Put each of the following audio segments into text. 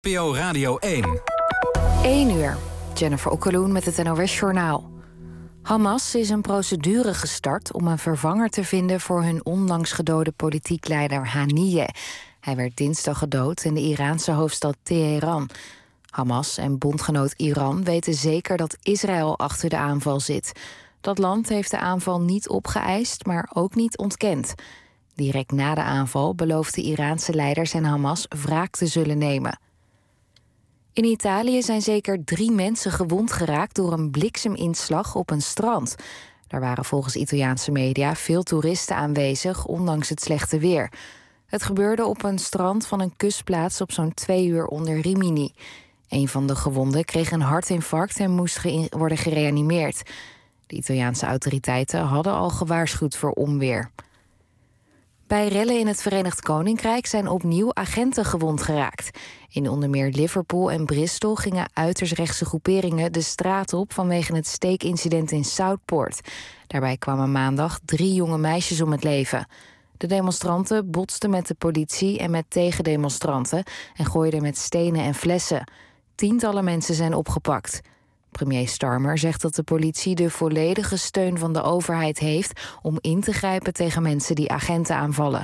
NPO Radio 1. 1 uur. Jennifer Okkeloen met het NOS-journaal. Hamas is een procedure gestart om een vervanger te vinden voor hun onlangs gedode politiek leider Haniyeh. Hij werd dinsdag gedood in de Iraanse hoofdstad Teheran. Hamas en bondgenoot Iran weten zeker dat Israël achter de aanval zit. Dat land heeft de aanval niet opgeëist, maar ook niet ontkend. Direct na de aanval beloofden Iraanse leiders en Hamas wraak te zullen nemen. In Italië zijn zeker 3 mensen gewond geraakt door een blikseminslag op een strand. Daar waren volgens Italiaanse media veel toeristen aanwezig, ondanks het slechte weer. Het gebeurde op een strand van een kustplaats op zo'n 2 uur onder Rimini. Een van de gewonden kreeg een hartinfarct en moest worden gereanimeerd. De Italiaanse autoriteiten hadden al gewaarschuwd voor onweer. Bij rellen in het Verenigd Koninkrijk zijn opnieuw agenten gewond geraakt. In onder meer Liverpool en Bristol gingen uiterst rechtse groeperingen de straat op vanwege het steekincident in Southport. Daarbij kwamen maandag 3 jonge meisjes om het leven. De demonstranten botsten met de politie en met tegendemonstranten en gooiden met stenen en flessen. Tientallen mensen zijn opgepakt. Premier Starmer zegt dat de politie de volledige steun van de overheid heeft om in te grijpen tegen mensen die agenten aanvallen.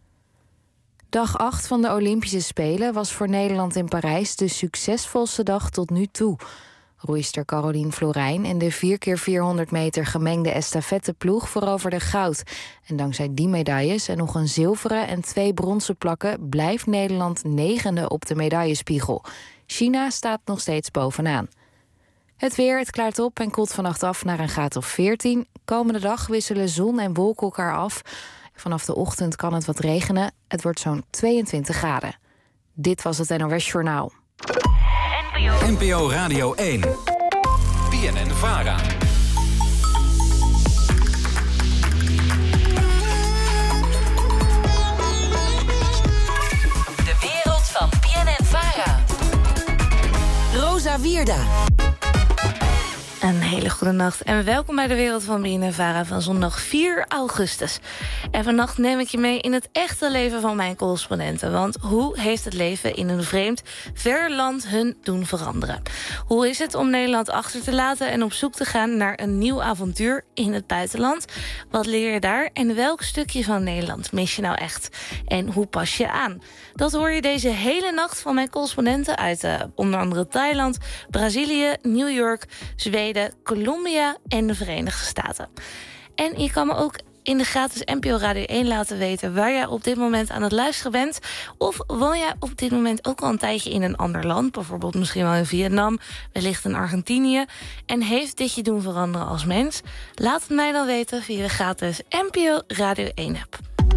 Dag 8 van de Olympische Spelen was voor Nederland in Parijs de succesvolste dag tot nu toe. Roeister Caroline Florijn en de 4x400 meter gemengde estafetteploeg veroverden goud. En dankzij die medailles en nog een zilveren en 2 bronzen plakken blijft Nederland 9e op de medaillespiegel. China staat nog steeds bovenaan. Het weer, het klaart op en koelt vannacht af naar een graad of 14. Komende dag wisselen zon en wolken elkaar af. Vanaf de ochtend kan het wat regenen. Het wordt zo'n 22 graden. Dit was het NOS Journaal. NPO Radio 1. BNN-VARA. De wereld van BNN-VARA. Rosa Wierda. Een hele goede nacht en welkom bij de wereld van BNN-VARA van zondag 4 augustus. En vannacht neem ik je mee in het echte leven van mijn correspondenten. Want hoe heeft het leven in een vreemd, ver land hun doen veranderen? Hoe is het om Nederland achter te laten en op zoek te gaan naar een nieuw avontuur in het buitenland? Wat leer je daar en welk stukje van Nederland mis je nou echt? En hoe pas je aan? Dat hoor je deze hele nacht van mijn correspondenten uit onder andere Thailand, Brazilië, New York, Zweden, Colombia en de Verenigde Staten. En je kan me ook in de gratis NPO Radio 1 laten weten waar jij op dit moment aan het luisteren bent. Of woon jij op dit moment ook al een tijdje in een ander land, bijvoorbeeld misschien wel in Vietnam, wellicht in Argentinië, en heeft dit je doen veranderen als mens? Laat het mij dan weten via de gratis NPO Radio 1 app.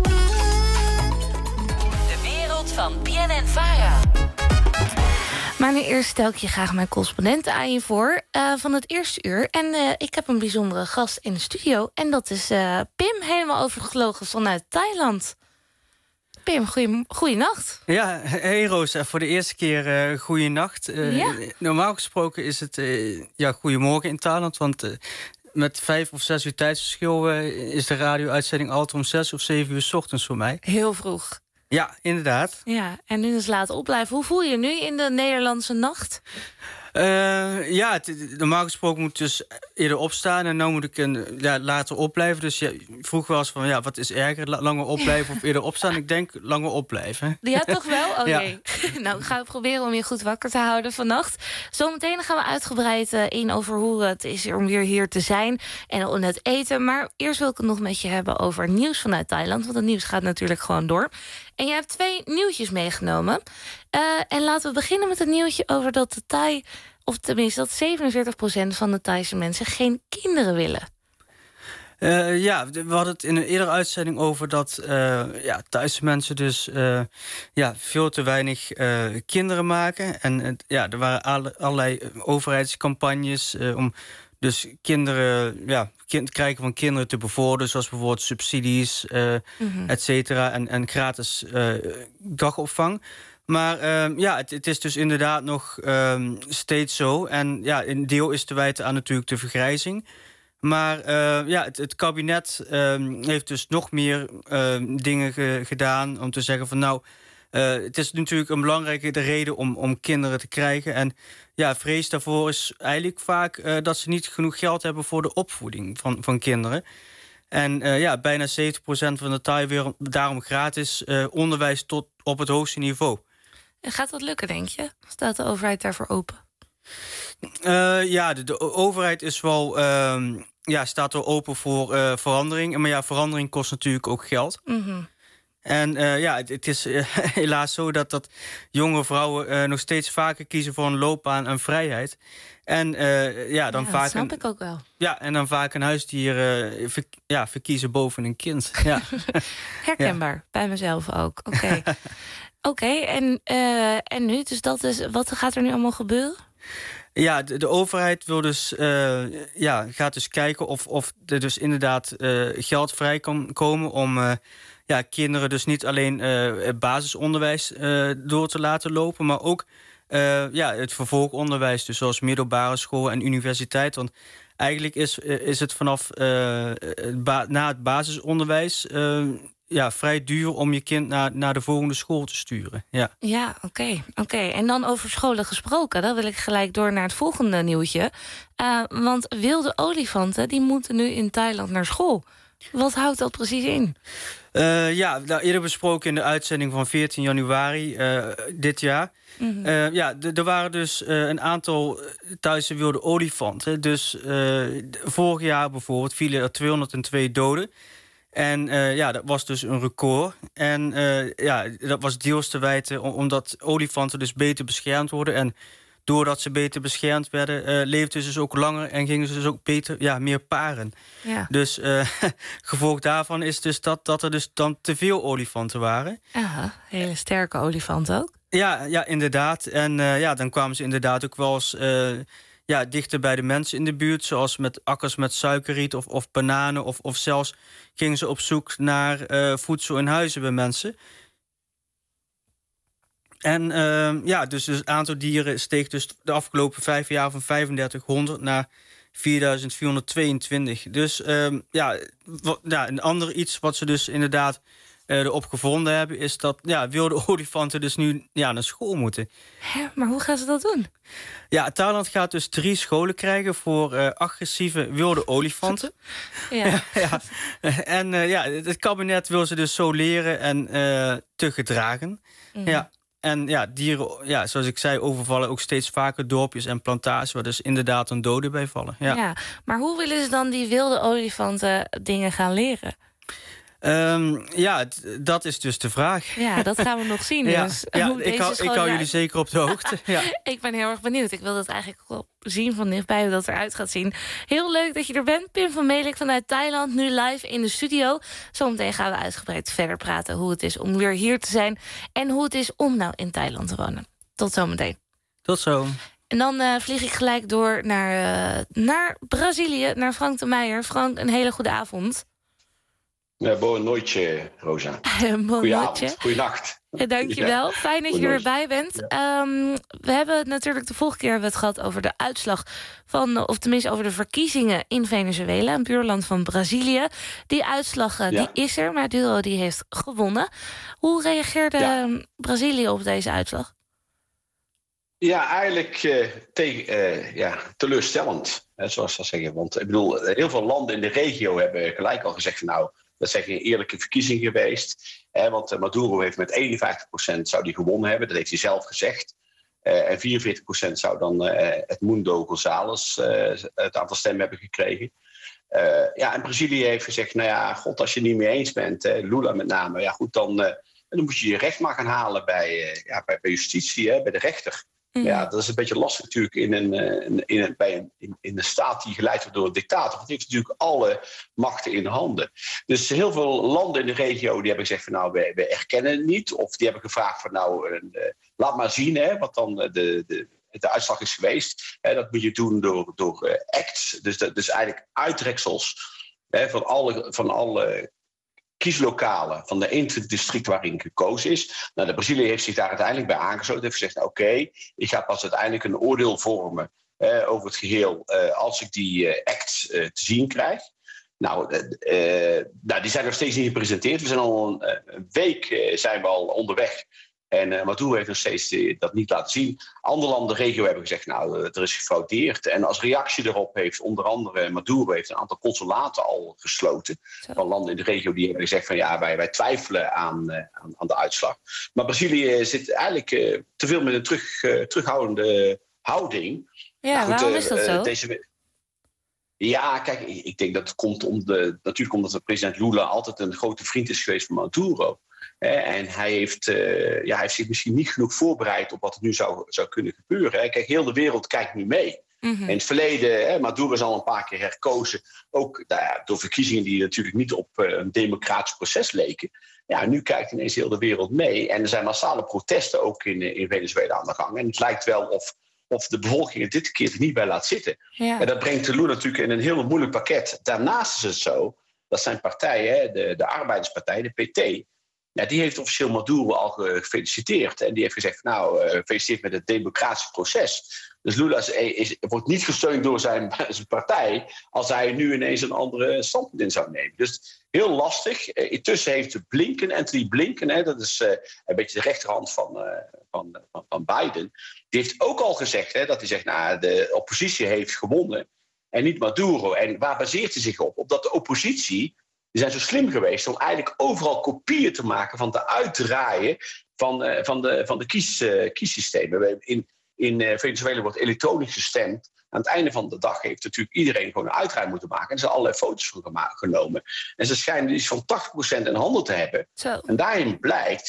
De wereld van BNN-VARA. Maar nu eerst stel ik je graag mijn correspondenten aan je voor van het eerste uur. En ik heb een bijzondere gast in de studio. En dat is Pim, helemaal overgevlogen vanuit Thailand. Pim, goeienacht. Ja, hey Rosa, voor de eerste keer goeienacht. Ja? Normaal gesproken is het goedemorgen in Thailand, want met 5 of 6 uur tijdsverschil is de radio-uitzending altijd om 6 of 7 uur 's ochtends voor mij. Heel vroeg. Ja, inderdaad. Ja, en nu is laten opblijven. Hoe voel je je nu in de Nederlandse nacht? Normaal gesproken moet ik dus eerder opstaan en nu moet ik later opblijven. Dus vroeg wel eens van, wat is erger, langer opblijven of eerder opstaan? Ik denk langer opblijven. Ja, toch wel? Oh ja. jee. Nou, ik ga proberen om je goed wakker te houden vannacht. Zometeen gaan we uitgebreid in over hoe het is om weer hier te zijn en om het eten. Maar eerst wil ik het nog met je hebben over nieuws vanuit Thailand, want het nieuws gaat natuurlijk gewoon door. En jij hebt 2 nieuwtjes meegenomen. En laten we beginnen met het nieuwtje over dat de Thai, of tenminste dat 47% van de Thaise mensen geen kinderen willen. We hadden het in een eerdere uitzending over dat Thaise mensen dus veel te weinig kinderen maken. En er waren allerlei overheidscampagnes om dus het krijgen van kinderen te bevorderen, zoals bijvoorbeeld subsidies, et cetera, en gratis dagopvang. Maar het is dus inderdaad nog steeds zo. En een deel is te wijten aan natuurlijk de vergrijzing. Maar het kabinet heeft dus nog meer dingen gedaan om te zeggen van het is natuurlijk een belangrijke reden om kinderen te krijgen. En vrees daarvoor is eigenlijk vaak dat ze niet genoeg geld hebben voor de opvoeding van kinderen. En bijna 70% van de taai wil daarom gratis onderwijs tot op het hoogste niveau. En gaat dat lukken, denk je? Staat de overheid daarvoor open? De overheid is wel, staat wel open voor verandering. Maar verandering kost natuurlijk ook geld. Mm-hmm. En het is helaas zo dat jonge vrouwen nog steeds vaker kiezen voor een loopbaan en vrijheid. En dan vaak. Dat snap ik ook wel. Ja, en dan vaak een huisdier verkiezen boven een kind. Ja. Herkenbaar, bij mezelf ook. Oké. Oké, en nu? Dus wat gaat er nu allemaal gebeuren? Ja, de overheid wil dus, gaat dus kijken of er dus inderdaad geld vrij kan komen om kinderen dus niet alleen basisonderwijs door te laten lopen, maar ook het vervolgonderwijs, dus zoals middelbare school en universiteit. Want eigenlijk is het vanaf na het basisonderwijs vrij duur om je kind naar de volgende school te sturen. Ja, oké. En dan over scholen gesproken, dan wil ik gelijk door naar het volgende nieuwtje. Want wilde olifanten, die moeten nu in Thailand naar school. Wat houdt dat precies in? Eerder besproken in de uitzending van 14 januari dit jaar. Mm-hmm. Er waren dus een aantal Thaise wilde olifanten. Dus vorig jaar bijvoorbeeld vielen er 202 doden. En dat was dus een record. En dat was deels te wijten omdat olifanten dus beter beschermd worden. En doordat ze beter beschermd werden, leefden ze dus ook langer en gingen ze dus ook beter, meer paren. Ja. Dus gevolg daarvan is dus dat er dus dan te veel olifanten waren. Aha, hele sterke olifanten ook. Ja, inderdaad. En dan kwamen ze inderdaad ook wel eens dichter bij de mensen in de buurt, zoals met akkers met suikerriet of bananen. Of zelfs gingen ze op zoek naar voedsel in huizen bij mensen. En dus het aantal dieren steeg dus de afgelopen 5 jaar van 3500 naar 4422. Dus een ander iets wat ze dus inderdaad erop gevonden hebben, is dat wilde olifanten dus nu naar school moeten. Hè, maar hoe gaan ze dat doen? Ja, Thailand gaat dus 3 scholen krijgen voor agressieve wilde olifanten. Ja. En het kabinet wil ze dus zo leren en te gedragen. Mm. Ja. En dieren, zoals ik zei, overvallen ook steeds vaker dorpjes en plantages, waar dus inderdaad een dode bij vallen. Ja, maar hoe willen ze dan die wilde olifanten dingen gaan leren? Dat is dus de vraag. Ja, dat gaan we nog zien. Dus ik hou jullie zeker op de hoogte. Ja. Ik ben heel erg benieuwd. Ik wil dat eigenlijk wel zien van dichtbij hoe dat eruit gaat zien. Heel leuk dat je er bent. Pim van Meelik vanuit Thailand, nu live in de studio. Zometeen gaan we uitgebreid verder praten hoe het is om weer hier te zijn en hoe het is om nou in Thailand te wonen. Tot zometeen. Tot zo. En dan vlieg ik gelijk door naar Brazilië, naar Frank de Meijer. Frank, een hele goede avond. Boa noite, Rosa. Goedenavond, goedenacht. Dankjewel, fijn dat je er weer bij bent. We hebben natuurlijk de vorige keer het gehad over de uitslag van, of tenminste over de verkiezingen in Venezuela, een buurland van Brazilië. Die uitslag die is er, maar Maduro die heeft gewonnen. Hoe reageerde Brazilië op deze uitslag? Ja, eigenlijk teleurstellend, zoals ze dat zeggen. Want ik bedoel, heel veel landen in de regio hebben gelijk al gezegd van nou, dat zijn geen eerlijke verkiezingen geweest. Want Maduro heeft met 51% zou die gewonnen hebben. Dat heeft hij zelf gezegd. En 44% zou dan Edmundo González het aantal stemmen hebben gekregen. En Brazilië heeft gezegd, nou ja, god, als je het niet mee eens bent, Lula met name, ja goed, dan moet je je recht maar gaan halen bij justitie, bij de rechter. Ja, dat is een beetje lastig natuurlijk in een staat die geleid wordt door een dictator. Want die heeft natuurlijk alle machten in handen. Dus heel veel landen in de regio die hebben gezegd van nou, we erkennen het niet. Of die hebben gevraagd van nou, laat maar zien wat dan de uitslag is geweest. Dat moet je doen door acts. Dus eigenlijk uittreksels van alle kieslokalen van de 21 districten waarin gekozen is. Nou, de Brazilië heeft zich daar uiteindelijk bij aangesloten. Heeft gezegd, oké, ik ga pas uiteindelijk een oordeel vormen over het geheel als ik die acts te zien krijg. Nou, die zijn nog steeds niet gepresenteerd. We zijn al een week zijn we al onderweg En Maduro heeft nog steeds dat niet laten zien. Andere landen in de regio hebben gezegd, er is gefraudeerd. En als reactie erop heeft onder andere Maduro heeft een aantal consulaten al gesloten. Van landen in de regio die hebben gezegd van wij twijfelen aan de uitslag. Maar Brazilië zit eigenlijk te veel met een terughoudende houding. Ja, waarom is dat zo? Ja, kijk, ik denk dat het komt natuurlijk omdat de president Lula altijd een grote vriend is geweest van Maduro. En hij heeft zich misschien niet genoeg voorbereid op wat er nu zou kunnen gebeuren. Kijk, heel de wereld kijkt nu mee. In het verleden, Maduro is al een paar keer herkozen. Ook door verkiezingen die natuurlijk niet op een democratisch proces leken. Ja, nu kijkt ineens heel de wereld mee. En er zijn massale protesten ook in Venezuela aan de gang. En het lijkt wel of de bevolking het dit keer er niet bij laat zitten. Ja. En dat brengt Lula natuurlijk in een heel moeilijk pakket. Daarnaast is het zo dat zijn partij, de Arbeiderspartij, de PT... Ja, die heeft officieel Maduro al gefeliciteerd. En die heeft gezegd, gefeliciteerd met het democratische proces. Dus Lula wordt niet gesteund door zijn partij als hij nu ineens een andere standpunt in zou nemen. Dus heel lastig. Intussen heeft Anthony Blinken, dat is een beetje de rechterhand van Biden, die heeft ook al gezegd dat hij zegt, de oppositie heeft gewonnen en niet Maduro. En waar baseert hij zich op? Op dat de oppositie, die zijn zo slim geweest om eigenlijk overal kopieën te maken van de uitdraaien van de kiessystemen. In Venezuela wordt elektronisch gestemd. Aan het einde van de dag heeft natuurlijk iedereen gewoon een uitdraai moeten maken. En er zijn allerlei foto's van genomen. En ze schijnen iets van 80% in handen te hebben. Zo. En daarin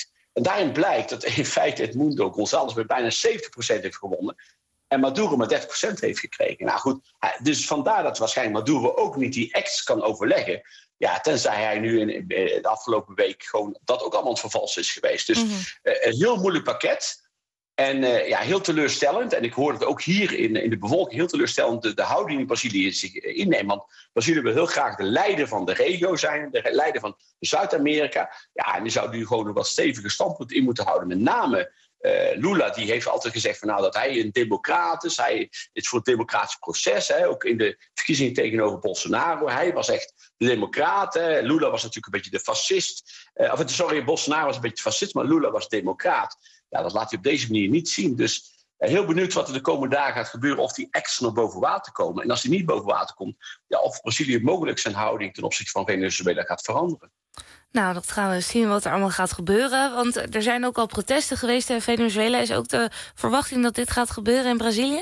blijkt dat in feite Edmundo González met bijna 70% heeft gewonnen. En Maduro maar 30% heeft gekregen. Nou goed, dus vandaar dat waarschijnlijk Maduro ook niet die acts kan overleggen. Ja, tenzij hij nu de afgelopen week gewoon dat ook allemaal het vervalsen is geweest. Dus een heel moeilijk pakket. En heel teleurstellend. En ik hoor het ook hier in de bevolking heel teleurstellend. De houding die Brazilië zich inneemt. Want Brazilië wil heel graag de leider van de regio zijn. De leider van Zuid-Amerika. Ja, en die zou nu gewoon een wat stevige standpunt in moeten houden. Met name Lula, die heeft altijd gezegd dat hij een democraat is. Hij is voor het democratisch proces. Ook in de verkiezingen tegenover Bolsonaro. Hij was echt de democraat. Lula was natuurlijk een beetje de fascist. Bolsonaro was een beetje fascist, maar Lula was democraat. Ja, dat laat hij op deze manier niet zien. Dus heel benieuwd wat er de komende dagen gaat gebeuren. Of die acts nog boven water komen. En als die niet boven water komt, of Brazilië mogelijk zijn houding ten opzichte van Venezuela gaat veranderen. Nou, dat gaan we zien wat er allemaal gaat gebeuren. Want er zijn ook al protesten geweest in Venezuela. Is ook de verwachting dat dit gaat gebeuren in Brazilië?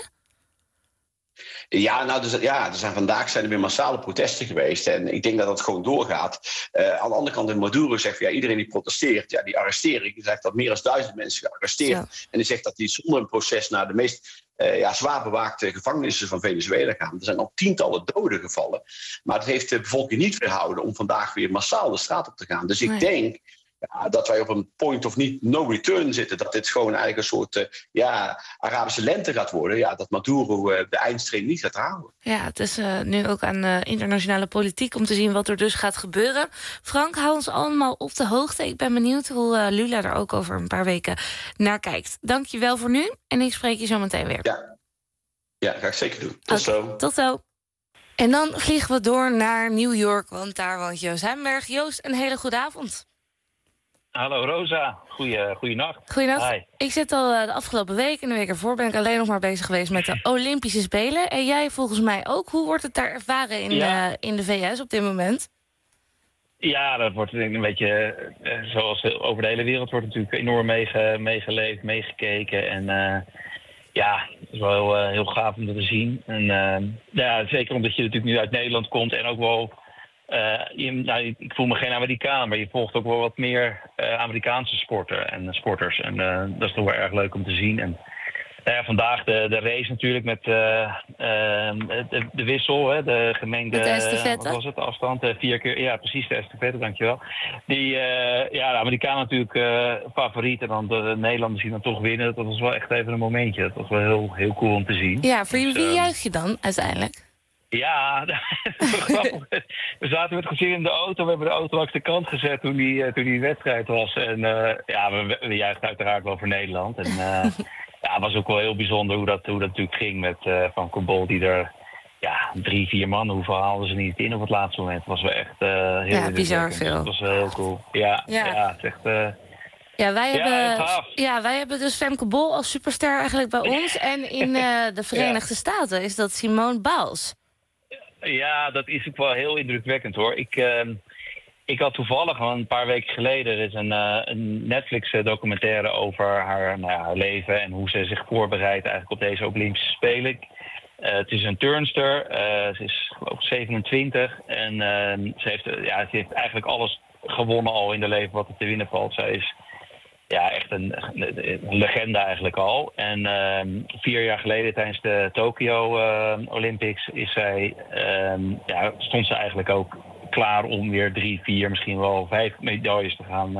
Ja, vandaag zijn er weer massale protesten geweest. En ik denk dat dat gewoon doorgaat. Aan de andere kant, in Maduro zegt iedereen die protesteert, die arresteren. Die zegt dat meer dan 1000 mensen gearresteerd. Ja. En die zegt dat die zonder een proces naar de meest zwaar bewaakte gevangenissen van Venezuela gaan. Er zijn al tientallen doden gevallen. Maar dat heeft de bevolking niet weerhouden om vandaag weer massaal de straat op te gaan. Dus ik denk dat wij op een point of no return zitten. Dat dit gewoon eigenlijk een soort Arabische lente gaat worden. Ja, dat Maduro de eindstreep niet gaat halen. Ja, het is nu ook aan internationale politiek om te zien wat er dus gaat gebeuren. Frank, hou ons allemaal op de hoogte. Ik ben benieuwd hoe Lula er ook over een paar weken naar kijkt. Dank je wel voor nu en ik spreek je zo meteen weer. Ja, dat ga ik zeker doen. Tot zo. Tot zo. En dan vliegen we door naar New York, want daar woont Joost Heimberg. Joost, een hele goede avond. Hallo Rosa, goeienacht. Goeienacht. Hi. Ik zit al de afgelopen week en de week ervoor ben ik alleen nog maar bezig geweest met de Olympische Spelen. En jij volgens mij ook. Hoe wordt het daar ervaren in de VS op dit moment? Ja, dat wordt denk ik een beetje, zoals over de hele wereld, wordt natuurlijk enorm meegeleefd, meegekeken. En het is wel heel gaaf om dat te zien. En zeker omdat je natuurlijk nu uit Nederland komt en ook wel... ik voel me geen Amerikaan, maar je volgt ook wel wat meer Amerikaanse sporters. En dat is toch wel erg leuk om te zien. En vandaag de race natuurlijk met de wissel, de gemengde... De estafette. Wat was het, afstand? 4 keer, ja precies, de estafette, dankjewel. De Amerikanen natuurlijk favoriet en dan de Nederlanders die dan toch winnen. Dat was wel echt even een momentje. Dat was wel heel cool om te zien. Ja, voor wie juich je dan uiteindelijk? Ja, dat is wel grappig. We zaten met het gezin in de auto. We hebben de auto langs de kant gezet toen die wedstrijd was. En we juichten uiteraard wel voor Nederland. En het was ook wel heel bijzonder hoe dat natuurlijk ging met Van Kobol die er 3-4 man, hoeveel haalden ze niet in op het laatste moment. Het was wel echt heel bizar veel. Het was wel heel cool. Ja, het is echt Ja, wij hebben dus Femke Bol als superster eigenlijk bij ons. En in de Verenigde Staten is dat Simone Biles. Ja, dat is ook wel heel indrukwekkend, hoor. Ik had toevallig een paar weken geleden... er is een Netflix-documentaire over haar leven... en hoe ze zich voorbereidt eigenlijk op deze Olympische Spelen. Het is een turnster. Ze is geloof ik 27. En ze heeft eigenlijk alles gewonnen al in de leven wat er te winnen valt. Zij is echt een legende eigenlijk al. En 4 jaar geleden tijdens de Tokyo Olympics stond ze eigenlijk ook klaar om weer 3, 4, misschien wel 5 medailles te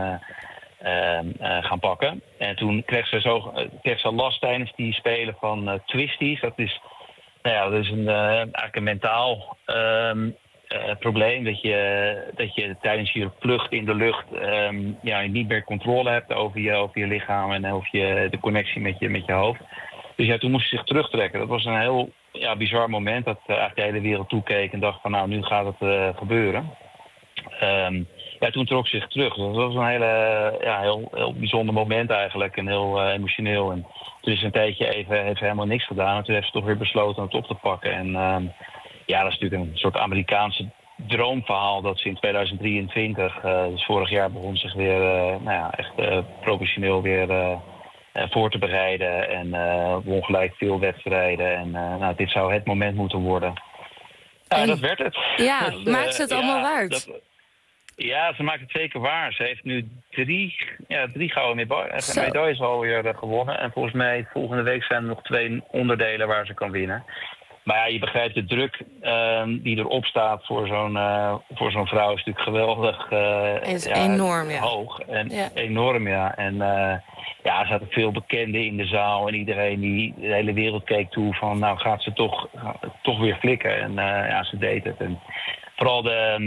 gaan pakken. En toen kreeg ze last tijdens die Spelen van twisties. Dat is eigenlijk een mentaal probleem. Dat je tijdens je vlucht in de lucht niet meer controle hebt over je lichaam en over de connectie met je hoofd. Dus toen moest ze zich terugtrekken. Dat was een heel bizar moment dat eigenlijk de hele wereld toekeek en dacht van nu gaat het gebeuren. Toen trok ze zich terug. Dus dat was een heel bijzonder moment eigenlijk en heel emotioneel. En toen is een tijdje heeft ze helemaal niks gedaan en toen heeft ze toch weer besloten om het op te pakken. En dat is natuurlijk een soort Amerikaanse droomverhaal dat ze in 2023, dus vorig jaar, begon zich weer echt professioneel weer voor te bereiden en won gelijk veel wedstrijden. En dit zou het moment moeten worden. Dat werd het. Ja, maakt ze het allemaal waard? Ze maakt het zeker waar. Ze heeft nu 3 gouden medailles alweer gewonnen. En volgens mij volgende week zijn er nog 2 onderdelen waar ze kan winnen. Maar je begrijpt de druk die erop staat voor zo'n vrouw is natuurlijk geweldig is enorm, hoog. En enorm, ja. En er zaten veel bekenden in de zaal. En iedereen de hele wereld keek toe van gaat ze toch weer flikken. En ze deed het. En vooral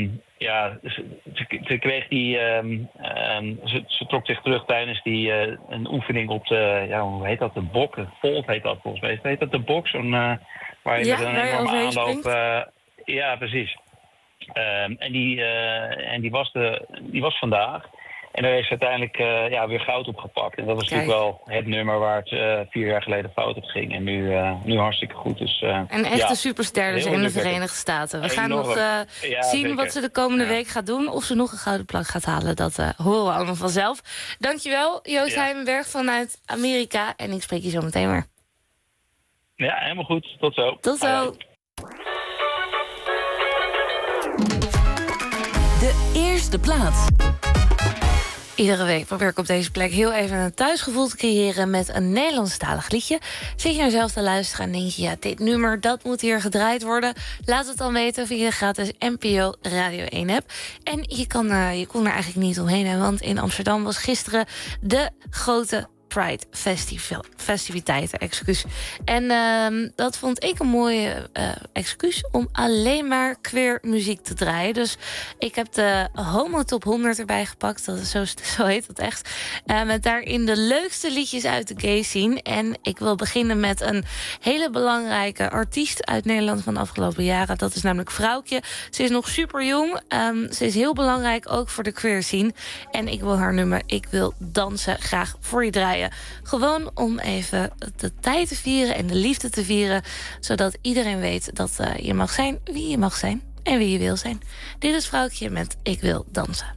ze kreeg die... ze trok zich terug tijdens een oefening op de... hoe heet dat? De bok? De volt heet dat volgens mij. Heet dat de bok? Waar je met een enorme aanloop... precies. En die was vandaag. En daar heeft ze uiteindelijk weer goud op gepakt. En dat was natuurlijk wel het nummer waar het 4 jaar geleden fout op ging. En nu hartstikke goed. Dus, een echte superster dus in de Verenigde Staten. We gaan nog zien wat ze de komende week gaat doen. Of ze nog een gouden plak gaat halen, dat horen we allemaal vanzelf. Dankjewel, Joost Heimenberg vanuit Amerika. En ik spreek je zo meteen weer. Ja, helemaal goed. Tot zo. Tot zo. De eerste plaats. Iedere week probeer ik op deze plek heel even een thuisgevoel te creëren met een Nederlandstalig liedje. Zit je nou zelf te luisteren en denk je, dit nummer, dat moet hier gedraaid worden? Laat het dan weten via de gratis NPO Radio 1 app. En je kon er eigenlijk niet omheen, hè, want in Amsterdam was gisteren de grote Pride festiviteiten, excuus. En dat vond ik een mooie excuus om alleen maar queer muziek te draaien. Dus ik heb de Homo Top 100 erbij gepakt. Dat is zo heet dat echt. Met daarin de leukste liedjes uit de gay scene. En ik wil beginnen met een hele belangrijke artiest uit Nederland van de afgelopen jaren. Dat is namelijk Vrouwtje. Ze is nog super jong. Ze is heel belangrijk ook voor de queer scene. En ik wil haar nummer Ik Wil Dansen graag voor je draaien. Gewoon om even de tijd te vieren en de liefde te vieren. Zodat iedereen weet dat je mag zijn wie je mag zijn en wie je wil zijn. Dit is Vrouwtje met Ik Wil Dansen.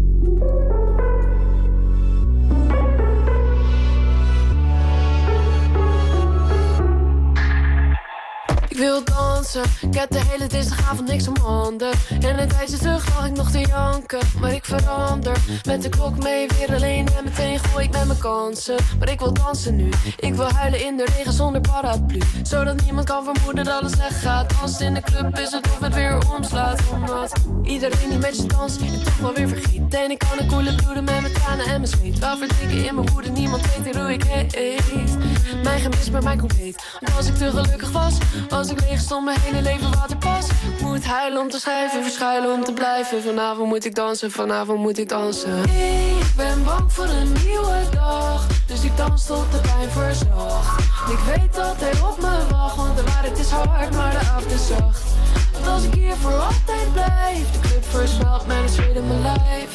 Ik wil dansen, ik heb de hele dinsdagavond niks om handen. En een tijdje terug lag ik nog te janken, maar ik verander. Met de klok mee weer alleen en meteen gooi ik met mijn kansen. Maar ik wil dansen nu, ik wil huilen in de regen zonder paraplu. Zodat niemand kan vermoeden dat het slecht gaat. Als in de club is het of het weer omslaat. Omdat iedereen die met je danst het toch wel weer vergeet. En ik kan een koele bloeden met mijn tranen en mijn zweet. Wel verdrinken in mijn woede, niemand weet hoe ik heet. Mijn gemis maar mijn compleet. Want als ik te gelukkig was, als ik leeg stond mijn hele leven waterpas. Moet huilen om te schrijven, verschuilen om te blijven. Vanavond moet ik dansen, vanavond moet ik dansen. Ik ben bang voor een nieuwe dag, dus ik dans tot de pijn verzacht. Ik weet dat hij op me wacht, want de waarheid is hard, maar de avond is zacht. Want als ik hier voor altijd blijf, de club versmelt met het zweet in mijn lijf.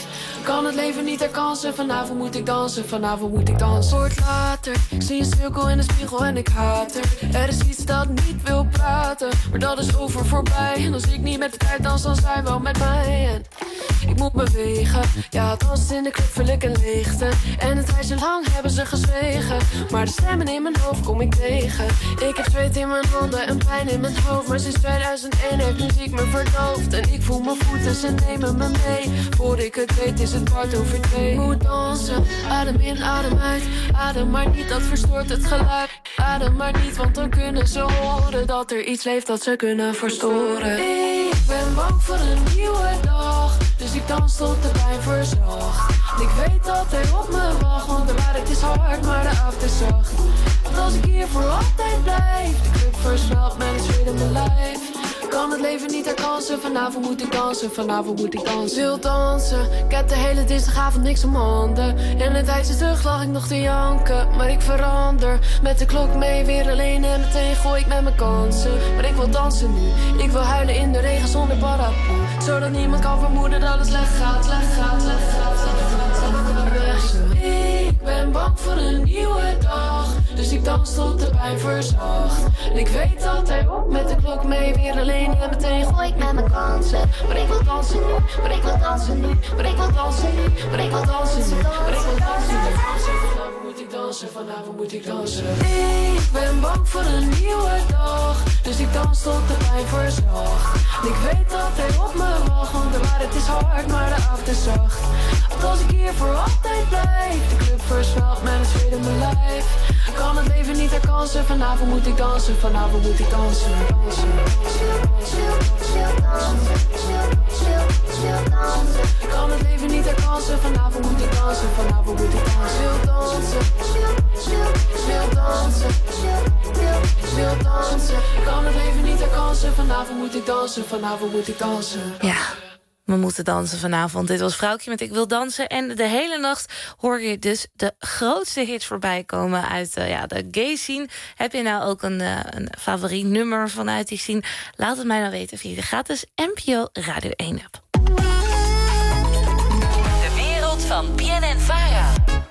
Kan het leven niet herkansen, vanavond moet ik dansen, vanavond moet ik dansen. Wordt later, ik zie een cirkel in de spiegel en ik haat er is iets dat niet wil praten, maar dat is voorbij. En als ik niet met de tijd dans, dan zij wel met mij. En ik moet bewegen, ja, dansen in de club vul ik een leegte. En het tijdje lang hebben ze gezwegen, maar de stemmen in mijn hoofd kom ik tegen. Ik heb zweet in mijn handen en pijn in mijn hoofd, maar sinds 2001 heeft muziek me verdoofd. En ik voel mijn voeten, ze nemen me mee. Voor ik het weet is het 2:15. Ik moet dansen, adem in, adem uit. Adem maar niet, dat verstoort het geluid. Adem maar niet, want dan kunnen ze horen dat er iets leeft dat ze kunnen verstoren. Ik ben bang voor een nieuwe dag, dus ik dans tot de pijn verzacht. En ik weet dat hij op me wacht, want de waarheid is hard, maar de after is zacht. Want als ik hier voor altijd blijf, de club versnelt met een zweet in mijn lijf. Kan het leven niet herkansen, vanavond moet ik dansen, vanavond moet ik dansen. Wil dansen, ik heb de hele dinsdagavond niks om handen. En een tijdje terug lag ik nog te janken, maar ik verander. Met de klok mee, weer alleen en meteen gooi ik met mijn kansen. Maar ik wil dansen nu, ik wil huilen in de regen zonder paraplu. Zodat niemand kan vermoeden dat het slecht gaat, slecht gaat, slecht gaat, slecht gaat. Ik ben bang voor een nieuwe dag, dus ik dans tot de pijn verzacht. En ik weet dat hij op met de klok mee, weer alleen en meteen gooi ik met mijn kansen. Maar ik wil dansen nu, maar ik wil dansen nu, maar ik wil dansen nu, maar ik wil dansen nu, maar ik wil dansen nu. Vanavond moet ik dansen, vanavond moet ik dansen. Ik ben bang voor een nieuwe dag, dus ik dans tot de pijn verzacht. En ik weet dat hij op me wacht, want de waarheid is hard, maar de avond is zacht. Want als ik hier voor altijd blijf, de club versnelt met een zweet in mijn lijf. Ik kan het leven niet herkansen, vanavond moet ik dansen, vanavond moet ik dansen, dansen. Ik kan het leven niet herkansen, vanavond moet ik dansen, vanavond moet ik dansen. Wil dansen, wil dansen, wil dansen. Ik kan het leven niet herkansen, vanavond moet ik dansen, vanavond moet ik dansen. Ja. We moeten dansen vanavond. Dit was Vrouwtje met Ik Wil Dansen. En de hele nacht hoor je dus de grootste hits voorbij komen uit de gay scene. Heb je nou ook een favoriet nummer vanuit die scene? Laat het mij nou weten via de gratis NPO Radio 1 app. De wereld van BNN-Vara.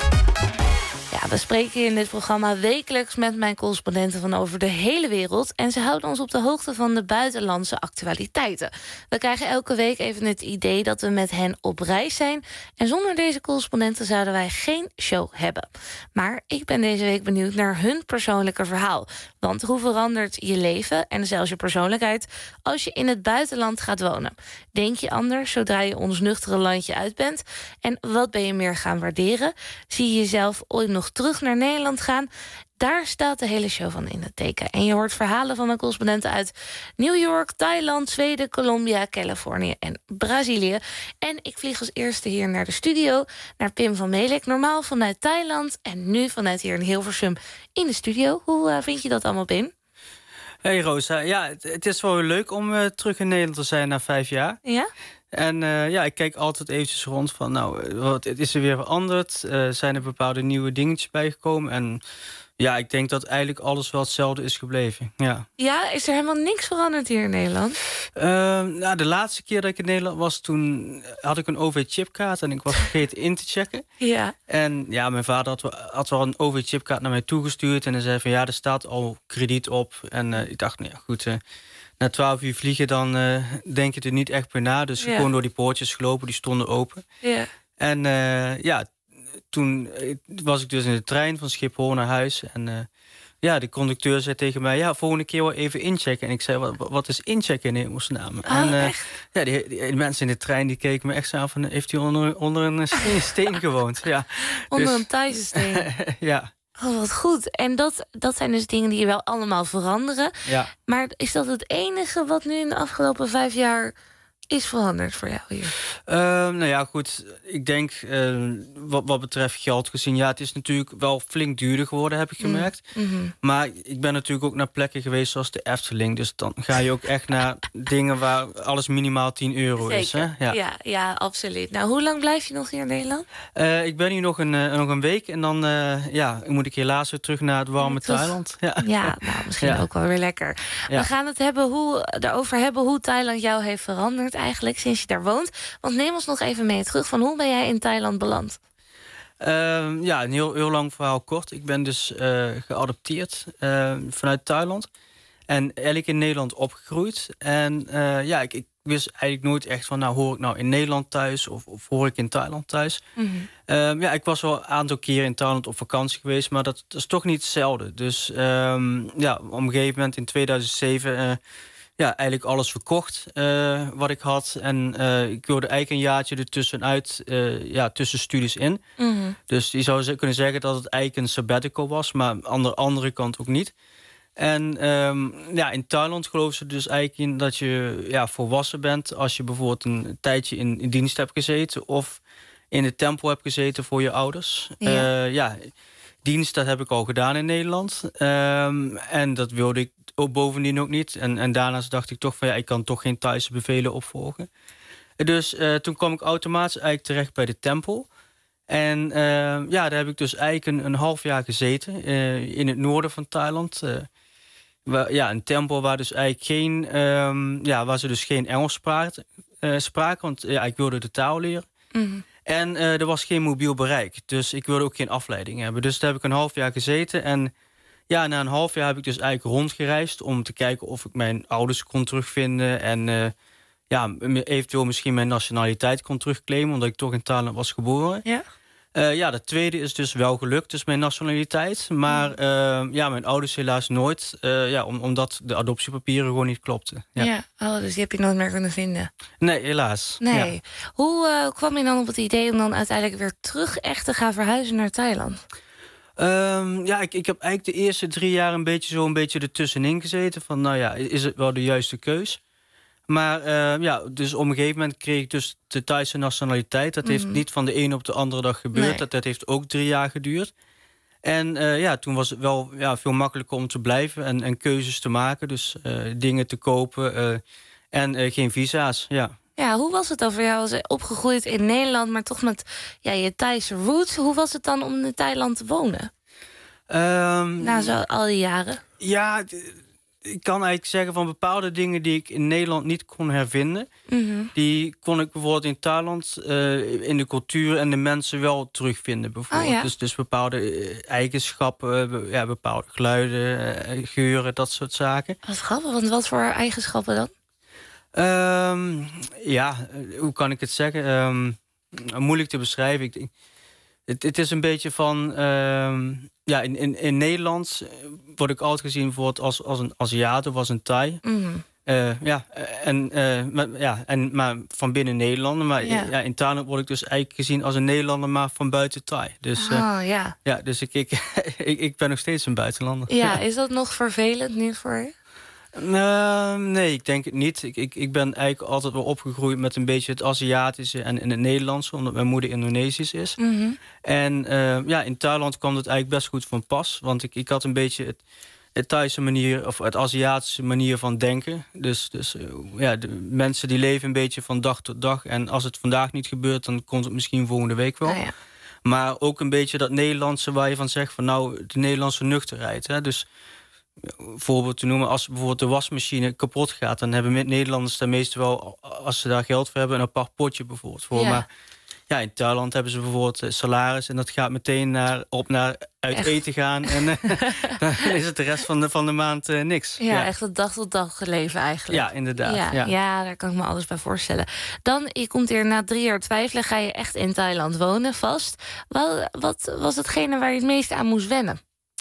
Ja, we spreken in dit programma wekelijks met mijn correspondenten van over de hele wereld. En ze houden ons op de hoogte van de buitenlandse actualiteiten. We krijgen elke week even het idee dat we met hen op reis zijn. En zonder deze correspondenten zouden wij geen show hebben. Maar ik ben deze week benieuwd naar hun persoonlijke verhaal. Want hoe verandert je leven en zelfs je persoonlijkheid als je in het buitenland gaat wonen? Denk je anders zodra je ons nuchtere landje uit bent? En wat ben je meer gaan waarderen? Zie je jezelf ooit nog terug naar Nederland gaan? Daar staat de hele show van in het teken. En je hoort verhalen van mijn correspondenten uit New York, Thailand, Zweden, Colombia, Californië en Brazilië. En ik vlieg als eerste hier naar de studio, naar Pim van Melick. Normaal vanuit Thailand en nu vanuit hier in Hilversum in de studio. Hoe vind je dat allemaal, Pim? Hey Rosa, ja, het is wel leuk om terug in Nederland te zijn na 5 jaar. Ja? En ik kijk altijd eventjes rond van, wat is er weer veranderd? Zijn er bepaalde nieuwe dingetjes bijgekomen? En ja, ik denk dat eigenlijk alles wel hetzelfde is gebleven. Ja, Is er helemaal niks veranderd hier in Nederland? De laatste keer dat ik in Nederland was, toen had ik een OV-chipkaart en ik was vergeten in te checken. Ja. En ja, mijn vader had wel een OV-chipkaart naar mij toegestuurd en hij zei van ja, er staat al krediet op. En ik dacht, nou ja, goed, na 12 uur vliegen dan denk je er niet echt meer na. Dus gewoon door die poortjes gelopen, die stonden open. Ja. En toen was ik dus in de trein van Schiphol naar huis. En de conducteur zei tegen mij, ja, volgende keer wel even inchecken. En ik zei, wat is inchecken in hemelsnaam? Echt? Ja, die mensen in de trein die keken me echt zo aan van, heeft hij onder een steen gewoond? Ja, onder een Thaise steen? Ja. Oh, wat goed. En dat zijn dus dingen die wel allemaal veranderen. Ja. Maar is dat het enige wat nu in de afgelopen 5 jaar is veranderd voor jou hier? Goed. Ik denk, wat betreft geld gezien, ja, het is natuurlijk wel flink duurder geworden, heb ik gemerkt. Mm-hmm. Maar ik ben natuurlijk ook naar plekken geweest zoals de Efteling. Dus dan ga je ook echt naar dingen waar alles minimaal €10 is. Hè? Ja, absoluut. Nou, hoe lang blijf je nog hier in Nederland? Ik ben hier nog een week en dan moet ik helaas weer terug naar het warme Thailand. Misschien ook wel weer lekker. Ja. We gaan het erover hebben hoe Thailand jou heeft veranderd. veranderd eigenlijk sinds je daar woont? Want neem ons nog even mee terug van hoe ben jij in Thailand beland? Een heel lang verhaal kort. Ik ben dus geadopteerd vanuit Thailand. En eigenlijk in Nederland opgegroeid. En ik wist eigenlijk nooit echt van, hoor ik nou in Nederland thuis of hoor ik in Thailand thuis? Mm-hmm. Ik was wel een aantal keren in Thailand op vakantie geweest, maar dat is toch niet hetzelfde. Dus op een gegeven moment in 2007 eigenlijk alles verkocht wat ik had. En ik wilde eigenlijk een jaartje ertussenuit, tussen studies in. Mm-hmm. Dus je zou kunnen zeggen dat het eigenlijk een sabbatical was, maar aan de andere kant ook niet. En in Thailand geloven ze dus eigenlijk in dat je volwassen bent als je bijvoorbeeld een tijdje in dienst hebt gezeten of in de tempel hebt gezeten voor je ouders. Ja. Dienst, dat heb ik al gedaan in Nederland. En dat wilde ik ook bovendien ook niet. En daarnaast dacht ik toch van ik kan toch geen Thaise bevelen opvolgen. Dus toen kwam ik automatisch eigenlijk terecht bij de tempel. En daar heb ik dus eigenlijk een half jaar gezeten in het noorden van Thailand. Een tempel waar dus eigenlijk geen, waar ze dus geen Engels spraken, want ik wilde de taal leren. Mm-hmm. En er was geen mobiel bereik, dus ik wilde ook geen afleiding hebben. Dus daar heb ik een half jaar gezeten. En na een half jaar heb ik dus eigenlijk rondgereisd om te kijken of ik mijn ouders kon terugvinden. En eventueel misschien mijn nationaliteit kon terugclaimen, omdat ik toch in Thailand was geboren. Ja. Dat tweede is dus wel gelukt, dus mijn nationaliteit. Maar mijn ouders helaas nooit, omdat de adoptiepapieren gewoon niet klopten. Dus die heb je nooit meer kunnen vinden? Nee, helaas. Nee. Ja. Hoe kwam je dan op het idee om dan uiteindelijk weer terug echt te gaan verhuizen naar Thailand? Ik heb eigenlijk de eerste 3 jaar een beetje ertussenin gezeten. Van is het wel de juiste keus? Maar dus op een gegeven moment kreeg ik dus de Thaise nationaliteit. Dat heeft niet van de ene op de andere dag gebeurd. Nee. Dat heeft ook 3 jaar geduurd. En toen was het wel veel makkelijker om te blijven en keuzes te maken. Dus dingen te kopen en geen visa's, Ja, hoe was het dan voor jou als opgegroeid in Nederland, maar toch met je Thaise roots? Hoe was het dan om in Thailand te wonen? Na zo al die jaren? Ja, ik kan eigenlijk zeggen van bepaalde dingen die ik in Nederland niet kon hervinden. Mm-hmm. Die kon ik bijvoorbeeld in Thailand in de cultuur en de mensen wel terugvinden. Bijvoorbeeld. Dus bepaalde eigenschappen, bepaalde geluiden, geuren, dat soort zaken. Wat grappig, want wat voor eigenschappen dan? Hoe kan ik het zeggen? Moeilijk te beschrijven. Het is een beetje van... in Nederland word ik altijd gezien bijvoorbeeld als een Aziat of als een Thai. Mm-hmm. Maar van binnen Nederlander. Maar in Thailand word ik dus eigenlijk gezien als een Nederlander, maar van buiten Thai. Dus, dus ik ben nog steeds een buitenlander. Ja, is dat nog vervelend nu voor je? Nee, ik denk het niet. Ik ben eigenlijk altijd wel opgegroeid met een beetje het Aziatische en het Nederlandse, omdat mijn moeder Indonesisch is. Mm-hmm. En in Thailand kwam het eigenlijk best goed van pas. Want ik had een beetje het Thaise manier, of het Aziatische manier van denken. Dus de mensen die leven een beetje van dag tot dag. En als het vandaag niet gebeurt, dan komt het misschien volgende week wel. Maar ook een beetje dat Nederlandse waar je van zegt van de Nederlandse nuchterheid. Hè? Dus voorbeeld te noemen, als bijvoorbeeld de wasmachine kapot gaat, dan hebben Nederlanders daar meestal wel, als ze daar geld voor hebben, een apart potje bijvoorbeeld voor. Maar in Thailand hebben ze bijvoorbeeld salaris en dat gaat meteen naar uit eten gaan en dan is het de rest van de maand niks. Ja, echt het dag-tot-dag leven eigenlijk. Ja, inderdaad. Ja, daar kan ik me alles bij voorstellen. Dan, je komt hier na 3 jaar twijfelen, ga je echt in Thailand wonen, vast. Wat was hetgene waar je het meest aan moest wennen?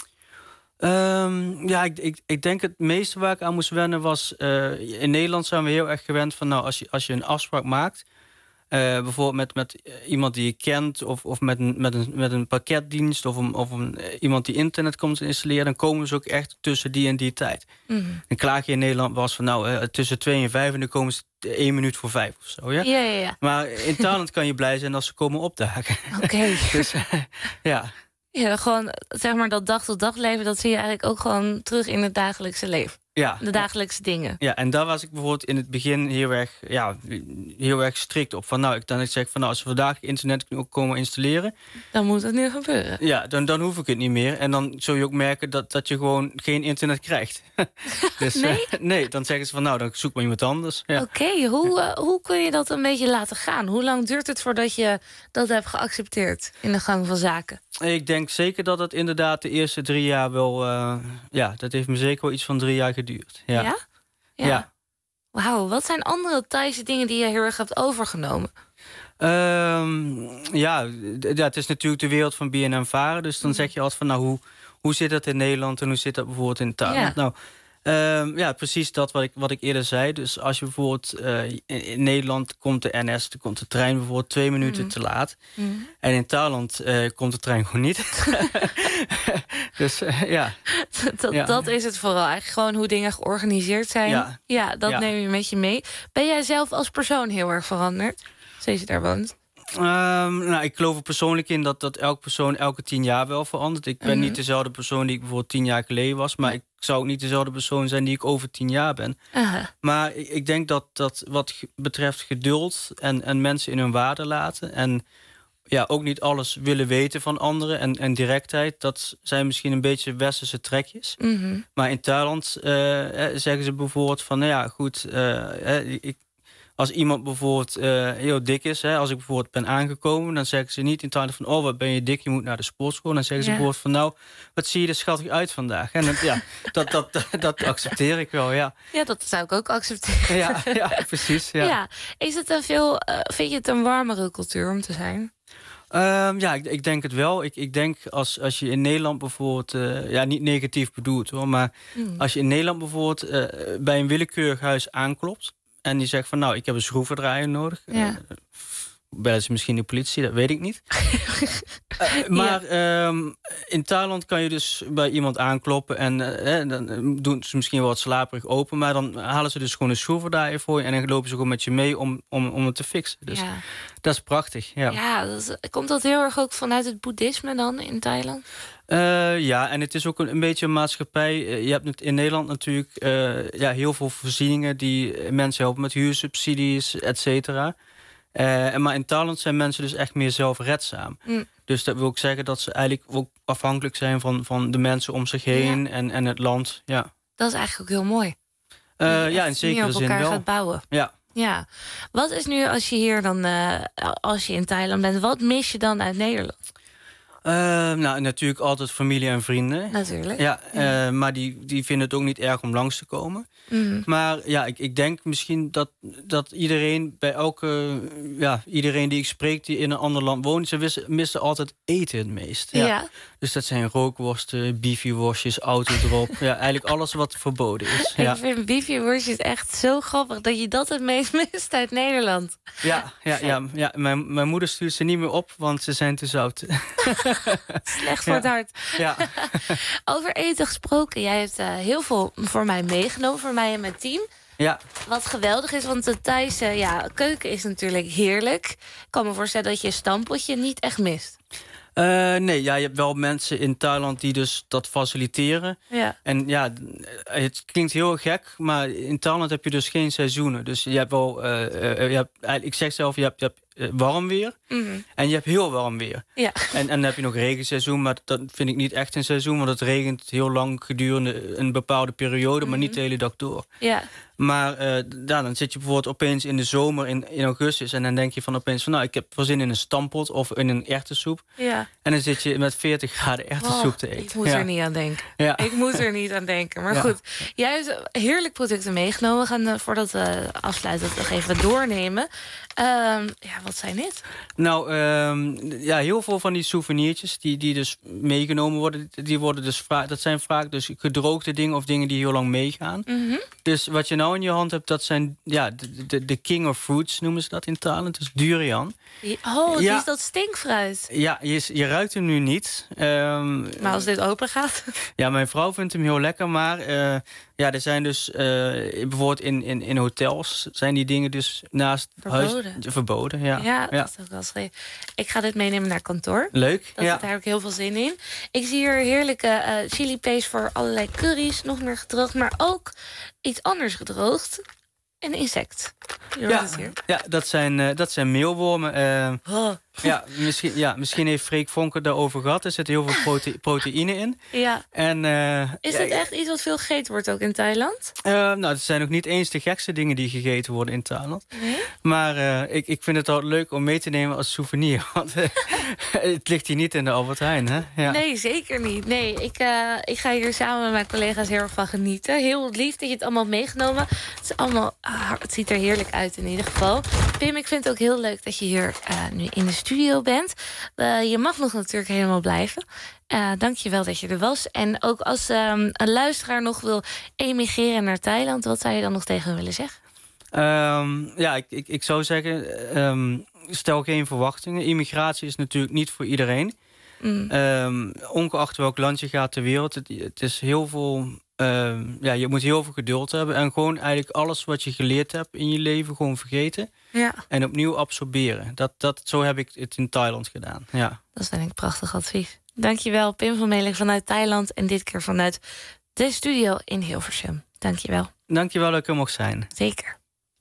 Ik denk het meeste waar ik aan moest wennen was... in Nederland zijn we heel erg gewend van... als je een afspraak maakt... bijvoorbeeld met iemand die je kent... of met een pakketdienst... of iemand die internet komt te installeren... dan komen ze ook echt tussen die en die tijd. Mm-hmm. Een klaagje in Nederland was van... tussen 2 en 5 en dan komen ze 1 minuut voor 5 of zo. Ja. Maar in Thailand kan je blij zijn als ze komen opdagen. Oké. Dus Ja, gewoon zeg maar dat dag-tot-dag leven... dat zie je eigenlijk ook gewoon terug in het dagelijkse leven. Ja. De dagelijkse dingen. Ja, en daar was ik bijvoorbeeld in het begin heel erg strikt op. Van, nou, ik zeg van, nou, als we vandaag internet komen installeren, Dan moet het nu gebeuren. Ja, dan hoef ik het niet meer. En dan zul je ook merken dat je gewoon geen internet krijgt. Dus, Nee? Nee, dan zeggen ze van, nou, dan zoek maar iemand anders. Ja. Oké, hoe kun je dat een beetje laten gaan? Hoe lang duurt het voordat je dat hebt geaccepteerd in de gang van zaken? Ik denk zeker dat het inderdaad de eerste 3 jaar wel... dat heeft me zeker wel iets van 3 jaar geduurd. Ja? Ja. Wauw, wat zijn andere Thaise dingen die je heel erg hebt overgenomen? Het is natuurlijk de wereld van BNNVARA. Dus dan zeg je altijd van, nou, hoe zit dat in Nederland en hoe zit dat bijvoorbeeld in Thailand? Ja. Nou, precies dat wat ik eerder zei. Dus als je bijvoorbeeld in Nederland komt de NS, dan komt de trein bijvoorbeeld 2 minuten te laat. En in Thailand komt de trein gewoon niet. Dus ja. Dat is het vooral. Eigenlijk gewoon hoe dingen georganiseerd zijn. Ja, dat neem je met je mee. Ben jij zelf als persoon heel erg veranderd? Sinds je daar woont? Ik geloof er persoonlijk in dat elke persoon elke 10 jaar wel verandert. Ik ben niet dezelfde persoon die ik bijvoorbeeld 10 jaar geleden was. Maar ik zou ook niet dezelfde persoon zijn die ik over 10 jaar ben. Maar ik denk dat wat betreft geduld en mensen in hun waarde laten... en ook niet alles willen weten van anderen en directheid... dat zijn misschien een beetje westerse trekjes. Maar in Thailand zeggen ze bijvoorbeeld van... nou ja, goed, als iemand bijvoorbeeld heel dik is... als ik bijvoorbeeld ben aangekomen... dan zeggen ze niet in Thailand van... oh, wat ben je dik, je moet naar de sportschool. Dan zeggen ze bijvoorbeeld van... nou, wat zie je er schattig uit vandaag. En dat accepteer ik wel, ja. Ja, dat zou ik ook accepteren. Ja, precies. Ja. Is het vind je het een warmere cultuur om te zijn? Ik denk het wel. Ik denk als je in Nederland bijvoorbeeld... niet negatief bedoeld hoor... maar als je in Nederland bijvoorbeeld bij een willekeurig huis aanklopt... en die zegt van, nou, ik heb een schroevendraaier nodig. Ja. Bellen ze misschien de politie, dat weet ik niet. Maar in Thailand kan je dus bij iemand aankloppen... en dan doen ze misschien wel wat slaperig open... maar dan halen ze dus gewoon een schroevendraaier voor je... en dan lopen ze gewoon met je mee om het te fixen. Dus dat is prachtig. Ja, komt dat heel erg ook vanuit het boeddhisme dan in Thailand? En het is ook een beetje een maatschappij. Je hebt in Nederland natuurlijk heel veel voorzieningen... die mensen helpen met huursubsidies, et cetera... maar in Thailand zijn mensen dus echt meer zelfredzaam. Dus dat wil ook zeggen dat ze eigenlijk ook afhankelijk zijn... van de mensen om zich heen en het land. Ja. Dat is eigenlijk ook heel mooi. In zekere zin wel. Gaat bouwen. Ja. Wat is nu als je hier dan, als je in Thailand bent... wat mis je dan uit Nederland? Natuurlijk altijd familie en vrienden. Natuurlijk. Ja, maar die vinden het ook niet erg om langs te komen. Maar ik denk misschien dat iedereen bij iedereen die ik spreek die in een ander land woont, ze missen altijd eten het meest. Ja. Dus dat zijn rookworsten, bifi-worstjes, autodrop. Eigenlijk alles wat verboden is. Ik vind bifi-worstjes echt zo grappig dat je dat het meest mist uit Nederland. Ja. Mijn moeder stuurt ze niet meer op, want ze zijn te zout. Slecht voor het hart. Ja. Over eten gesproken. Jij hebt heel veel voor mij meegenomen, voor mij en mijn team. Ja. Wat geweldig is, want de Thaise keuken is natuurlijk heerlijk. Ik kan me voorstellen dat je stampotje niet echt mist. Je hebt wel mensen in Thailand die dus dat faciliteren. Ja. En het klinkt heel gek, maar in Thailand heb je dus geen seizoenen. Dus je hebt wel, ik zeg zelf, je hebt warm weer en je hebt heel warm weer. Ja. En dan heb je nog regenseizoen, maar dat vind ik niet echt een seizoen, want het regent heel lang gedurende een bepaalde periode, maar niet de hele dag door. Ja. Maar dan zit je bijvoorbeeld opeens in de zomer in augustus en dan denk je van opeens van nou, ik heb wel zin in een stampot of in een erwtensoep. Ja. En dan zit je met 40 graden erwtensoep te eten. Ik moet er niet aan denken. Ja. Ik moet er niet aan denken. Maar goed, jij hebt heerlijk producten meegenomen. We gaan voordat we afsluiten het nog even doornemen. Wat zijn dit? Nou, heel veel van die souvenirtjes die dus meegenomen worden, die worden dus dat zijn vaak dus gedroogde dingen of dingen die heel lang meegaan. Dus wat je nou in je hand hebt, dat zijn de king of fruits noemen ze dat in Thailand, dus durian. Die is dat stinkfruit. Ja, je ruikt hem nu niet. Maar als dit open gaat? Ja, mijn vrouw vindt hem heel lekker, maar er zijn dus bijvoorbeeld in hotels zijn die dingen dus naast verboden. Huis verboden. Ja, dat is ook wel schreef. Ik ga dit meenemen naar kantoor. Leuk. Daar heb ik heel veel zin in. Ik zie hier heerlijke chili paste voor allerlei curry's, nog meer gedroogd, maar ook iets anders gedroogd. Een insect. Dat zijn meelwormen. Misschien heeft Freek Vonker daarover gehad. Er zit heel veel proteïne in. Ja. En, is het echt iets wat veel gegeten wordt ook in Thailand? Het zijn ook niet eens de gekste dingen die gegeten worden in Thailand. Nee? Maar ik vind het wel leuk om mee te nemen als souvenir. Want het ligt hier niet in de Albert Heijn, hè? Ja. Nee, zeker niet. Nee, ik ga hier samen met mijn collega's heel erg van genieten. Heel lief dat je het allemaal hebt meegenomen. Het ziet er heerlijk uit in ieder geval. Pim, ik vind het ook heel leuk dat je hier nu in de studio bent. Je mag nog natuurlijk helemaal blijven. Dank je wel dat je er was. En ook als een luisteraar nog wil emigreren naar Thailand, wat zou je dan nog tegen hem willen zeggen? Ik zou zeggen, stel geen verwachtingen. Immigratie is natuurlijk niet voor iedereen. Ongeacht welk land je gaat ter wereld. Het is heel veel. Je moet heel veel geduld hebben. En gewoon eigenlijk alles wat je geleerd hebt in je leven gewoon vergeten. Ja. En opnieuw absorberen. Zo heb ik het in Thailand gedaan. Ja. Dat is denk ik een prachtig advies. Dankjewel, Pim van Meling vanuit Thailand. En dit keer vanuit de studio in Hilversum. Dankjewel. Dankjewel dat ik er mocht zijn. Zeker.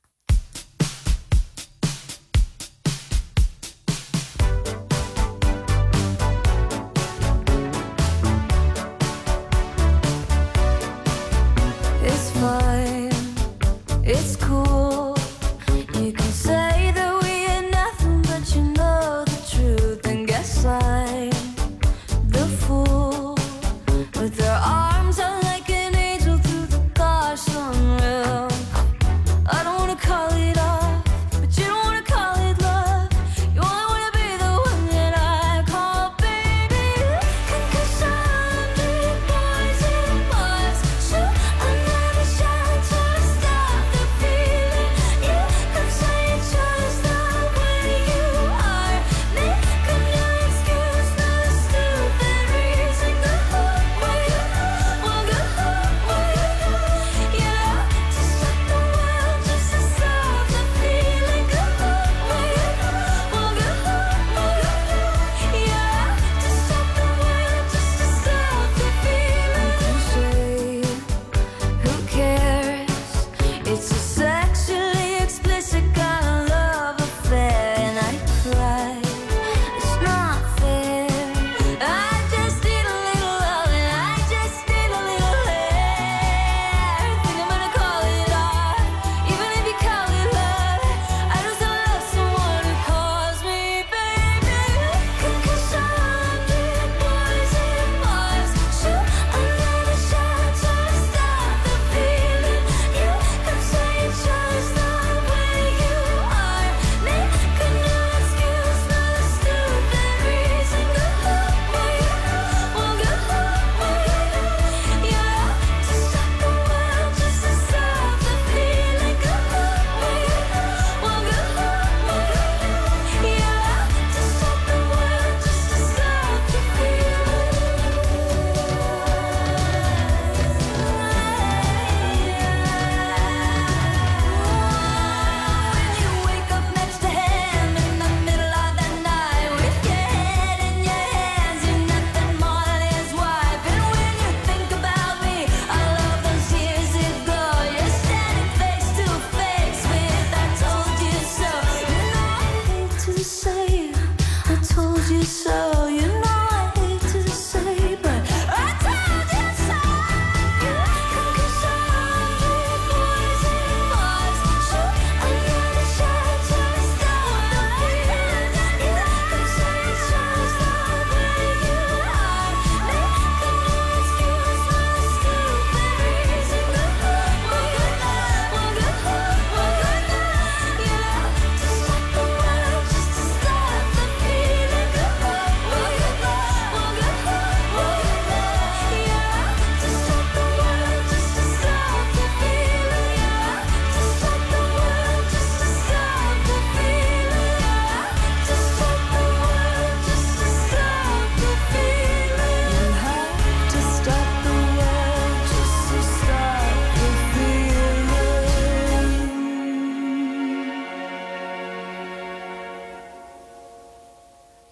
It's cool. You can say that we ain't nothing, but you know the truth. And guess I'm the fool with their arms out like an angel through the gosh unreal. I don't wanna call it off, but you don't wanna call it love. You only wanna be the one that I call baby. Concussion, boys and boys, shoot another shot to stop the feeling. You could say it's just the way you are. Make up your excuse, no stupid reason. Go away, well go away, yeah. To stop the world, just to stop the feeling. Go away, well go away, yeah. To stop the world, just to stop the feeling. Cliche, who cares? It's a sexually explicit kind of love affair, and I cry. It's not fair. I just need a little love, and I just need a little hair. Think I'm gonna call it art, even if you call it love. I just don't love someone who calls me baby. Concussion, boys and boys, shoot another shot to stop the feeling. You could say it's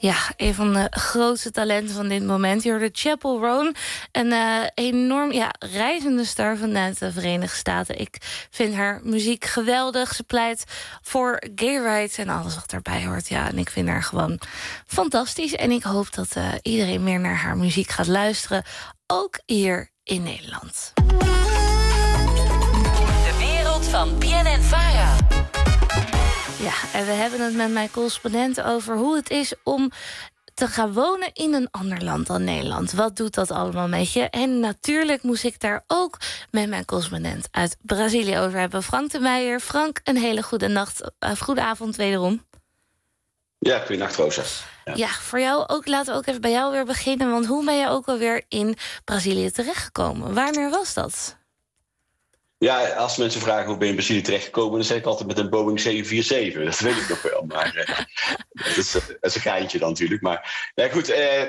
Ja, een van de grootste talenten van dit moment. Je hoorde Chappell Roan, een enorm reizende ster vanuit de Verenigde Staten. Ik vind haar muziek geweldig. Ze pleit voor gay rights en alles wat daarbij hoort. Ja, en ik vind haar gewoon fantastisch. En ik hoop dat iedereen meer naar haar muziek gaat luisteren. Ook hier in Nederland. De wereld van BNN-Vara. Ja, en we hebben het met mijn correspondent over hoe het is om te gaan wonen in een ander land dan Nederland. Wat doet dat allemaal met je? En natuurlijk moest ik daar ook met mijn correspondent uit Brazilië over hebben. Frank de Meijer. Frank, een hele goede nacht. Goede avond wederom. Ja, goedenacht, Rosa. Ja, voor jou ook. Laten we ook even bij jou weer beginnen. Want hoe ben je ook alweer in Brazilië terechtgekomen? Wanneer was dat? Ja, als mensen vragen hoe ben je in Brazilië terechtgekomen, dan zeg ik altijd met een Boeing 747. Dat weet ik nog wel, maar dat is een geintje dan natuurlijk. Maar goed,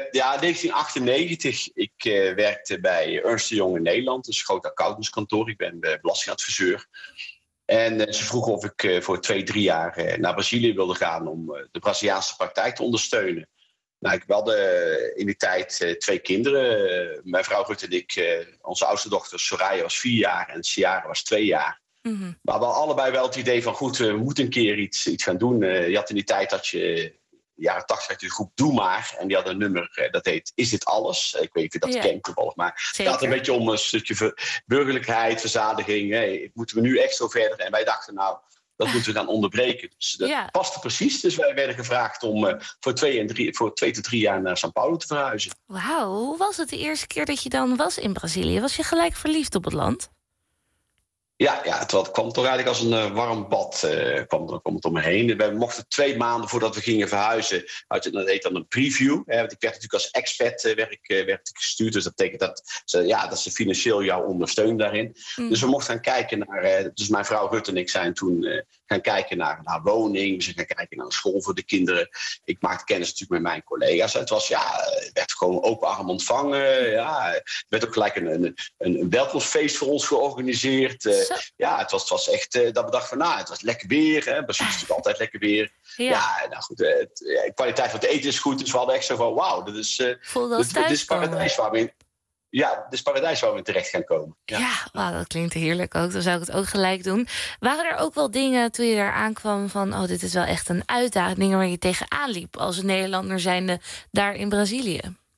1998. Ik werkte bij Ernst & Young in Nederland, dus een groot accountantskantoor. Ik ben belastingadviseur. En ze vroegen of ik voor 2-3 jaar naar Brazilië wilde gaan om de Braziliaanse praktijk te ondersteunen. Nou, ik had in die tijd 2 kinderen. Mijn vrouw Ruth en ik, onze oudste dochter Soraya was 4 jaar en Ciara was 2 jaar. Mm-hmm. Maar we hadden allebei wel het idee van goed, we moeten een keer iets gaan doen. Je had in die tijd dat je, jaren 80 had je de groep Doe Maar. En die had een nummer dat heet Is Dit Alles? Ik weet niet of je dat kent toevallig. Maar het gaat een beetje om een stukje burgerlijkheid, verzadiging. Moeten we nu echt zo verder? En wij dachten nou, dat moeten we gaan onderbreken. Dus dat paste precies. Dus wij werden gevraagd om voor 2 tot 3 jaar naar São Paulo te verhuizen. Wauw, hoe was het de eerste keer dat je dan was in Brazilië? Was je gelijk verliefd op het land? Ja, het kwam toch eigenlijk als een warm bad kwam het om me heen. We mochten 2 maanden voordat we gingen verhuizen, dat heet dan een preview. Want ik werd natuurlijk als expat werd ik gestuurd. Dus dat betekent dat ze financieel jou ondersteunen daarin. Mm. Dus we mochten gaan kijken naar, dus mijn vrouw Rutte en ik zijn toen gaan kijken naar woning. We zijn gaan kijken naar een school voor de kinderen. Ik maakte kennis natuurlijk met mijn collega's. En het was, werd gewoon open arm ontvangen. Er werd ook gelijk een welkomstfeest voor ons georganiseerd. Het was echt dat we dachten van, het was lekker weer. Brazilië is natuurlijk altijd lekker weer. Ja, nou goed, de kwaliteit van het eten is goed. Dus we hadden echt zo van, wauw, dit is paradijs waar we in... Ja, dit is paradijs waar we in terecht gaan komen. Ja, dat klinkt heerlijk ook. Dan zou ik het ook gelijk doen. Waren er ook wel dingen toen je daar aankwam van, dit is wel echt een uitdaging waar je tegenaan liep als Nederlander zijnde daar in Brazilië?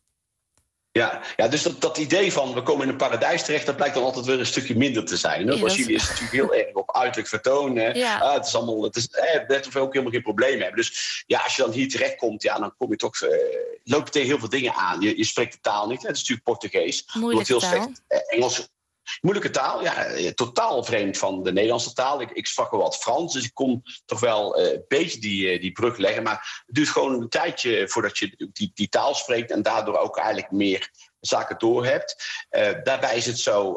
Ja, dus dat idee van we komen in een paradijs terecht, dat blijkt dan altijd weer een stukje minder te zijn. Ja, Brazilië is natuurlijk heel erg op uiterlijk vertoon. Het is allemaal, dat we ook helemaal geen probleem hebben. Dus als je dan hier terechtkomt, dan kom je toch, loop je tegen heel veel dingen aan. Je spreekt de taal niet. Het is natuurlijk Portugees. Moeilijke taal. Engels. Moeilijke taal, totaal vreemd van de Nederlandse taal. Ik sprak wel wat Frans, dus ik kon toch wel een beetje die brug leggen. Maar het duurt gewoon een tijdje voordat je die taal spreekt en daardoor ook eigenlijk meer zaken door hebt. Daarbij is het zo,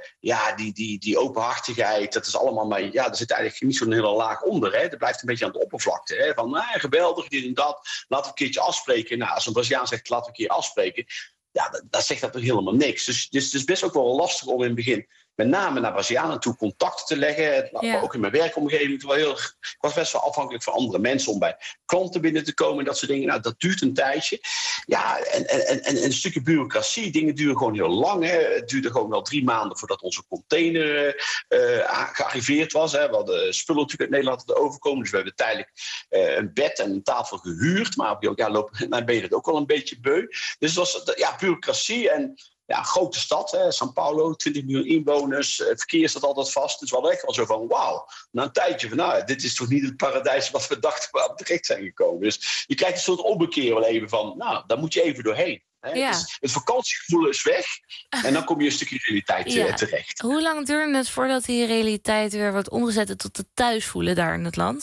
die openhartigheid, dat is allemaal maar, er zit eigenlijk niet zo'n hele laag onder. Hè. Dat blijft een beetje aan de oppervlakte. Hè. Van, geweldig, dit en dat, laten we een keertje afspreken. Nou, als een Braziliaan zegt, laten we een keer afspreken, dat zegt dat toch helemaal niks. Dus het is best ook wel lastig om in het begin met name naar Brazilianen toe contacten te leggen. Maar ook in mijn werkomgeving. Ik was best wel afhankelijk van andere mensen om bij klanten binnen te komen en dat soort dingen. Nou, dat duurt een tijdje. Ja, en een stukje bureaucratie. Dingen duren gewoon heel lang. Hè. Het duurde gewoon wel 3 maanden voordat onze container gearriveerd was. Hè. We hadden spullen natuurlijk uit Nederland overkomen. Dus we hebben tijdelijk een bed en een tafel gehuurd. Maar op dan ben je het ook wel een beetje beu. Dus het was bureaucratie en grote stad, hè, São Paulo, 20 miljoen inwoners. Het verkeer staat altijd vast. Dus we hadden echt wel zo van, wauw. Na een tijdje van, dit is toch niet het paradijs wat we dachten waar we terecht zijn gekomen. Dus je krijgt een soort ommekeer wel even van, daar moet je even doorheen. Hè. Ja. Dus het vakantiegevoel is weg. En dan kom je een stukje realiteit terecht. Hoe lang duurde het voordat die realiteit weer wordt omgezet tot het thuisvoelen daar in het land?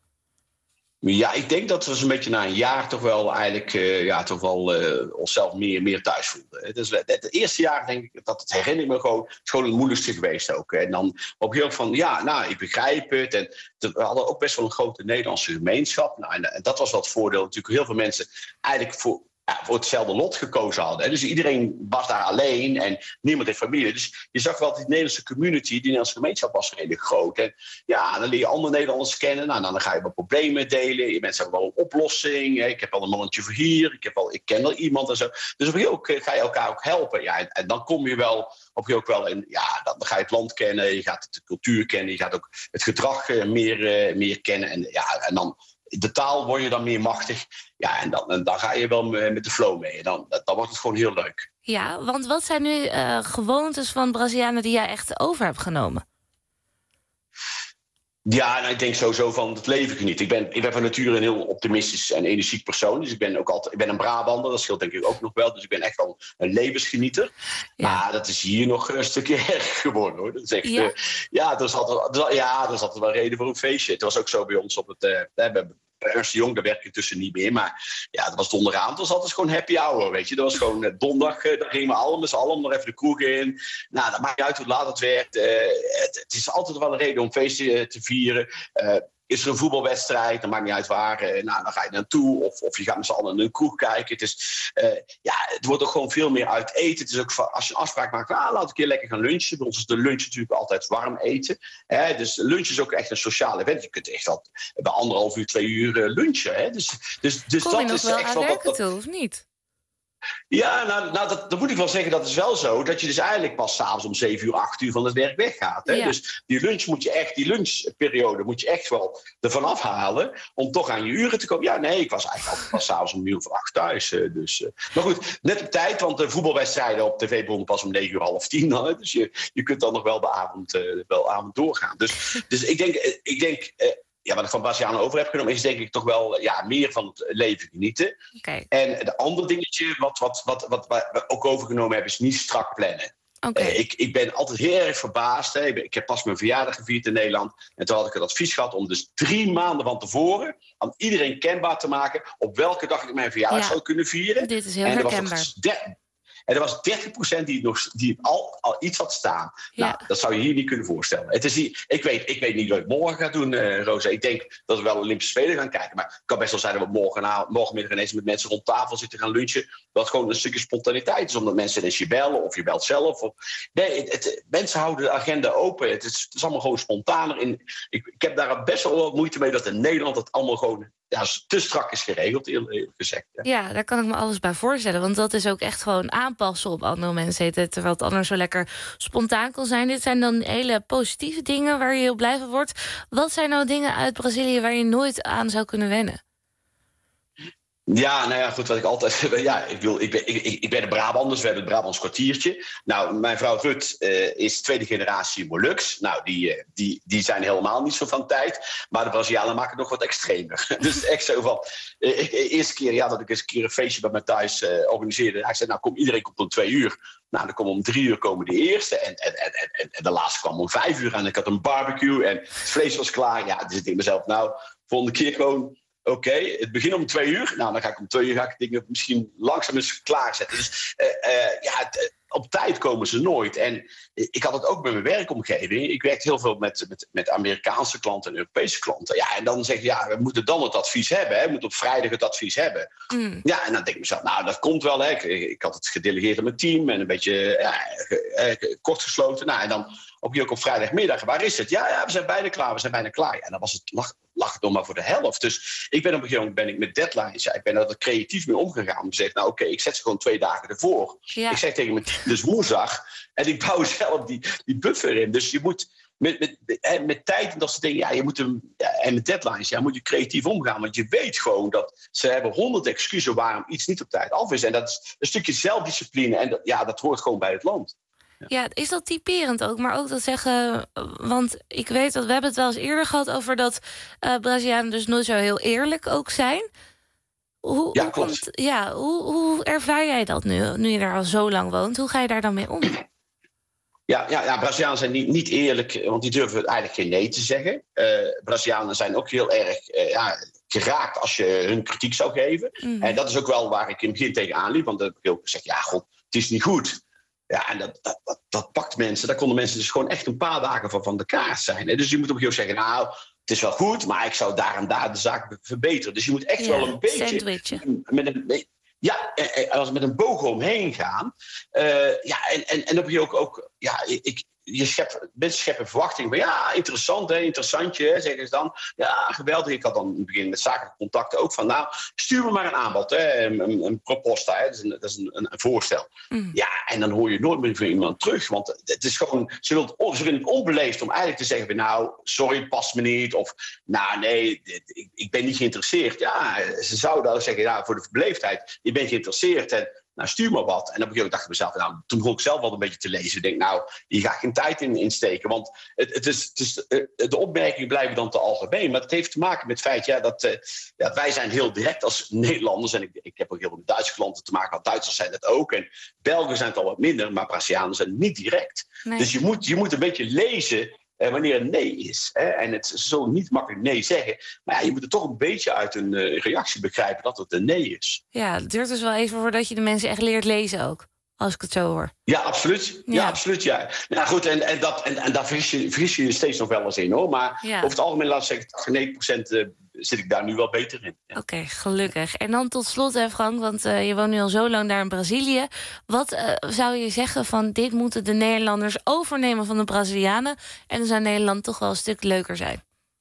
Ja, ik denk dat we zo'n beetje na een jaar toch wel eigenlijk onszelf meer thuis voelden. Dus het eerste jaar denk ik, dat herinner ik me gewoon, het is gewoon het moeilijkste geweest ook. En dan op heel van, ik begrijp het. En we hadden ook best wel een grote Nederlandse gemeenschap. Nou, en dat was wel het voordeel. Natuurlijk heel veel mensen eigenlijk voor hetzelfde lot gekozen hadden. Hè. Dus iedereen was daar alleen en niemand heeft familie. Dus je zag wel dat die Nederlandse community, die Nederlandse gemeenschap was redelijk groot. En ja, dan leer je andere Nederlanders kennen. Nou, dan ga je wat problemen delen. Mensen hebben wel een oplossing. Ik heb wel een mannetje voor hier. Ik ken wel iemand en zo. Dus op een gegeven moment ga je elkaar ook helpen. Ja, en dan kom je wel op een gegeven moment wel in. Ja, dan ga je het land kennen. Je gaat de cultuur kennen. Je gaat ook het gedrag meer kennen. En dan de taal word je dan meer machtig. Ja, en dan ga je wel met de flow mee. Dan wordt het gewoon heel leuk. Ja, want wat zijn nu gewoontes van Brazilianen die jij echt over hebt genomen? Ja, nou, ik denk sowieso van het leven genieten. Ik ben van nature een heel optimistisch en energiek persoon. Dus ik ben een Brabander, dat scheelt denk ik ook nog wel. Dus ik ben echt wel een levensgenieter. Ja. Maar dat is hier nog een stukje erg geworden, hoor. Dat is echt, er zat wel reden voor een feestje. Het was ook zo bij ons op het... bij Ernst de Jong, daar werk ik tussen niet meer. Maar ja, dat was donderdagavond, dat was altijd gewoon happy hour, weet je. Dat was gewoon donderdag, daar gingen we allemaal met z'n allen nog even de kroeg in. Nou, dat maakt niet uit hoe laat het werd. Het is altijd wel een reden om feesten te vieren. Is er een voetbalwedstrijd, dan maakt niet uit waar. Dan ga je naartoe of je gaat met z'n allen in een kroeg kijken. Het wordt ook gewoon veel meer uit eten. Het is ook als je een afspraak maakt, laten we een keer lekker gaan lunchen. Bij ons is de lunch natuurlijk altijd warm eten. Dus lunch is ook echt een sociaal event. Je kunt echt al bij 1,5 uur, 2 uur lunchen. Hè? Dus kom dat je nog is wel echt aan werken toe, of niet? Ja, dat moet ik wel zeggen, dat is wel zo. Dat je dus eigenlijk pas 's avonds om 7 uur, 8 uur van het werk weggaat. Hè? Ja. Dus die lunchperiode moet je echt wel ervan afhalen om toch aan je uren te komen. Ja, nee, ik was eigenlijk altijd pas 's avonds om 1 uur of 8 thuis. Maar goed, net op tijd, want de voetbalwedstrijden op tv begonnen pas om 9 uur, half 10. Hè? Dus je kunt dan nog wel de avond doorgaan. Dus ik denk wat ik van Brazilianen over heb genomen, is denk ik toch wel meer van het leven genieten. Okay. En het andere dingetje wat we ook overgenomen hebben, is niet strak plannen. Okay. Ik ben altijd heel erg verbaasd. Hè. Ik heb pas mijn verjaardag gevierd in Nederland. En toen had ik het advies gehad om dus 3 maanden van tevoren aan iedereen kenbaar te maken op welke dag ik mijn verjaardag zou kunnen vieren. Dit is heel herkenbaar. En er was 30% die al iets had staan. Ja. Nou, dat zou je hier niet kunnen voorstellen. Ik weet niet wat ik morgen ga doen, Rosa. Ik denk dat we wel Olympische Spelen gaan kijken. Maar het kan best wel zijn dat we morgenmiddag ineens met mensen rond tafel zitten gaan lunchen. Dat gewoon een stukje spontaniteit is. Omdat mensen ineens je bellen of je belt zelf. Mensen houden de agenda open. Het is allemaal gewoon spontaner. Ik heb daar best wel wat moeite mee dat in Nederland het allemaal gewoon te strak is geregeld, eerlijk gezegd. Ja, daar kan ik me alles bij voorstellen. Want dat is ook echt gewoon aanpassen op andere mensen. Terwijl het anders zo lekker spontaan kan zijn. Dit zijn dan hele positieve dingen waar je heel blij van wordt. Wat zijn nou dingen uit Brazilië waar je nooit aan zou kunnen wennen? Ja, nou ja, goed, wat ik altijd... Ja, ik ben een Brabanders, we hebben het Brabants kwartiertje. Nou, mijn vrouw Rut is tweede generatie Molux. Nou, die zijn helemaal niet zo van tijd. Maar de Brazilianen maken het nog wat extremer. Dus echt zo van... eerste keer dat ik eens een keer een feestje bij mij thuis organiseerde. Hij zei, iedereen komt om 2 uur. Nou, dan komen om 3 uur komen de eerste. En de laatste kwam om 5 uur. En ik had een barbecue en het vlees was klaar. Ja, dus ik denk mezelf, volgende keer gewoon... Oké, het begint om 2 uur. Nou, dan ga ik om 2 uur dingen misschien langzaam eens klaarzetten. Dus op tijd komen ze nooit. En ik had het ook met mijn werkomgeving. Ik werkte heel veel met Amerikaanse klanten en Europese klanten. Ja, en dan zeg je, we moeten dan het advies hebben. Hè. We moeten op vrijdag het advies hebben. Mm. Ja, en dan denk ik mezelf, dat komt wel. Hè. Ik had het gedelegeerd aan mijn team en een beetje kort gesloten. Nou, en dan op vrijdagmiddag, waar is het? Ja, we zijn bijna klaar. Ja, en dan was het lag het nog maar voor de helft. Dus ik ben op een gegeven moment met deadlines. Ja, ik ben er creatief mee omgegaan. Ik zeg, ik zet ze gewoon 2 dagen ervoor. Ja. Ik zeg tegen mijn team, dus woensdag. En ik bouw zelf die buffer in. Dus je moet met tijd en dat soort dingen. En met deadlines, moet je creatief omgaan. Want je weet gewoon dat ze hebben 100 excuses waarom iets niet op tijd af is. En dat is een stukje zelfdiscipline. En dat hoort gewoon bij het land. Ja, is dat typerend ook? Maar ook dat zeggen... Want ik weet dat we hebben het wel eens eerder gehad over dat Brazilianen dus nooit zo heel eerlijk ook zijn. Hoe ervaar jij dat nu je daar al zo lang woont? Hoe ga je daar dan mee om? Ja, Brazilianen zijn niet eerlijk, want die durven eigenlijk geen nee te zeggen. Brazilianen zijn ook heel erg geraakt als je hun kritiek zou geven. Mm. En dat is ook wel waar ik in het begin tegenaan liep. Want dan heb ik ook gezegd, het is niet goed. Ja, en dat pakt mensen. Daar konden mensen dus gewoon echt een paar dagen van de kaart zijn. Dus je moet op een gegeven moment zeggen, het is wel goed, maar ik zou daar en daar de zaak verbeteren. Dus je moet echt wel een beetje... Ja, als we met een boog omheen gaan. En dan heb je ook mensen scheppen verwachting van interessant, interessantje, zeggen ze dan. Ja, geweldig. Ik had dan in het begin met zakelijke contacten ook van, nou, stuur me maar een aanbod, een proposta, hè. Dat is een voorstel. Ja, en dan hoor je nooit meer van iemand terug, want het is gewoon, ze vinden het onbeleefd om eigenlijk te zeggen, nou, sorry, het past me niet, of, nou, nee, ik ben niet geïnteresseerd. Ja, ze zouden dan zeggen, voor de beleefdheid, je bent geïnteresseerd en nou, stuur maar wat. En dan dacht ik mezelf, toen begon ik zelf wel een beetje te lezen. Ik denk, nou, hier ga ik geen tijd in steken. Want de opmerkingen blijven dan te algemeen. Maar het heeft te maken met het feit dat wij zijn heel direct als Nederlanders. En ik heb ook heel veel met Duitse klanten te maken. Duitsers zijn dat ook. En Belgen zijn het al wat minder. Maar Brazilianen zijn het niet direct. Nee. Dus je moet een beetje lezen wanneer een nee is. En ze zullen niet makkelijk nee zeggen. Maar je moet het toch een beetje uit een reactie begrijpen dat het een nee is. Ja, het duurt dus wel even voordat je de mensen echt leert lezen ook. Als ik het zo hoor. Ja, absoluut. Ja, absoluut, ja. Nou goed, en daar vergis je steeds nog wel eens in, hoor. Maar over het algemeen, laat ik zeggen, 90% zit ik daar nu wel beter in. Ja. Oké, gelukkig. En dan tot slot, Frank, want je woont nu al zo lang daar in Brazilië. Wat zou je zeggen van dit moeten de Nederlanders overnemen van de Brazilianen en dan zou Nederland toch wel een stuk leuker zijn?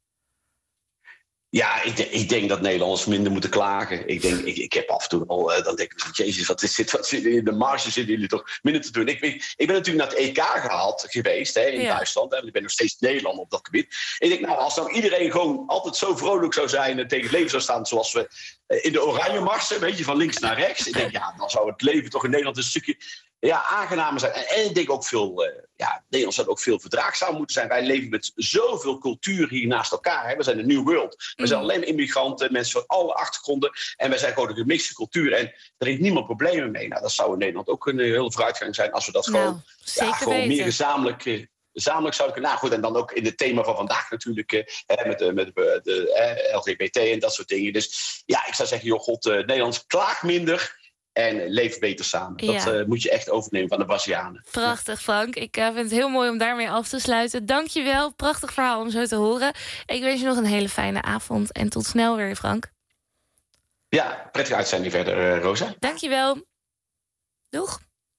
Ja, ik denk dat Nederlanders minder moeten klagen. Ik heb af en toe al, dan denk ik, jezus, wat zit in de marge zitten jullie toch minder te doen. Ik ben natuurlijk naar het EK geweest in Duitsland. En ik ben nog steeds Nederlander op dat gebied. Ik denk, nou, als nou iedereen gewoon altijd zo vrolijk zou zijn en tegen het leven zou staan zoals we in de oranje mars, een beetje van links naar rechts. Ik denk, dan zou het leven toch in Nederland een stukje aangenamer zijn. En ik denk ook Nederland zou ook veel verdraagzaam moeten zijn. Wij leven met zoveel cultuur hier naast elkaar. Hè. We zijn een new world. We zijn alleen immigranten, mensen van alle achtergronden. En wij zijn gewoon een gemixte cultuur. En daar heeft niemand problemen mee. Nou, dat zou in Nederland ook een hele vooruitgang zijn als we dat gewoon meer gezamenlijk zouden kunnen. Nou goed, en dan ook in het thema van vandaag natuurlijk met de LGBT en dat soort dingen. Dus ik zou zeggen, joh, God, Nederland klaagt minder. En leef beter samen. Dat moet je echt overnemen van de Brazilianen. Prachtig, Frank. Ik vind het heel mooi om daarmee af te sluiten. Dank je wel. Prachtig verhaal om zo te horen. Ik wens je nog een hele fijne avond. En tot snel weer, Frank. Ja, prettige uitzending verder, Rosa. Dank je wel. Doeg.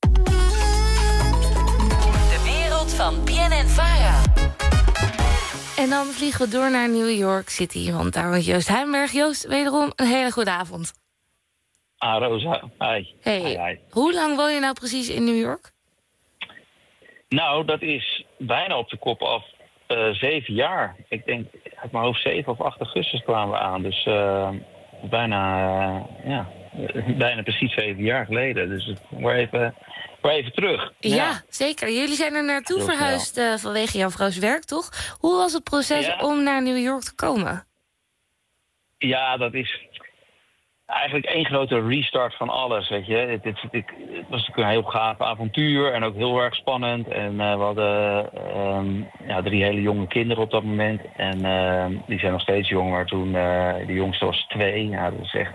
De wereld van BNN-Vara. En dan vliegen we door naar New York City. Want daar woont Joost Heijnberg. Joost, wederom een hele goede avond. Rosa. Hi. Hey. Hoe lang woon je nou precies in New York? Nou, dat is bijna op de kop af 7 jaar. Ik denk, uit mijn hoofd 7 of 8 augustus kwamen we aan. Dus bijna precies 7 jaar geleden. Dus maar even terug. Ja, zeker. Jullie zijn er naartoe verhuisd vanwege jouw vrouws werk, toch? Hoe was het proces om naar New York te komen? Ja, dat is eigenlijk één grote restart van alles, weet je. Het was natuurlijk een heel gaaf avontuur en ook heel erg spannend. En we hadden 3 hele jonge kinderen op dat moment. En die zijn nog steeds jong, maar toen de jongste was 2. Ja, dat is echt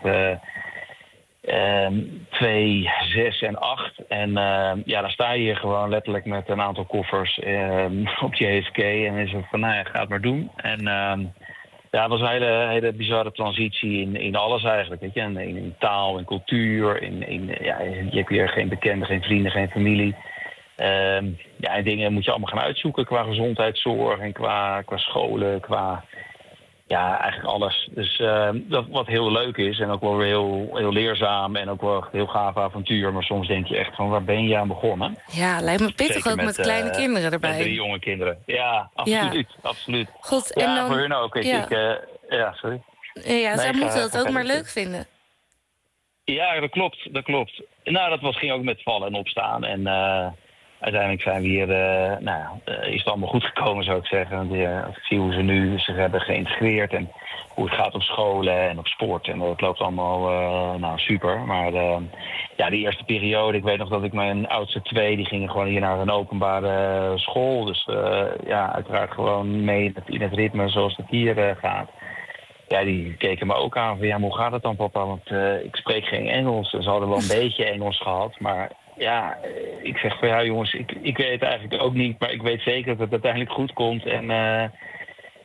2, 6 en 8. En dan sta je hier gewoon letterlijk met een aantal koffers op JFK. En is het van, ga het maar doen. En het was een hele bizarre transitie in alles eigenlijk. Weet je? In taal, in cultuur. Je hebt hier geen bekenden, geen vrienden, geen familie. En dingen moet je allemaal gaan uitzoeken qua gezondheidszorg en qua scholen, qua eigenlijk alles. Dus dat wat heel leuk is en ook wel weer heel leerzaam en ook wel heel gaaf avontuur. Maar soms denk je echt van, waar ben je aan begonnen? Ja, lijkt me pittig ook met kleine kinderen erbij. Met 3 jonge kinderen. Ja, absoluut. God, en dan, voor hun ook. Sorry. Ja, zij moeten dat ook maar leuk vinden. Ja, dat klopt. Nou, ging ook met vallen en opstaan. En uiteindelijk zijn we hier, is het allemaal goed gekomen, zou ik zeggen. Als ik zie hoe ze nu zich hebben geïntegreerd en hoe het gaat op scholen en op sport. En dat loopt allemaal super. Maar de eerste periode, ik weet nog dat ik mijn oudste 2, die gingen gewoon hier naar een openbare school. Dus uiteraard gewoon mee in het ritme zoals het hier gaat. Ja, die keken me ook aan van, maar hoe gaat het dan, papa? Want ik spreek geen Engels. Ze hadden wel een beetje Engels gehad, maar ik zeg van, jongens, ik weet het eigenlijk ook niet, maar ik weet zeker dat het uiteindelijk goed komt. En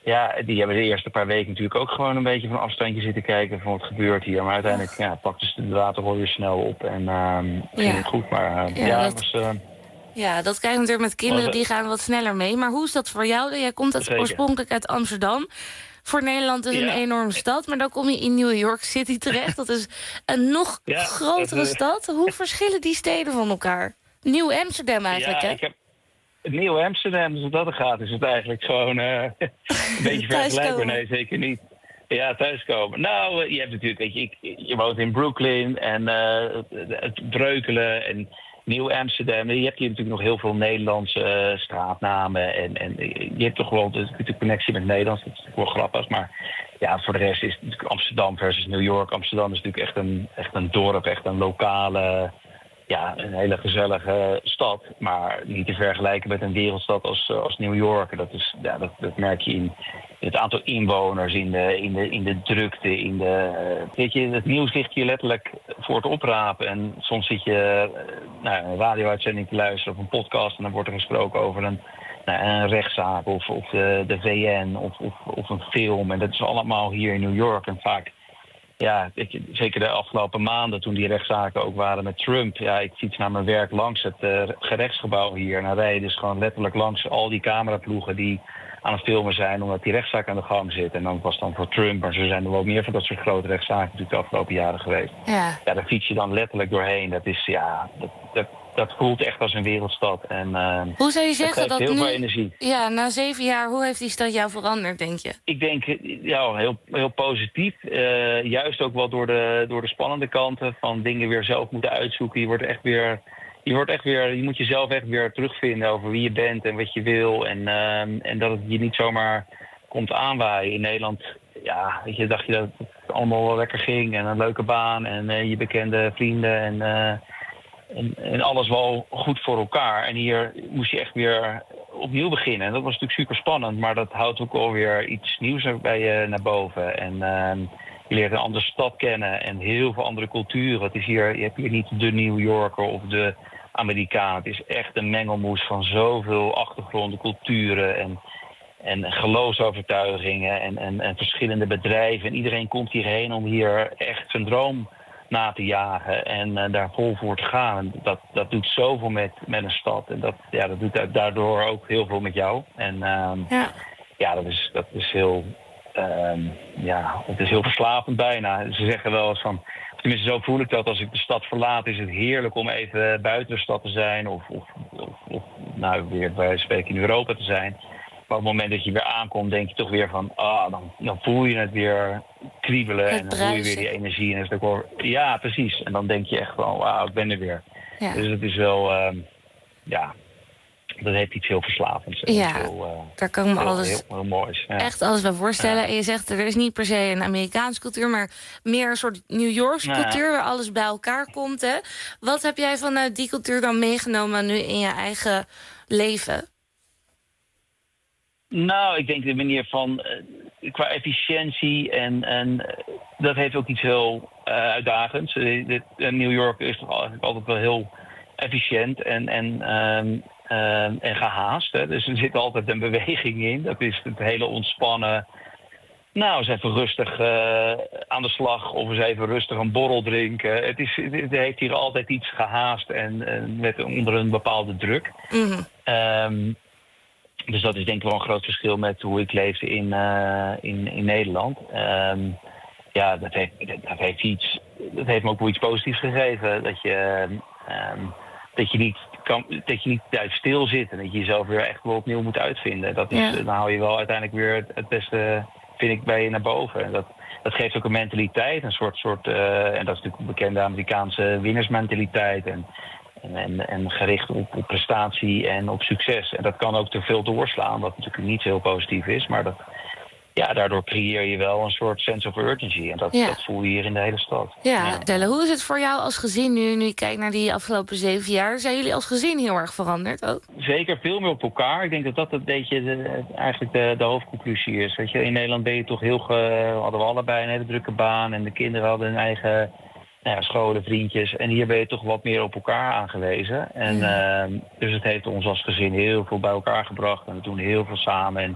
die hebben de eerste paar weken natuurlijk ook gewoon een beetje van afstandje zitten kijken van wat gebeurt hier. Maar uiteindelijk pakten ze de water wel weer snel op en ging het goed. Maar dat krijg je natuurlijk met kinderen, die gaan wat sneller mee. Maar hoe is dat voor jou? Jij komt oorspronkelijk uit Amsterdam. Voor Nederland is een enorme stad, maar dan kom je in New York City terecht. Dat is een nog grotere stad. Hoe verschillen die steden van elkaar? Nieuw Amsterdam eigenlijk, hè? Nieuw Amsterdam, dus dat gaat, is het eigenlijk gewoon een beetje vergelijkbaar. Nee, zeker niet. Ja, thuiskomen. Nou, je hebt natuurlijk, weet je woont in Brooklyn en het Breukelen en Nieuw Amsterdam. Je hebt hier natuurlijk nog heel veel Nederlandse straatnamen en je hebt toch wel de connectie met Nederlands. Dat is natuurlijk wel grappig, maar ja, voor de rest is het natuurlijk Amsterdam versus New York. Amsterdam is natuurlijk echt een dorp, echt een lokale, een hele gezellige stad, maar niet te vergelijken met een wereldstad als New York. Dat merk je in het aantal inwoners, in de drukte, weet je, het nieuws ligt hier letterlijk voor het oprapen. En soms zit je een radio-uitzending te luisteren of een podcast en dan wordt er gesproken over een rechtszaak of de VN of een film. En dat is allemaal hier in New York en vaak. Ja, zeker de afgelopen maanden toen die rechtszaken ook waren met Trump. Ja, ik fiets naar mijn werk langs het gerechtsgebouw hier. En dan rij je dus gewoon letterlijk langs al die cameraploegen die aan het filmen zijn omdat die rechtszaak aan de gang zit. En dan was het dan voor Trump, maar zo zijn er wel meer van dat soort grote rechtszaken natuurlijk de afgelopen jaren geweest. Ja, daar fiets je dan letterlijk doorheen. Dat is, dat voelt echt als een wereldstad. En, hoe zou je zeggen dat heel nu, veel energie. Ja, na 7 jaar, hoe heeft die stad jou veranderd, denk je? Ik denk heel positief. Juist ook wel door de spannende kanten van dingen weer zelf moeten uitzoeken. Je moet jezelf echt weer terugvinden over wie je bent en wat je wil. En dat het je niet zomaar komt aanwaaien. In Nederland dacht je dat het allemaal wel lekker ging en een leuke baan en je bekende vrienden en alles wel goed voor elkaar. En hier moest je echt weer opnieuw beginnen. En dat was natuurlijk super spannend, maar dat houdt ook alweer iets nieuws bij je naar boven. En je leert een andere stad kennen en heel veel andere culturen. Het is hier, je hebt hier niet de New Yorker of de Amerikaan. Het is echt een mengelmoes van zoveel achtergronden, culturen en geloofsovertuigingen en verschillende bedrijven. En iedereen komt hierheen om hier echt zijn droom na te jagen en daar vol voor te gaan. En dat doet zoveel met een stad. En dat doet daardoor ook heel veel met jou. En dat is heel het is heel verslavend bijna. Ze zeggen wel eens van, tenminste zo voel ik dat, als ik de stad verlaat is het heerlijk om even buiten de stad te zijn of weer bij spreken in Europa te zijn. Maar op het moment dat je weer aankomt, denk je toch weer van, dan voel je het weer kriebelen en dan voel je weer die energie. En is ook ja, precies. En dan denk je echt van, wauw, ik ben er weer. Ja. Dus het is wel, dat heeft iets heel verslavends. Daar kan ik me heel moois. Ja. Echt alles bij voorstellen. En je zegt, er is niet per se een Amerikaanse cultuur, maar meer een soort New Yorkse cultuur waar alles bij elkaar komt. Hè? Wat heb jij vanuit die cultuur dan meegenomen nu in je eigen leven? Nou, ik denk de manier van qua efficiëntie en dat heeft ook iets heel uitdagends. New York is toch eigenlijk altijd wel heel efficiënt en gehaast. Hè? Dus er zit altijd een beweging in. Dat is het hele ontspannen. Nou, eens even rustig aan de slag of eens even rustig een borrel drinken. Het heeft hier altijd iets gehaast en onder een bepaalde druk. Mm-hmm. Dus dat is denk ik wel een groot verschil met hoe ik leefde in Nederland. Dat heeft me ook wel iets positiefs gegeven. Dat je niet tijd stil zit en dat je jezelf weer echt wel opnieuw moet uitvinden. Dan hou je wel uiteindelijk weer het beste, vind ik, bij je naar boven. En dat geeft ook een mentaliteit, een soort en dat is natuurlijk een bekende Amerikaanse winnersmentaliteit en gericht op prestatie en op succes. En dat kan ook te veel doorslaan, wat natuurlijk niet heel positief is, maar daardoor creëer je wel een soort sense of urgency. En dat voel je hier in de hele stad. Ja, Delle, hoe is het voor jou als gezin nu je kijkt naar die afgelopen 7 jaar? Zijn jullie als gezin heel erg veranderd ook? Zeker, veel meer op elkaar. Ik denk dat een beetje eigenlijk de hoofdconclusie is. Weet je, in Nederland ben je toch hadden we allebei een hele drukke baan en de kinderen hadden hun eigen scholen, vriendjes. En hier ben je toch wat meer op elkaar aangewezen. En dus het heeft ons als gezin heel veel bij elkaar gebracht. En we doen heel veel samen.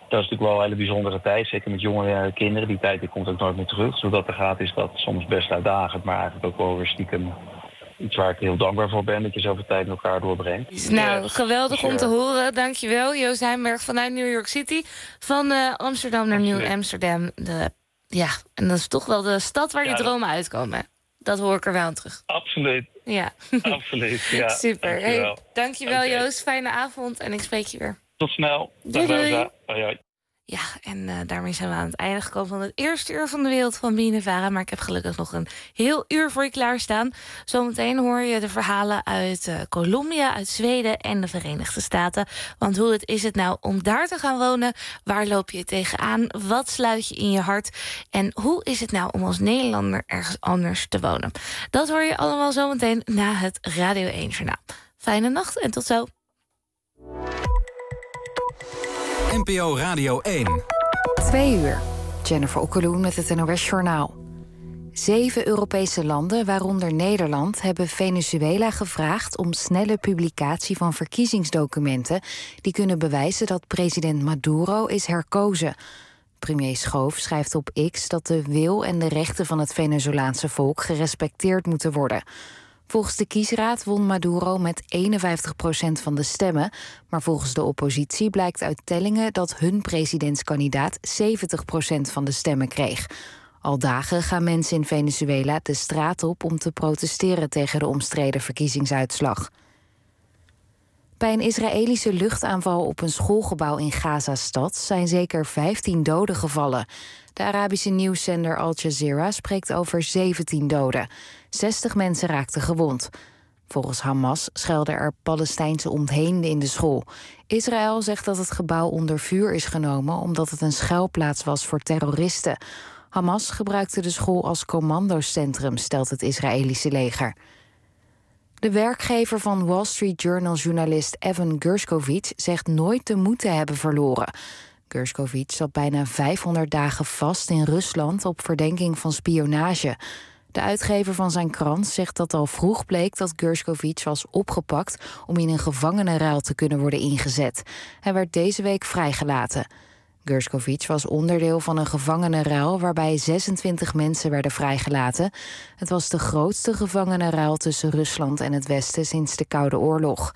dat is natuurlijk wel een hele bijzondere tijd. Zeker met jonge kinderen. Die tijd die komt ook nooit meer terug. Dus hoe dat er gaat is dat soms best uitdagend. Maar eigenlijk ook wel weer stiekem iets waar ik heel dankbaar voor ben. Dat je zoveel tijd met elkaar doorbrengt. Nou, geweldig om te horen. Dankjewel, Joost Heimberg vanuit New York City. Van Amsterdam naar Nieuw Amsterdam. Ja, en dat is toch wel de stad waar je dromen uitkomen. Dat hoor ik er wel aan terug. Absoluut. Ja. Absoluut, ja. Super. Dankjewel, Okay. Joost. Fijne avond en ik spreek je weer. Tot snel. Doei, Dag, doei. Rosa. Hoi. Ja, en daarmee zijn we aan het einde gekomen van het eerste uur van de wereld van BNNVARA. Maar ik heb gelukkig nog een heel uur voor je klaarstaan. Zometeen hoor je de verhalen uit Colombia, uit Zweden en de Verenigde Staten. Want hoe is het nou om daar te gaan wonen? Waar loop je tegenaan? Wat sluit je in je hart? En hoe is het nou om als Nederlander ergens anders te wonen? Dat hoor je allemaal zometeen na het Radio 1 Journaal. Fijne nacht en tot zo. NPO Radio 1. 2 uur. Jennifer Okkeloen met het NOS Journaal. 7 Europese landen, waaronder Nederland, hebben Venezuela gevraagd om snelle publicatie van verkiezingsdocumenten die kunnen bewijzen dat president Maduro is herkozen. Premier Schoof schrijft op X dat de wil en de rechten van het Venezolaanse volk gerespecteerd moeten worden. Volgens de kiesraad won Maduro met 51% van de stemmen, maar volgens de oppositie blijkt uit tellingen dat hun presidentskandidaat 70% van de stemmen kreeg. Al dagen gaan mensen in Venezuela de straat op om te protesteren tegen de omstreden verkiezingsuitslag. Bij een Israëlische luchtaanval op een schoolgebouw in Gaza-stad zijn zeker 15 doden gevallen. De Arabische nieuwszender Al Jazeera spreekt over 17 doden. 60 mensen raakten gewond. Volgens Hamas schuilden er Palestijnse ontheemden in de school. Israël zegt dat het gebouw onder vuur is genomen omdat het een schuilplaats was voor terroristen. Hamas gebruikte de school als commandocentrum, stelt het Israëlische leger. De werkgever van Wall Street Journal-journalist Evan Gershkovich zegt nooit de moed te hebben verloren. Gershkovich zat bijna 500 dagen vast in Rusland op verdenking van spionage. De uitgever van zijn krant zegt dat al vroeg bleek dat Gershkovich was opgepakt om in een gevangenenruil te kunnen worden ingezet. Hij werd deze week vrijgelaten. Gershkovich was onderdeel van een gevangenenruil waarbij 26 mensen werden vrijgelaten. Het was de grootste gevangenenruil tussen Rusland en het Westen sinds de Koude Oorlog.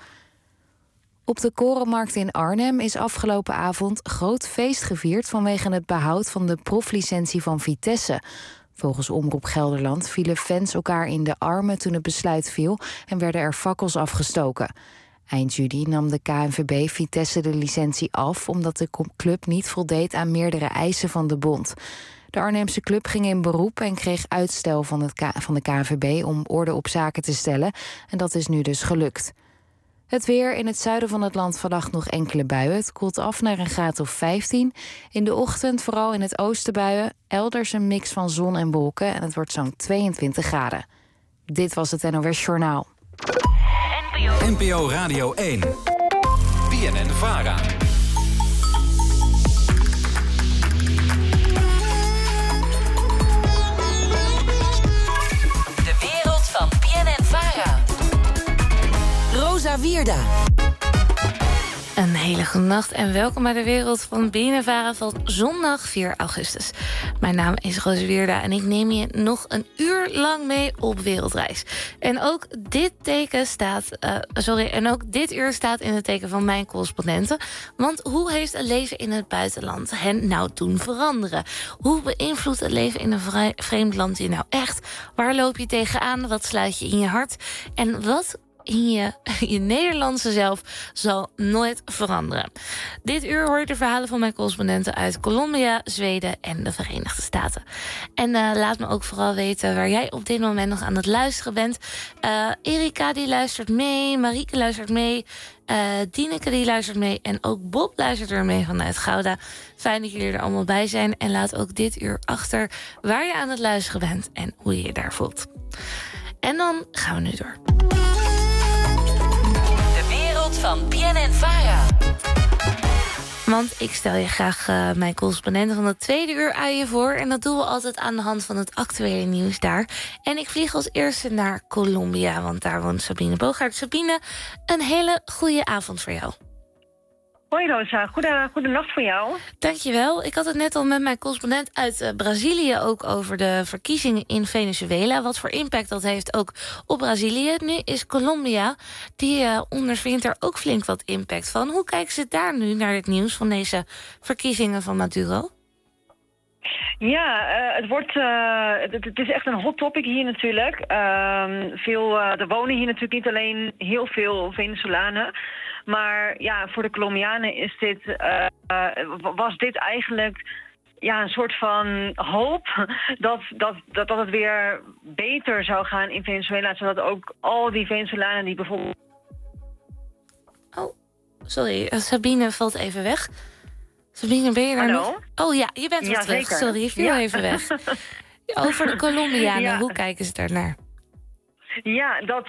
Op de Korenmarkt in Arnhem is afgelopen avond groot feest gevierd vanwege het behoud van de proflicentie van Vitesse. Volgens Omroep Gelderland vielen fans elkaar in de armen toen het besluit viel en werden er fakkels afgestoken. Eind juli nam de KNVB Vitesse de licentie af omdat de club niet voldeed aan meerdere eisen van de bond. De Arnhemse club ging in beroep en kreeg uitstel van de KNVB om orde op zaken te stellen. En dat is nu dus gelukt. Het weer: in het zuiden van het land vannacht nog enkele buien. Het koelt af naar een graad of 15. In de ochtend vooral in het oosten buien. Elders een mix van zon en wolken en het wordt zo'n 22 graden. Dit was het NOS Journaal. NPO Radio 1. BNN-VARA. De wereld van BNN-VARA. Rosa Wierda. Een hele goede nacht en welkom bij de wereld van BNNVARA van zondag 4 augustus. Mijn naam is Rosa Wierda en ik neem je nog een uur lang mee op wereldreis. En ook dit uur staat in het teken van mijn correspondenten. Want hoe heeft het leven in het buitenland hen nou doen veranderen? Hoe beïnvloedt het leven in een vreemd land je nou echt? Waar loop je tegenaan? Wat sluit je in je hart? En wat in je Nederlandse zelf zal nooit veranderen. Dit uur hoor je de verhalen van mijn correspondenten uit Colombia, Zweden en de Verenigde Staten. En laat me ook vooral weten waar jij op dit moment nog aan het luisteren bent. Erika die luistert mee, Marieke luistert mee, Dineke die luistert mee en ook Bob luistert er mee vanuit Gouda. Fijn dat jullie er allemaal bij zijn en laat ook dit uur achter waar je aan het luisteren bent en hoe je je daar voelt. En dan gaan we nu door. Van BNN-VARA. Want ik stel je graag mijn correspondenten van het tweede uur aan je voor. En dat doen we altijd aan de hand van het actuele nieuws daar. En ik vlieg als eerste naar Colombia, want daar woont Sabine Boogaard. Sabine, een hele goede avond voor jou. Hoi Rosa, goede nacht voor jou. Dankjewel. Ik had het net al met mijn correspondent uit Brazilië ook over de verkiezingen in Venezuela. Wat voor impact dat heeft ook op Brazilië. Nu is Colombia, die ondervindt er ook flink wat impact van. Hoe kijken ze daar nu naar het nieuws van deze verkiezingen van Maduro? Ja, het is echt een hot topic hier natuurlijk. Er wonen hier natuurlijk niet alleen heel veel Venezolanen. Maar ja, voor de Colombianen was dit eigenlijk een soort van hoop dat het weer beter zou gaan in Venezuela. Zodat ook al die Venezolanen die bijvoorbeeld... Oh, sorry, Sabine valt even weg. Sabine, ben je daar nog? Oh ja, je bent weer terug. Zeker. Sorry, je viel even weg. Over de Colombianen, hoe kijken ze daarnaar? Ja, dat...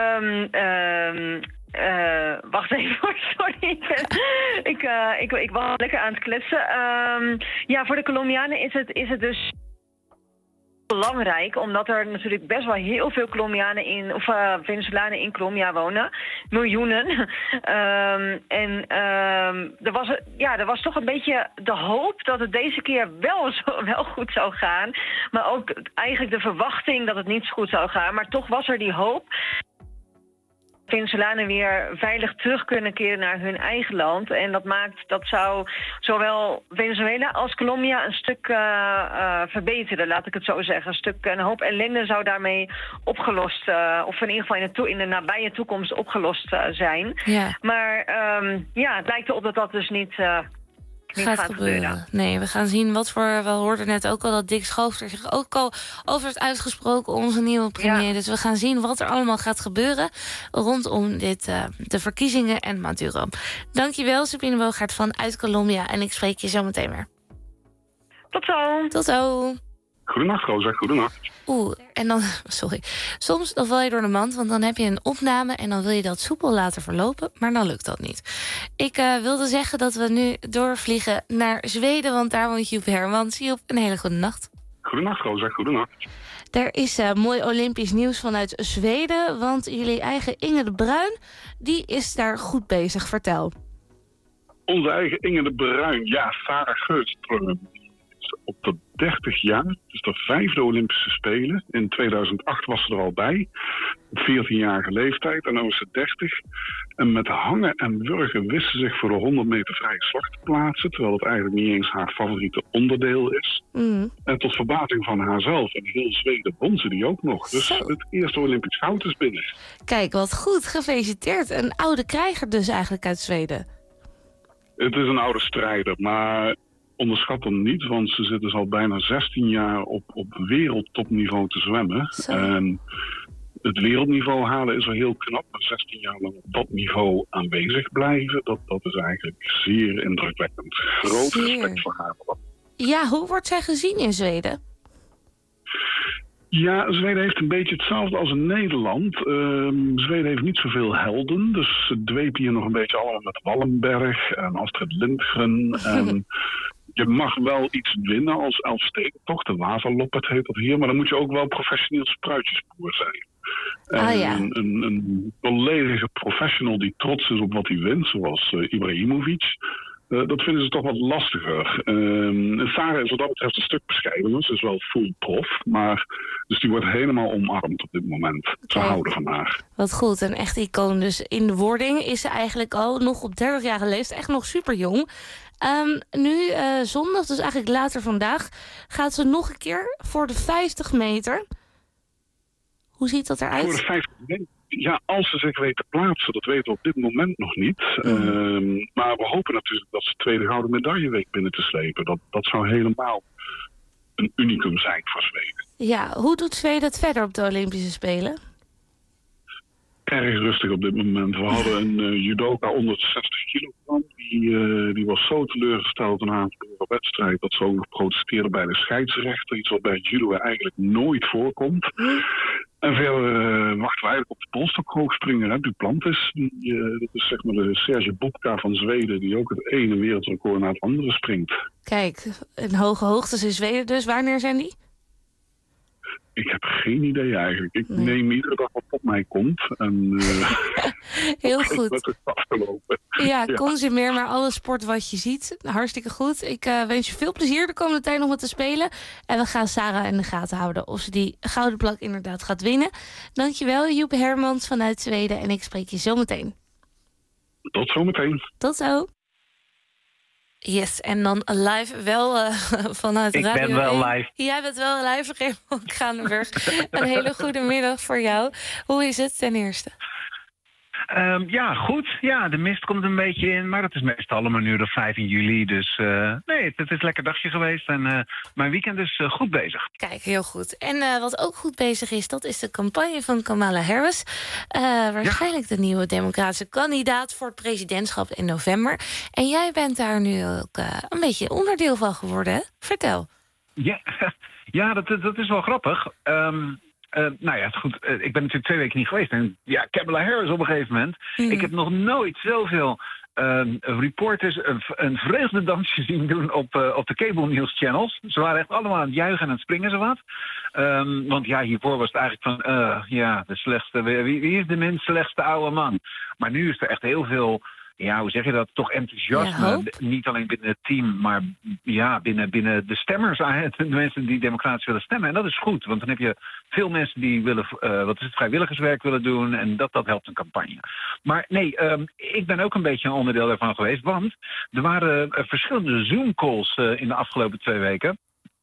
wacht even hoor, sorry. Ik was lekker aan het kletsen. Voor de Colombianen is het dus belangrijk, omdat er natuurlijk best wel heel veel Venezolanen in Colombia wonen. Miljoenen. Er was toch een beetje de hoop dat het deze keer wel goed zou gaan. Maar ook eigenlijk de verwachting dat het niet goed zou gaan. Maar toch was er die hoop. Venezolanen weer veilig terug kunnen keren naar hun eigen land. En dat maakt dat zou zowel Venezuela als Colombia een stuk verbeteren, laat ik het zo zeggen. Een hoop ellende zou daarmee opgelost, of in ieder geval in de nabije toekomst opgelost zijn. Ja. Maar het lijkt erop dat dus niet gaat gebeuren. Nee, we gaan zien wat voor... We hoorden net ook al dat Dick Schoof er zich ook al over heeft uitgesproken, onze nieuwe premier. Ja. Dus we gaan zien wat er allemaal gaat gebeuren rondom de verkiezingen en Maduro. Dankjewel, Sabine Boogaert vanuit Colombia. En ik spreek je zo meteen weer. Tot zo. Tot zo. Goedenacht, Rosa. Goedenacht. En dan... Sorry. Soms dan val je door de mand, want dan heb je een opname en dan wil je dat soepel laten verlopen, maar dan lukt dat niet. Ik wilde zeggen dat we nu doorvliegen naar Zweden, want daar woont Joep Hermans. Joep, een hele goede nacht. Goedenacht, Rosa. Goedenacht. Er is mooi Olympisch nieuws vanuit Zweden, want jullie eigen Inge de Bruin, die is daar goed bezig. Vertel. Onze eigen Inge de Bruin, Sarah Geurtström. Op de 30 jaar, dus de 5e Olympische Spelen. In 2008 was ze er al bij, op 14-jarige leeftijd, en nu is ze 30. En met hangen en wurgen wist ze zich voor de 100 meter vrije slag te plaatsen, terwijl het eigenlijk niet eens haar favoriete onderdeel is. En tot verbazing van haarzelf en heel Zweden won ze die ook nog. Dus het eerste Olympisch goud is binnen. Kijk, wat goed, gefeliciteerd. Een oude krijger dus eigenlijk uit Zweden. Het is een oude strijder, maar onderschat hem niet, want ze zit dus al bijna 16 jaar op wereldtopniveau te zwemmen. En het wereldniveau halen is al heel knap, maar 16 jaar lang op dat niveau aanwezig blijven, dat is eigenlijk zeer indrukwekkend. Groot respect voor haar. Ja, hoe wordt zij gezien in Zweden? Ja, Zweden heeft een beetje hetzelfde als in Nederland. Zweden heeft niet zoveel helden, dus ze dwepen hier nog een beetje allemaal met Wallenberg en Astrid Lindgren. En je mag wel iets winnen als Elfstedentocht, de Wasaloppet heet dat hier, maar dan moet je ook wel professioneel spruitjesboer zijn. Een volledige professional die trots is op wat hij wint, zoals Ibrahimovic, dat vinden ze toch wat lastiger. Sarah is wat dat betreft een stuk bescheidener. Ze is wel full prof, maar dus die wordt helemaal omarmd op dit moment. Ze houden van haar. Wat goed, een echt icoon. Dus in de wording is ze eigenlijk al nog op 30-jarige leeftijd, echt nog super jong. Nu zondag, dus eigenlijk later vandaag, gaat ze nog een keer voor de 50 meter. Hoe ziet dat eruit? Voor de 50 meter? Ja, als ze zich weet te plaatsen, dat weten we op dit moment nog niet. Maar we hopen natuurlijk dat ze tweede gouden medaille weet binnen te slepen. Dat zou helemaal een unicum zijn voor Zweden. Ja, hoe doet Zweden het verder op de Olympische Spelen? Erg rustig op dit moment. We hadden een judoka onder de 60 kilogram. Die was zo teleurgesteld in haar wedstrijd dat ze ook nog protesteerde bij de scheidsrechter. Iets wat bij judo eigenlijk nooit voorkomt. En verder wachten we eigenlijk op de polstokhoogspringer, Duplantis. Dat is zeg maar de Serge Bubka van Zweden, die ook het ene wereldrecord naar het andere springt. Kijk, een hoge hoogtes in Zweden dus. Wanneer zijn die? Ik heb geen idee eigenlijk. Ik neem iedere dag wat op mij komt. En, heel goed. Het is afgelopen. Ja, consumeer maar alle sport wat je ziet. Hartstikke goed. Ik wens je veel plezier de komende tijd nog wat te spelen. En we gaan Sarah in de gaten houden of ze die gouden plak inderdaad gaat winnen. Dankjewel, Joep Hermans vanuit Zweden. En ik spreek je zo meteen. Tot zometeen. Tot zo. Yes, en dan live wel vanuit Radio 1. Ik ben wel live. Jij bent wel live, Raymond Kranenburg. Een hele goede middag voor jou. Hoe is het ten eerste? Ja, goed. Ja, de mist komt een beetje in, maar dat is meestal allemaal nu de 5 juli. Dus nee, het is een lekker dagje geweest en mijn weekend is goed bezig. Kijk, heel goed. En wat ook goed bezig is, dat is de campagne van Kamala Harris. Waarschijnlijk de nieuwe democratische kandidaat voor het presidentschap in november. En jij bent daar nu ook een beetje onderdeel van geworden, hè? Vertel. Ja, dat is wel grappig. Nou ja, goed. Ik ben natuurlijk 2 weken niet geweest. En ja, Kamala Harris op een gegeven moment. Ik heb nog nooit zoveel reporters een vreugdedansje zien doen op de cable news channels. Ze waren echt allemaal aan het juichen en aan het springen, zowat. Want ja, hiervoor was het eigenlijk van, de slechtste. Wie is de minst slechtste oude man? Maar nu is er echt heel veel. Ja, hoe zeg je dat? Toch enthousiasme. Ja, niet alleen binnen het team, maar ja, binnen de stemmers. De mensen die democratisch willen stemmen. En dat is goed, want dan heb je veel mensen die willen vrijwilligerswerk willen doen. En dat helpt een campagne. Maar nee, ik ben ook een beetje een onderdeel daarvan geweest. Want er waren verschillende Zoom-calls in de afgelopen 2 weken.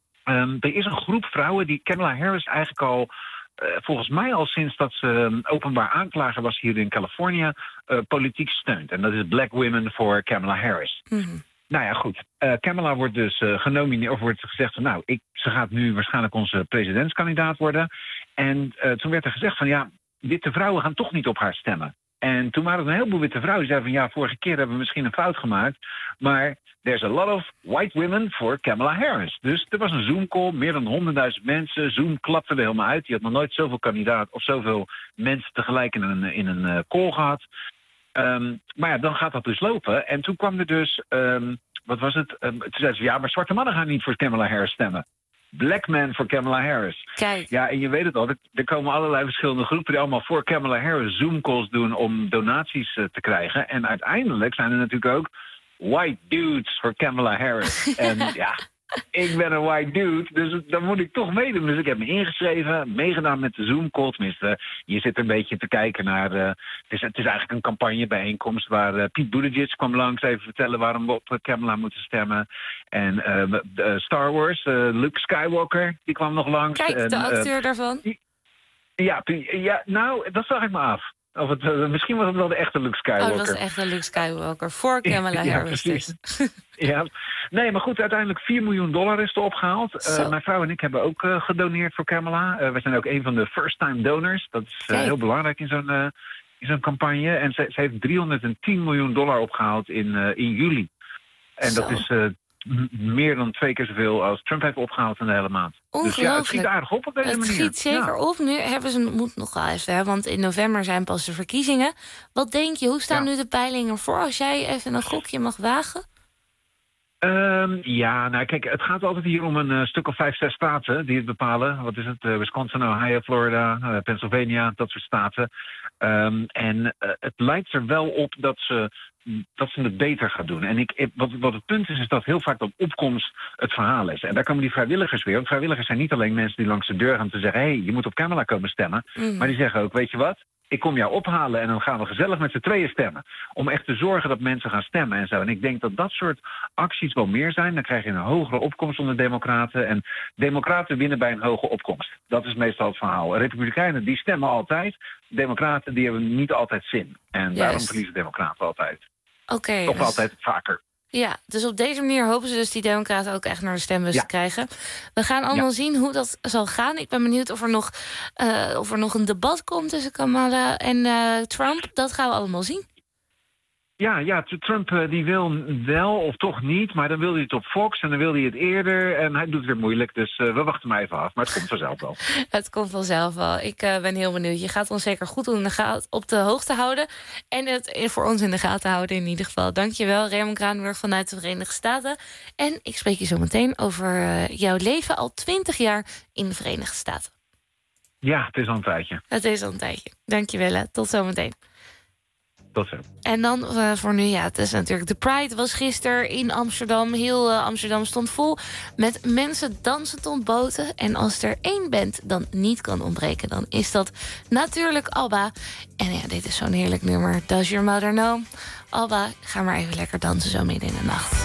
Er is een groep vrouwen die Kamala Harris eigenlijk al volgens mij al sinds dat ze openbaar aanklager was hier in Californië, politiek steunt. En dat is Black Women for Kamala Harris. Mm-hmm. Nou ja, goed. Kamala wordt dus genomineerd, of wordt gezegd van ze gaat nu waarschijnlijk onze presidentskandidaat worden. En toen werd er gezegd van witte vrouwen gaan toch niet op haar stemmen. En toen waren er een heleboel witte vrouwen die zeiden van vorige keer hebben we misschien een fout gemaakt. Maar there's a lot of white women for Kamala Harris. Dus er was een Zoom-call, meer dan 100.000 mensen. Zoom klapte er helemaal uit. Die had nog nooit zoveel kandidaten of zoveel mensen tegelijk in een call gehad. Maar ja, dan gaat dat dus lopen. En toen kwam er dus, wat was het? Toen zei ze, maar zwarte mannen gaan niet voor Kamala Harris stemmen. Black man voor Kamala Harris. Kijk. Ja, en je weet het al, er komen allerlei verschillende groepen die allemaal voor Kamala Harris Zoom-calls doen om donaties te krijgen. En uiteindelijk zijn er natuurlijk ook white dudes voor Kamala Harris. En ja, ik ben een white dude, dus dan moet ik toch meedoen. Dus ik heb me ingeschreven, meegedaan met de Zoom-call. Tenminste, je zit een beetje te kijken naar. Het is eigenlijk een campagnebijeenkomst waar Pete Buttigieg kwam langs even vertellen waarom we op Kamala moeten stemmen. En Star Wars, Luke Skywalker, die kwam nog langs. Kijk, de acteur daarvan. Ja, nou, dat zag ik me af. Of misschien was het wel de echte Luke Skywalker. Oh, dat was echt een Luke Skywalker voor Kamala Harris. Dus. Ja, nee, maar goed, uiteindelijk $4 miljoen is er opgehaald. Mijn vrouw en ik hebben ook gedoneerd voor Kamala. We zijn ook een van de first-time donors. Dat is heel belangrijk in zo'n campagne. En ze heeft $310 miljoen opgehaald in juli. En dat is meer dan 2 keer zoveel als Trump heeft opgehaald in de hele maand. Dus ja, het schiet aardig op deze manier. Het schiet zeker op. Nu hebben ze moet nog wel even, want in november zijn pas de verkiezingen. Wat denk je, hoe staan nu de peilingen voor als jij even een gokje mag wagen? Nou kijk, het gaat altijd hier om een stuk of 5, 6 staten die het bepalen. Wat is het? Wisconsin, Ohio, Florida, Pennsylvania, dat soort staten. En het lijkt er wel op dat ze het beter gaat doen. En wat het punt is dat heel vaak dat opkomst het verhaal is. En daar komen die vrijwilligers weer. Want vrijwilligers zijn niet alleen mensen die langs de deur gaan te zeggen, hey, je moet op Kamala komen stemmen. Maar die zeggen ook, weet je wat? Ik kom jou ophalen en dan gaan we gezellig met z'n tweeën stemmen. Om echt te zorgen dat mensen gaan stemmen en zo. En ik denk dat soort acties wel meer zijn. Dan krijg je een hogere opkomst onder democraten. En democraten winnen bij een hoge opkomst. Dat is meestal het verhaal. Republikeinen die stemmen altijd. Democraten die hebben niet altijd zin. En daarom verliezen democraten altijd. Oké. Toch altijd vaker. Ja, dus op deze manier hopen ze dus die democraten ook echt naar de stembus te krijgen. We gaan allemaal zien hoe dat zal gaan. Ik ben benieuwd of er nog een debat komt tussen Kamala en Trump. Dat gaan we allemaal zien. Ja, Trump die wil wel of toch niet, maar dan wil hij het op Fox en dan wil hij het eerder. En hij doet het weer moeilijk, dus we wachten maar even af. Maar het komt vanzelf wel. Het komt vanzelf wel. Ik ben heel benieuwd. Je gaat ons zeker goed op de hoogte houden. En het voor ons in de gaten houden in ieder geval. Dankjewel, Raymond Kranenburg vanuit de Verenigde Staten. En ik spreek je zo meteen over jouw leven al 20 jaar in de Verenigde Staten. Ja, het is al een tijdje. Het is al een tijdje. Dankjewel, hè. Tot zometeen. Tot zo. En dan voor nu, het is natuurlijk... De Pride was gisteren in Amsterdam. Heel Amsterdam stond vol met mensen dansend op boten. En als er één band dan niet kan ontbreken... dan is dat natuurlijk ABBA. En ja, dit is zo'n heerlijk nummer. Does Your Mother Know? ABBA, ga maar even lekker dansen zo midden in de nacht.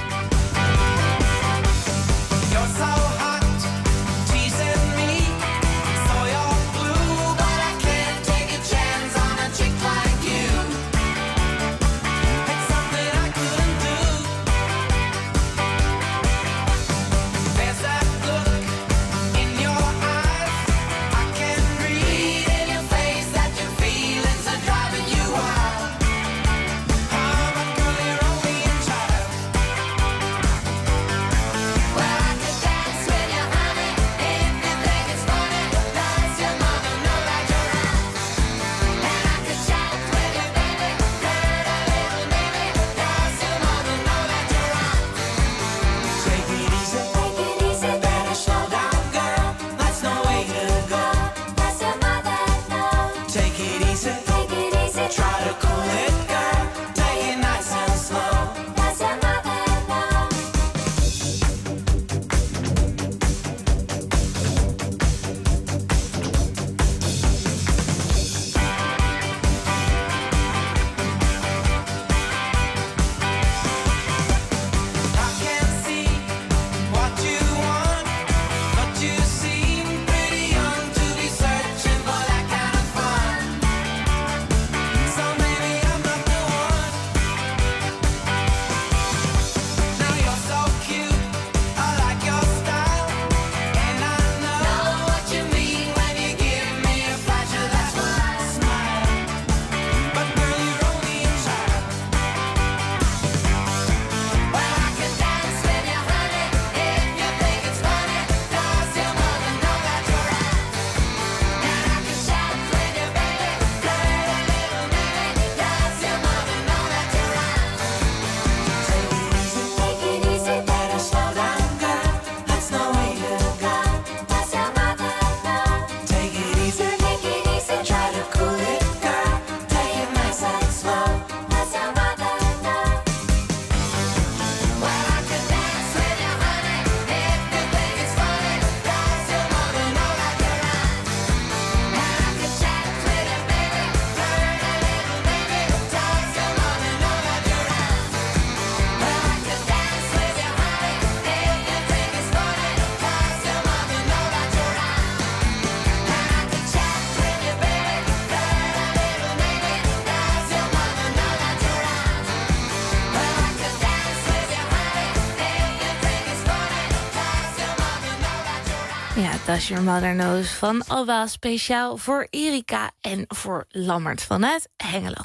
Does Your Mother Knows van ABBA, speciaal voor Erika en voor Lammert vanuit Hengelo.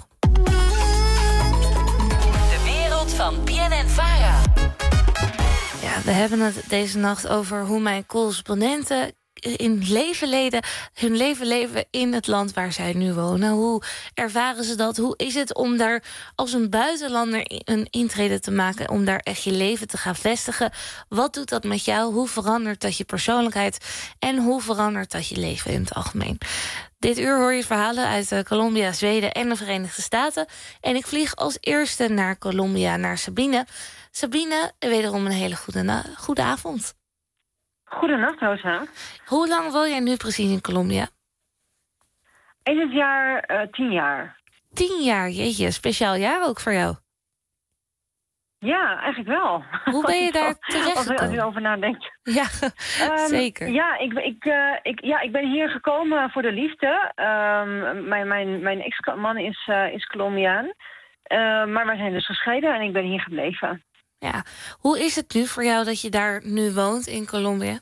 De wereld van BNN-Vara. Ja, we hebben het deze nacht over hoe mijn correspondenten hun leven leven in het land waar zij nu wonen. Hoe ervaren ze dat? Hoe is het om daar als een buitenlander een intrede te maken, om daar echt je leven te gaan vestigen? Wat doet dat met jou? Hoe verandert dat je persoonlijkheid? En hoe verandert dat je leven in het algemeen? Dit uur hoor je verhalen uit Colombia, Zweden en de Verenigde Staten. En ik vlieg als eerste naar Colombia, naar Sabine. Sabine, wederom een hele goede avond. Goedenacht, Rosa. Hoe lang woon jij nu precies in Colombia? In het jaar 10 jaar. 10 jaar, jeetje, speciaal jaar ook voor jou. Ja, eigenlijk wel. Hoe ben je daar terechtgekomen? Als je erover nadenkt. Ja, zeker. Ja, ik ben hier gekomen voor de liefde. Mijn ex-man is Colombiaan. Maar wij zijn dus gescheiden en ik ben hier gebleven. Ja, hoe is het nu voor jou dat je daar nu woont in Colombia?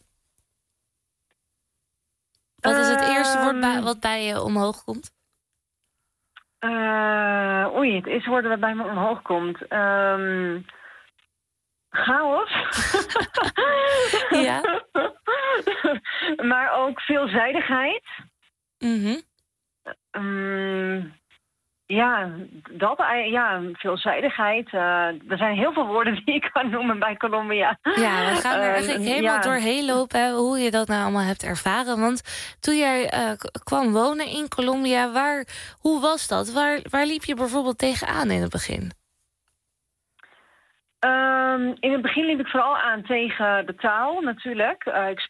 Wat is het eerste woord wat bij je omhoog komt? Het eerste woord wat bij me omhoog komt. Chaos. Ja. Maar ook veelzijdigheid. Mhm. Ja, veelzijdigheid. Er zijn heel veel woorden die ik kan noemen bij Colombia. Ja, we gaan er eigenlijk helemaal doorheen lopen, hoe je dat nou allemaal hebt ervaren. Want toen jij kwam wonen in Colombia, hoe was dat? Waar liep je bijvoorbeeld tegenaan in het begin? In het begin liep ik vooral aan tegen de taal, natuurlijk.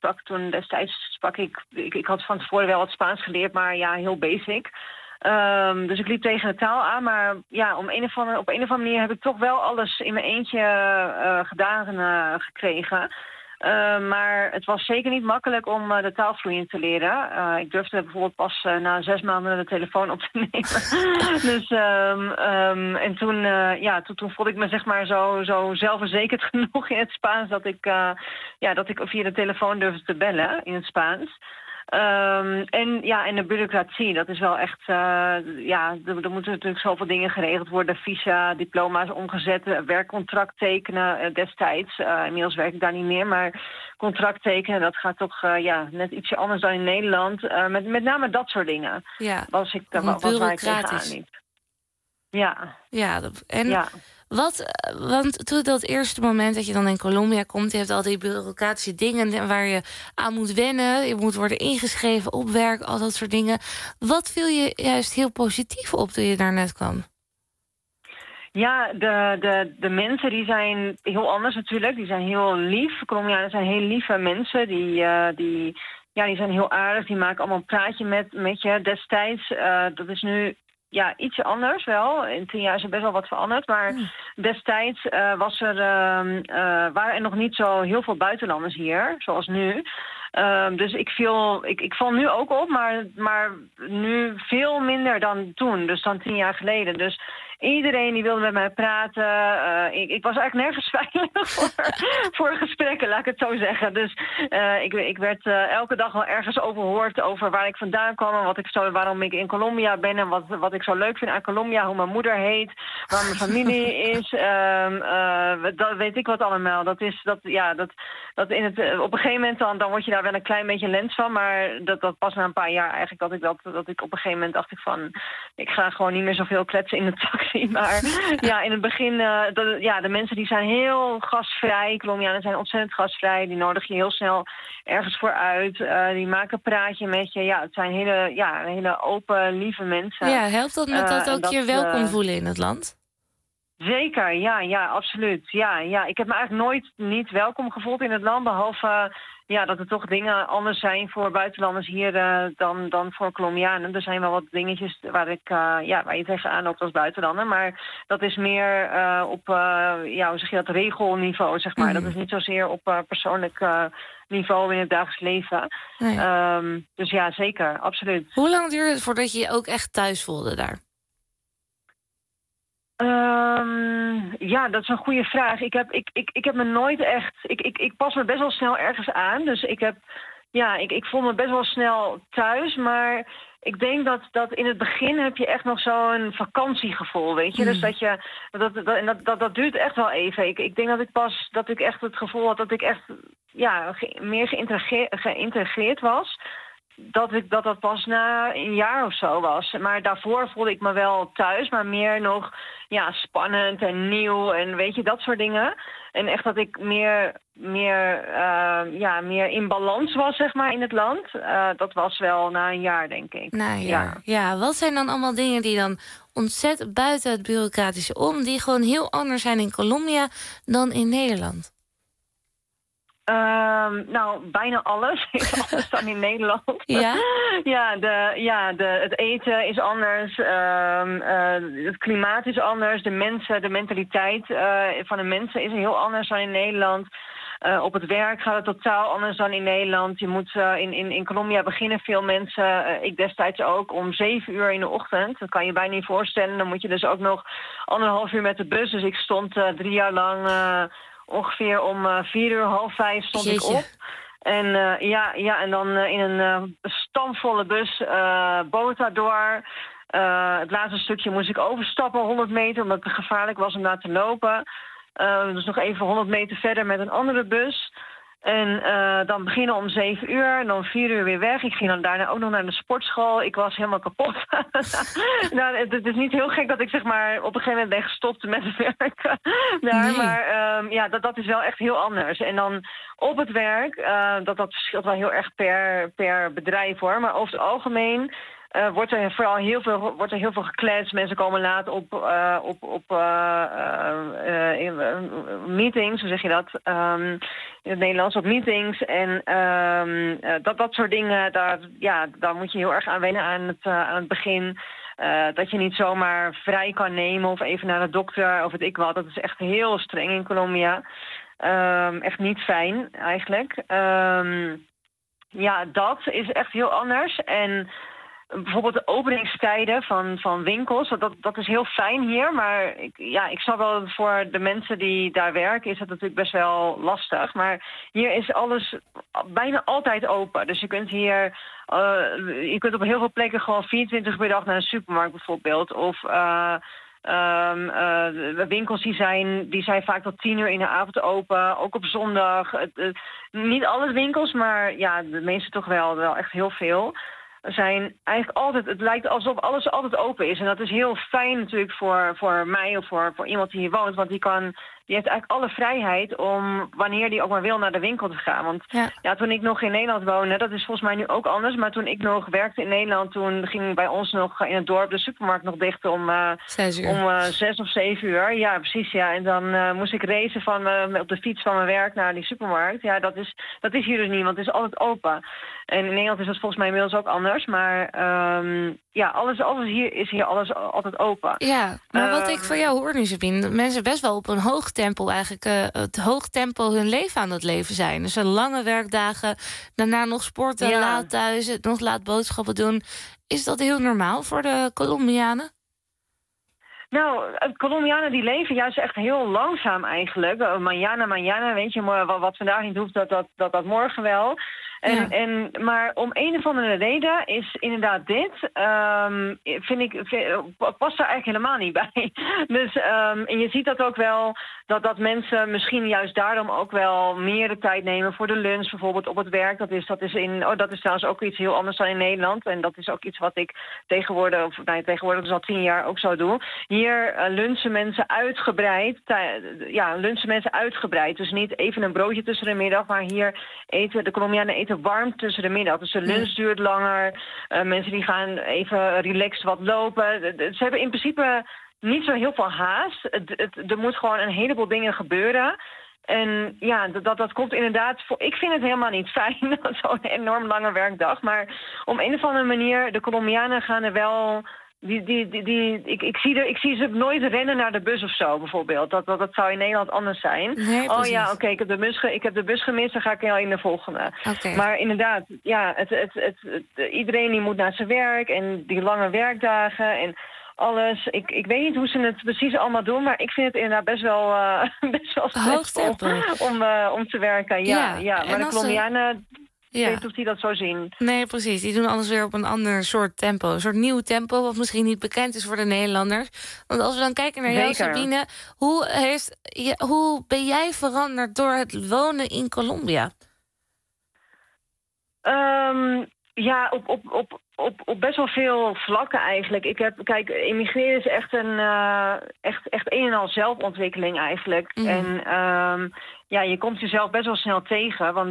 Ik had van tevoren wel wat Spaans geleerd, maar ja, heel basic. Dus ik liep tegen de taal aan, maar ja, op een of andere manier heb ik toch wel alles in mijn eentje gedaan gekregen. Maar het was zeker niet makkelijk om de taal vloeiend te leren. Ik durfde bijvoorbeeld pas na 6 maanden de telefoon op te nemen. Dus, en toen voelde ik me zeg maar zo zelfverzekerd genoeg in het Spaans dat ik via de telefoon durfde te bellen in het Spaans. En de bureaucratie, dat is wel echt... er moeten natuurlijk zoveel dingen geregeld worden. Visa, diploma's omgezet, werkcontract tekenen destijds. Inmiddels werk ik daar niet meer, maar contract tekenen... dat gaat toch net ietsje anders dan in Nederland. Met name dat soort dingen. Ja, was waar ik tegenaan liep. Ja. Want toen dat eerste moment dat je dan in Colombia komt... je hebt al die bureaucratische dingen waar je aan moet wennen. Je moet worden ingeschreven op werk, al dat soort dingen. Wat viel je juist heel positief op toen je daar net kwam? Ja, de mensen die zijn heel anders natuurlijk. Die zijn heel lief. Colombianen zijn heel lieve mensen. Die zijn heel aardig. Die maken allemaal een praatje met je. Destijds, dat is nu... Ja, ietsje anders wel. In 10 jaar is er best wel wat veranderd. Maar destijds waren er nog niet zo heel veel buitenlanders hier, zoals nu. Dus ik val nu ook op, maar nu veel minder dan toen. Dus dan 10 jaar geleden. Dus iedereen die wilde met mij praten. Ik was eigenlijk nergens veilig voor gesprekken, laat ik het zo zeggen. Dus ik werd elke dag wel ergens overhoord over waar ik vandaan kwam... en waarom ik in Colombia ben en wat ik zo leuk vind aan Colombia... hoe mijn moeder heet, waar mijn familie is. Dat weet ik wat allemaal. Op een gegeven moment dan word je daar wel een klein beetje lens van... maar dat pas na een paar jaar eigenlijk dat ik op een gegeven moment dacht ik van... ik ga gewoon niet meer zoveel kletsen in de taxi. Maar ja, in het begin, de mensen die zijn heel gastvrij. Colombianen zijn ontzettend gastvrij. Die nodigen je heel snel ergens voor uit. Die maken een praatje met je. Ja, het zijn hele open, lieve mensen. Ja, helpt dat met dat ook je welkom voelen in het land? Zeker, ja, absoluut. Ja, ik heb me eigenlijk nooit niet welkom gevoeld in het land, behalve dat er toch dingen anders zijn voor buitenlanders hier dan voor Colombianen. Er zijn wel wat dingetjes waar je tegenaan loopt als buitenlander, maar dat is meer op hoe zeg je dat, regelniveau, zeg maar. Dat is niet zozeer op persoonlijk niveau in het dagelijks leven. Nee. Dus ja, zeker, absoluut. Hoe lang duurde het voordat je je ook echt thuis voelde daar? Dat is een goede vraag. Ik heb me nooit echt... Ik pas me best wel snel ergens aan. Dus ik voel me best wel snel thuis. Maar ik denk dat in het begin heb je echt nog zo'n vakantiegevoel, weet je. Dus dat duurt echt wel even. Ik denk dat ik echt het gevoel had dat ik echt meer geïntegreerd was. Dat pas na een jaar of zo was. Maar daarvoor voelde ik me wel thuis, maar meer nog spannend en nieuw en weet je, dat soort dingen. En echt dat ik meer in balans was, zeg maar, in het land. Dat was wel na een jaar, denk ik. Na een jaar. Ja, wat zijn dan allemaal dingen die dan ontzettend buiten het bureaucratische om, die gewoon heel anders zijn in Colombia dan in Nederland? Bijna alles is anders dan in Nederland. Ja? Het eten is anders. Het klimaat is anders. De mentaliteit van de mensen is heel anders dan in Nederland. Op het werk gaat het totaal anders dan in Nederland. Je moet in Colombia beginnen veel mensen, ik destijds ook, om 7 uur in de ochtend. Dat kan je bijna niet voorstellen. Dan moet je dus ook nog 1,5 uur met de bus. Dus ik stond 3 jaar lang... ongeveer om 4:30 stond ik op. En en dan in een stampvolle bus Bogota door. Het laatste stukje moest ik overstappen, 100 meter, omdat het gevaarlijk was om daar te lopen. Dus nog even 100 meter verder met een andere bus. En dan beginnen om 7 uur en dan 4 uur weer weg. Ik ging dan daarna ook nog naar de sportschool. Ik was helemaal kapot. Nou, het is niet heel gek dat ik zeg maar op een gegeven moment ben gestopt met het werk daar. Nee. Maar dat is wel echt heel anders. En dan op het werk, dat verschilt wel heel erg per bedrijf hoor. Maar over het algemeen wordt er vooral heel veel gekletst. Mensen komen laat op meetings, hoe zeg je dat? In het Nederlands op meetings. En dat soort dingen, daar moet je heel erg aan wennen aan het begin. Dat je niet zomaar vrij kan nemen of even naar de dokter of weet ik wat. Dat is echt heel streng in Colombia. Echt niet fijn eigenlijk. Dat is echt heel anders. En bijvoorbeeld de openingstijden van winkels, dat is heel fijn hier. Maar ik snap wel voor de mensen die daar werken is dat natuurlijk best wel lastig. Maar hier is alles bijna altijd open. Dus je kunt hier op heel veel plekken gewoon 24 uur per dag naar een supermarkt bijvoorbeeld. Of winkels die zijn vaak tot 10 uur in de avond open. Ook op zondag. Niet alle winkels, maar de meeste toch wel echt heel veel. Zijn eigenlijk altijd, het lijkt alsof alles altijd open is. En dat is heel fijn natuurlijk voor mij of voor iemand die hier woont. Want die heeft eigenlijk alle vrijheid om wanneer die ook maar wil naar de winkel te gaan. Want toen ik nog in Nederland woonde, dat is volgens mij nu ook anders. Maar toen ik nog werkte in Nederland, toen ging bij ons nog in het dorp de supermarkt nog dicht om 6 of 7 uur. Ja, precies. Ja. En dan moest ik racen op de fiets van mijn werk naar die supermarkt. Ja, dat is hier dus niet, want het is altijd open. En in Nederland is dat volgens mij inmiddels ook anders. Maar alles hier is alles altijd open. Ja, maar wat ik van jou hoor nu, Sabine, dat mensen best wel op een hoog tempo eigenlijk het hoog tempo hun leven aan het leven zijn. Dus lange werkdagen, daarna nog sporten, laat thuis, nog laat boodschappen doen. Is dat heel normaal voor de Colombianen? Nou, Colombianen die leven juist echt heel langzaam eigenlijk. Mañana, weet je, wat vandaag niet hoeft, dat morgen wel. Maar om een of andere reden is inderdaad dit, past daar eigenlijk helemaal niet bij. Dus, en je ziet dat ook wel, dat mensen misschien juist daarom ook wel meer de tijd nemen voor de lunch, bijvoorbeeld op het werk. Dat is trouwens ook iets heel anders dan in Nederland. En dat is ook iets wat ik tegenwoordig dus al 10 jaar ook zo doe. Hier lunchen mensen uitgebreid. Dus niet even een broodje tussen de middag, maar hier de Colombianen eten warm tussen de middag. Dus de lunch duurt langer. Mensen die gaan even relaxed wat lopen. Ze hebben in principe niet zo heel veel haast. Er moet gewoon een heleboel dingen gebeuren. En dat komt inderdaad ik vind het helemaal niet fijn, zo'n enorm lange werkdag. Maar om een of andere manier, de Colombianen gaan er wel. Ik zie ze nooit rennen naar de bus of zo, bijvoorbeeld. Dat zou in Nederland anders zijn. Nee, ik heb de bus gemist, dan ga ik in de volgende. Okay. Maar inderdaad, iedereen die moet naar zijn werk en die lange werkdagen en alles. Ik weet niet hoe ze het precies allemaal doen, maar ik vind het inderdaad best wel stressvol om te werken. Maar de Colombianen. Ik weet niet of die dat zo zien. Nee, precies. Die doen alles weer op een ander soort tempo. Een soort nieuw tempo, wat misschien niet bekend is voor de Nederlanders. Want als we dan kijken naar jou, Sabine, hoe ben jij veranderd door het wonen in Colombia? Op best wel veel vlakken eigenlijk. Emigreren is echt echt een en al zelfontwikkeling eigenlijk. Mm. En je komt jezelf best wel snel tegen, want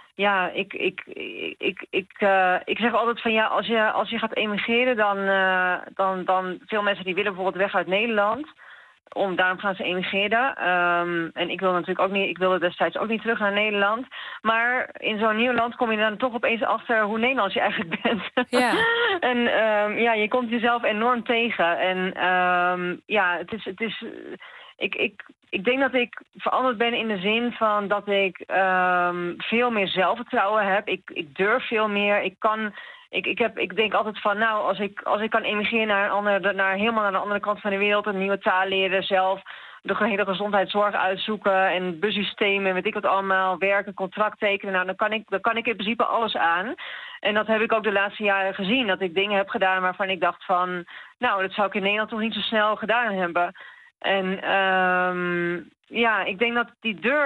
ik zeg altijd van als je gaat emigreren, dan veel mensen die willen bijvoorbeeld weg uit Nederland. Daarom gaan ze emigreren. En ik wilde destijds ook niet terug naar Nederland. Maar in zo'n nieuw land kom je dan toch opeens achter hoe Nederlands je eigenlijk bent. Ja. En je komt jezelf enorm tegen. En het is. Ik denk dat ik veranderd ben in de zin van dat ik veel meer zelfvertrouwen heb. Ik durf veel meer. Ik denk altijd van, als ik kan emigreren helemaal naar de andere kant van de wereld, een nieuwe taal leren, zelf de hele gezondheidszorg uitzoeken en bussystemen, weet ik wat allemaal, werken, contract tekenen, dan kan ik in principe alles aan. En dat heb ik ook de laatste jaren gezien, dat ik dingen heb gedaan waarvan ik dacht van, dat zou ik in Nederland toch niet zo snel gedaan hebben. En ik denk dat die durf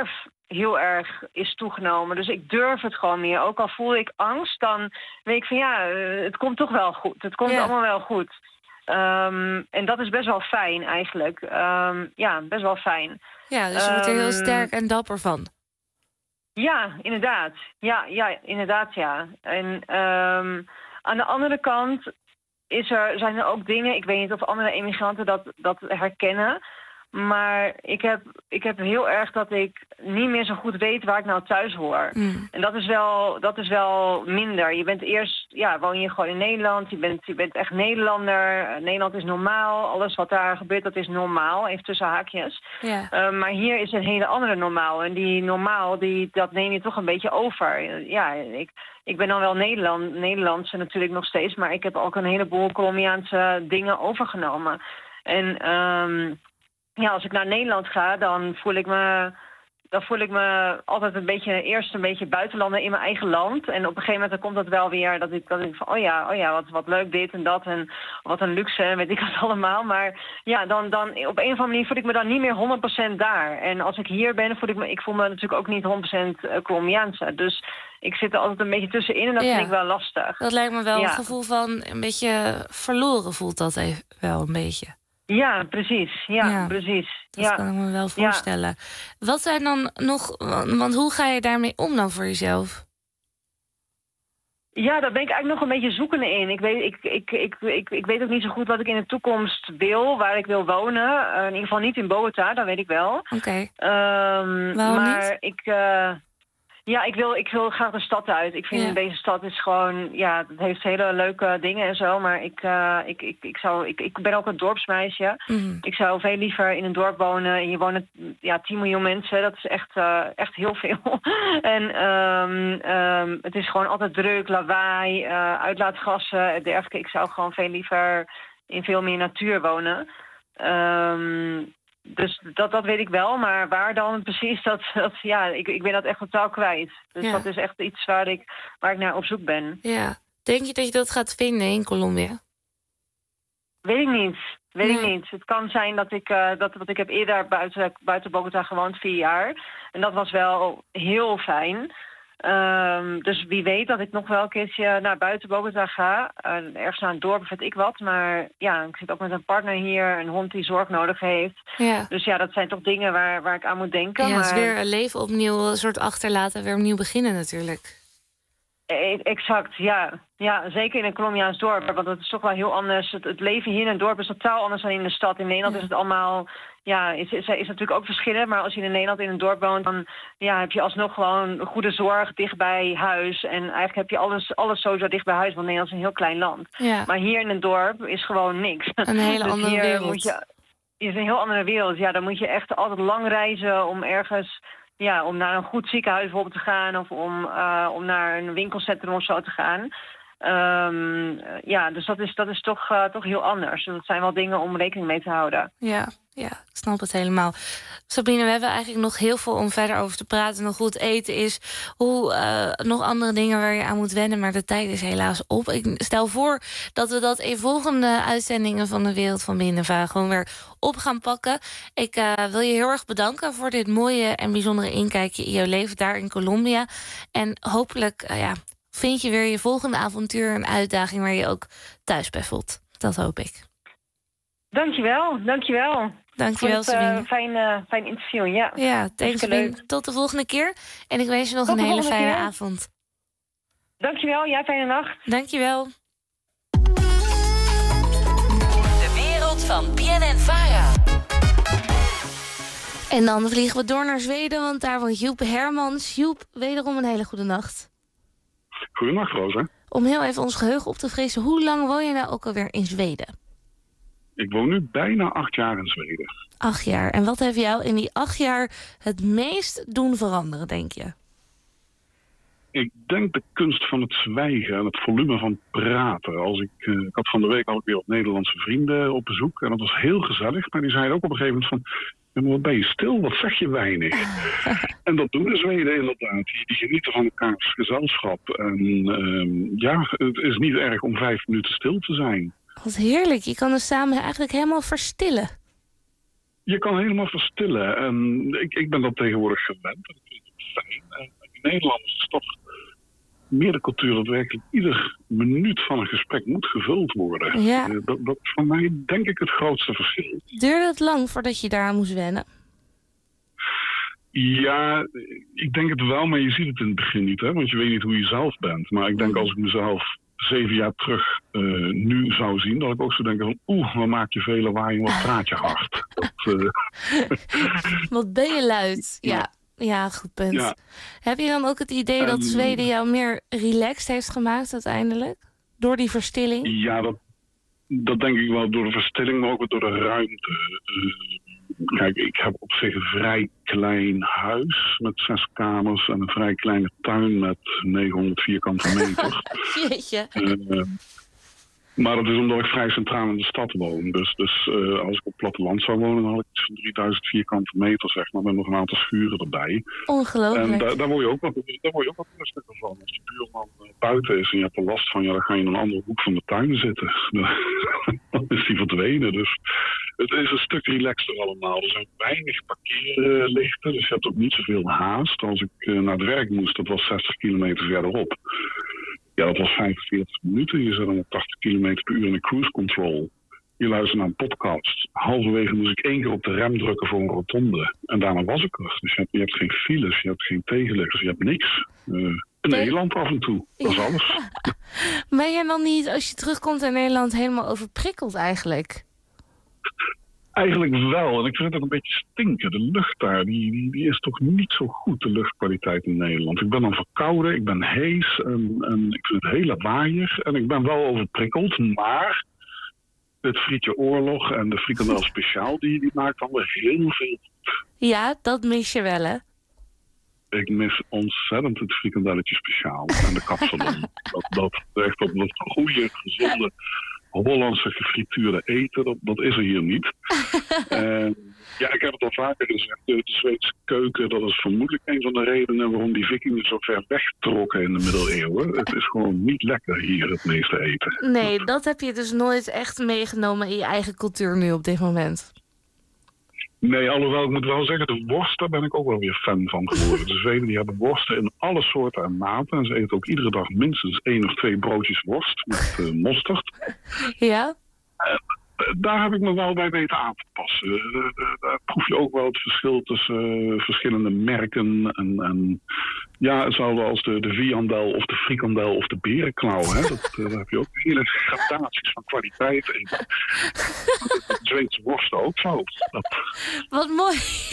heel erg is toegenomen. Dus ik durf het gewoon meer. Ook al voel ik angst, dan weet ik van het komt toch wel goed. Het komt allemaal wel goed. En dat is best wel fijn eigenlijk. Best wel fijn. Ja, dus je wordt er heel sterk en dapper van. Ja, inderdaad. Ja, inderdaad, ja. En aan de andere kant zijn er ook dingen... Ik weet niet of andere emigranten dat herkennen... Maar ik heb heel erg dat ik niet meer zo goed weet waar ik nou thuis hoor. En dat is wel minder. Je bent eerst, woon je gewoon in Nederland. Je bent echt Nederlander. Nederland is normaal. Alles wat daar gebeurt, dat is normaal. Even tussen haakjes. Ja. Maar hier is een hele andere normaal. En die normaal, dat neem je toch een beetje over. Ja, ik ben dan wel Nederlandse natuurlijk nog steeds. Maar ik heb ook een heleboel Colombiaanse dingen overgenomen. En... als ik naar Nederland ga, dan voel ik me altijd eerst een beetje buitenlander in mijn eigen land. En op een gegeven moment dan komt dat wel weer dat ik van, wat leuk dit en dat en wat een luxe en weet ik wat allemaal. Maar ja, dan op een of andere manier voel ik me dan niet meer 100% daar. En als ik hier ben, ik voel me natuurlijk ook niet 100% Colombiaanse. Dus ik zit er altijd een beetje tussenin en dat vind ik wel lastig. Dat lijkt me wel een gevoel van een beetje verloren voelt dat even wel een beetje. Ja, precies. Ja, precies. Dat kan ik me wel voorstellen. Ja. Wat zijn dan nog... Want hoe ga je daarmee om dan voor jezelf? Ja, daar ben ik eigenlijk nog een beetje zoekende in. Ik weet ook niet zo goed wat ik in de toekomst wil, waar ik wil wonen. In ieder geval niet in Bogota, dat weet ik wel. Oké. Waarom niet? Ik wil graag de stad uit. Ik vind deze stad is gewoon... Ja, het heeft hele leuke dingen en zo. Maar ik ben ook een dorpsmeisje. Ik zou veel liever in een dorp wonen. En hier wonen 10 miljoen mensen. Dat is echt heel veel. En het is gewoon altijd druk, lawaai, uitlaatgassen en dergelijke. Ik zou gewoon veel liever in veel meer natuur wonen. Dus dat weet ik wel, maar waar dan precies, ik ben dat echt totaal kwijt. Dus dat is echt iets waar ik naar op zoek ben. Ja. Denk je dat je dat gaat vinden in Colombia? Weet ik niet. Het kan zijn dat ik heb eerder buiten Bogota gewoond 4 jaar. En dat was wel heel fijn. Dus wie weet dat ik nog wel een keertje naar buiten Bogota ga. Ergens naar een dorp, weet ik wat. Maar ja, ik zit ook met een partner hier, een hond die zorg nodig heeft. Ja. Dus ja, dat zijn toch dingen waar ik aan moet denken. Ja, het is weer een leven opnieuw, een soort achterlaten, weer opnieuw beginnen natuurlijk. Exact, ja. Ja, zeker in een Colombiaans dorp. Want dat is toch wel heel anders. Het leven hier in een dorp is totaal anders dan in de stad. In Nederland is het allemaal... Ja, is natuurlijk ook verschillen. Maar als je in Nederland in een dorp woont... dan heb je alsnog gewoon goede zorg dicht bij huis. En eigenlijk heb je alles sowieso dicht bij huis. Want Nederland is een heel klein land. Ja. Maar hier in een dorp is gewoon niks. Een hele dus andere wereld. Is een heel andere wereld. Ja, dan moet je echt altijd lang reizen om ergens... Ja, om naar een goed ziekenhuis bijvoorbeeld te gaan... of om naar een winkelcentrum of zo te gaan. Dus dat is toch heel anders. Dus dat zijn wel dingen om rekening mee te houden. Ja, ik snap het helemaal. Sabine, we hebben eigenlijk nog heel veel om verder over te praten. Nog hoe het eten is, nog andere dingen waar je aan moet wennen. Maar de tijd is helaas op. Ik stel voor dat we dat in volgende uitzendingen van de Wereld van BNNVARA gewoon weer op gaan pakken. Ik wil je heel erg bedanken voor dit mooie en bijzondere inkijkje in jouw leven daar in Colombia. En hopelijk vind je weer je volgende avontuur een uitdaging waar je ook thuis bij voelt. Dat hoop ik. Dankjewel. Dankjewel, Sabine. Fijn interview, ja. Ja, thanks, Sabine. Tot de volgende keer. En ik wens je nog een hele fijne avond. Dankjewel, jij fijne nacht. Dankjewel. De wereld van BNNVARA. En dan vliegen we door naar Zweden, want daar woont Joep Hermans. Joep, wederom een hele goede nacht. Goedenacht, Rosa. Om heel even ons geheugen op te frissen, hoe lang woon je nou ook alweer in Zweden? Ik woon nu bijna 8 jaar in Zweden. 8 jaar. En wat heeft jou in die 8 jaar het meest doen veranderen, denk je? Ik denk de kunst van het zwijgen en het volume van praten. Ik had van de week weer wat Nederlandse vrienden op bezoek. En dat was heel gezellig. Maar die zeiden ook op een gegeven moment van... wat ben je stil? Wat zeg je weinig? En dat doen de Zweden inderdaad. Die genieten van elkaars gezelschap. En het is niet erg om 5 minuten stil te zijn. Wat heerlijk. Je kan er samen eigenlijk helemaal verstillen. Je kan helemaal verstillen. En ik ben dat tegenwoordig gewend. Dat vind ik fijn. En in Nederland is het toch meer de cultuur dat werkelijk ieder minuut van een gesprek moet gevuld worden. Ja. Dat is voor mij denk ik het grootste verschil. Duurde het lang voordat je daaraan moest wennen? Ja, ik denk het wel, maar je ziet het in het begin niet. Hè? Want je weet niet hoe je zelf bent. Maar ik denk als ik mezelf 7 jaar terug nu zou zien, dat ik ook zou denken van wat maak je veel lawaai en wat praat je hard. Wat ben je luid. Ja, goed punt. Ja. Heb je dan ook het idee dat Zweden jou meer relaxed heeft gemaakt uiteindelijk? Door die verstilling? Ja, dat denk ik wel door de verstilling, maar ook door de ruimte. Kijk, ik heb op zich een vrij klein huis met 6 kamers en een vrij kleine tuin met 900 vierkante meter. Jeetje. Maar dat is omdat ik vrij centraal in de stad woon. Dus als ik op platteland zou wonen, dan had ik iets van 3000 vierkante meter, zeg maar, met nog een aantal schuren erbij. Ongelooflijk. En daar word je ook wat rustiger van. Als de buurman buiten is en je hebt er last van, dan ga je in een andere hoek van de tuin zitten. Dan is die verdwenen. Dus het is een stuk relaxter allemaal. Er zijn weinig parkeerlichten, dus je hebt ook niet zoveel haast. Als ik naar het werk moest, dat was 60 kilometer verderop. Ja, dat was 45 minuten. Je zit dan op 80 km per uur in de cruise control. Je luistert naar een podcast. Halverwege moest ik 1 keer op de rem drukken voor een rotonde. En daarna was ik er. Dus je hebt geen files, je hebt geen tegenliggers, je hebt niks. In Nederland af en toe. Dat is alles. Ben je dan niet, als je terugkomt in Nederland, helemaal overprikkeld eigenlijk? Eigenlijk wel. En ik vind het ook een beetje stinken. De lucht daar, die is toch niet zo goed, de luchtkwaliteit in Nederland. Ik ben dan verkouden, ik ben hees en ik vind het heel lawaaiig. En ik ben wel overprikkeld, maar het frietje oorlog en de frikandel speciaal, die maakt dan weer heel veel. Ja, dat mis je wel, hè? Ik mis ontzettend het frikandelletje speciaal en de kapsalon. dat echt op dat goede, gezonde Hollandse gefrituurde eten, dat is er hier niet. Ja, ik heb het al vaker gezegd, de Zweedse keuken, dat is vermoedelijk een van de redenen waarom die vikingen zo ver wegtrokken in de middeleeuwen. Het is gewoon niet lekker hier, het meeste eten. Nee, dat heb je dus nooit echt meegenomen in je eigen cultuur nu op dit moment. Nee, alhoewel ik moet wel zeggen, de worst, daar ben ik ook wel weer fan van geworden. De Zweden die hebben worsten in alle soorten en maten. En ze eten ook iedere dag minstens 1 of 2 broodjes worst met mosterd. Ja? Daar heb ik me wel bij weten aan te passen. Daar proef je ook wel het verschil tussen verschillende merken. En ja, hetzelfde als de viandel of de frikandel of de berenklauw. Hè? Daar heb je ook hele gradaties van kwaliteit in. De Zweedse worsten ook zo. Wat mooi.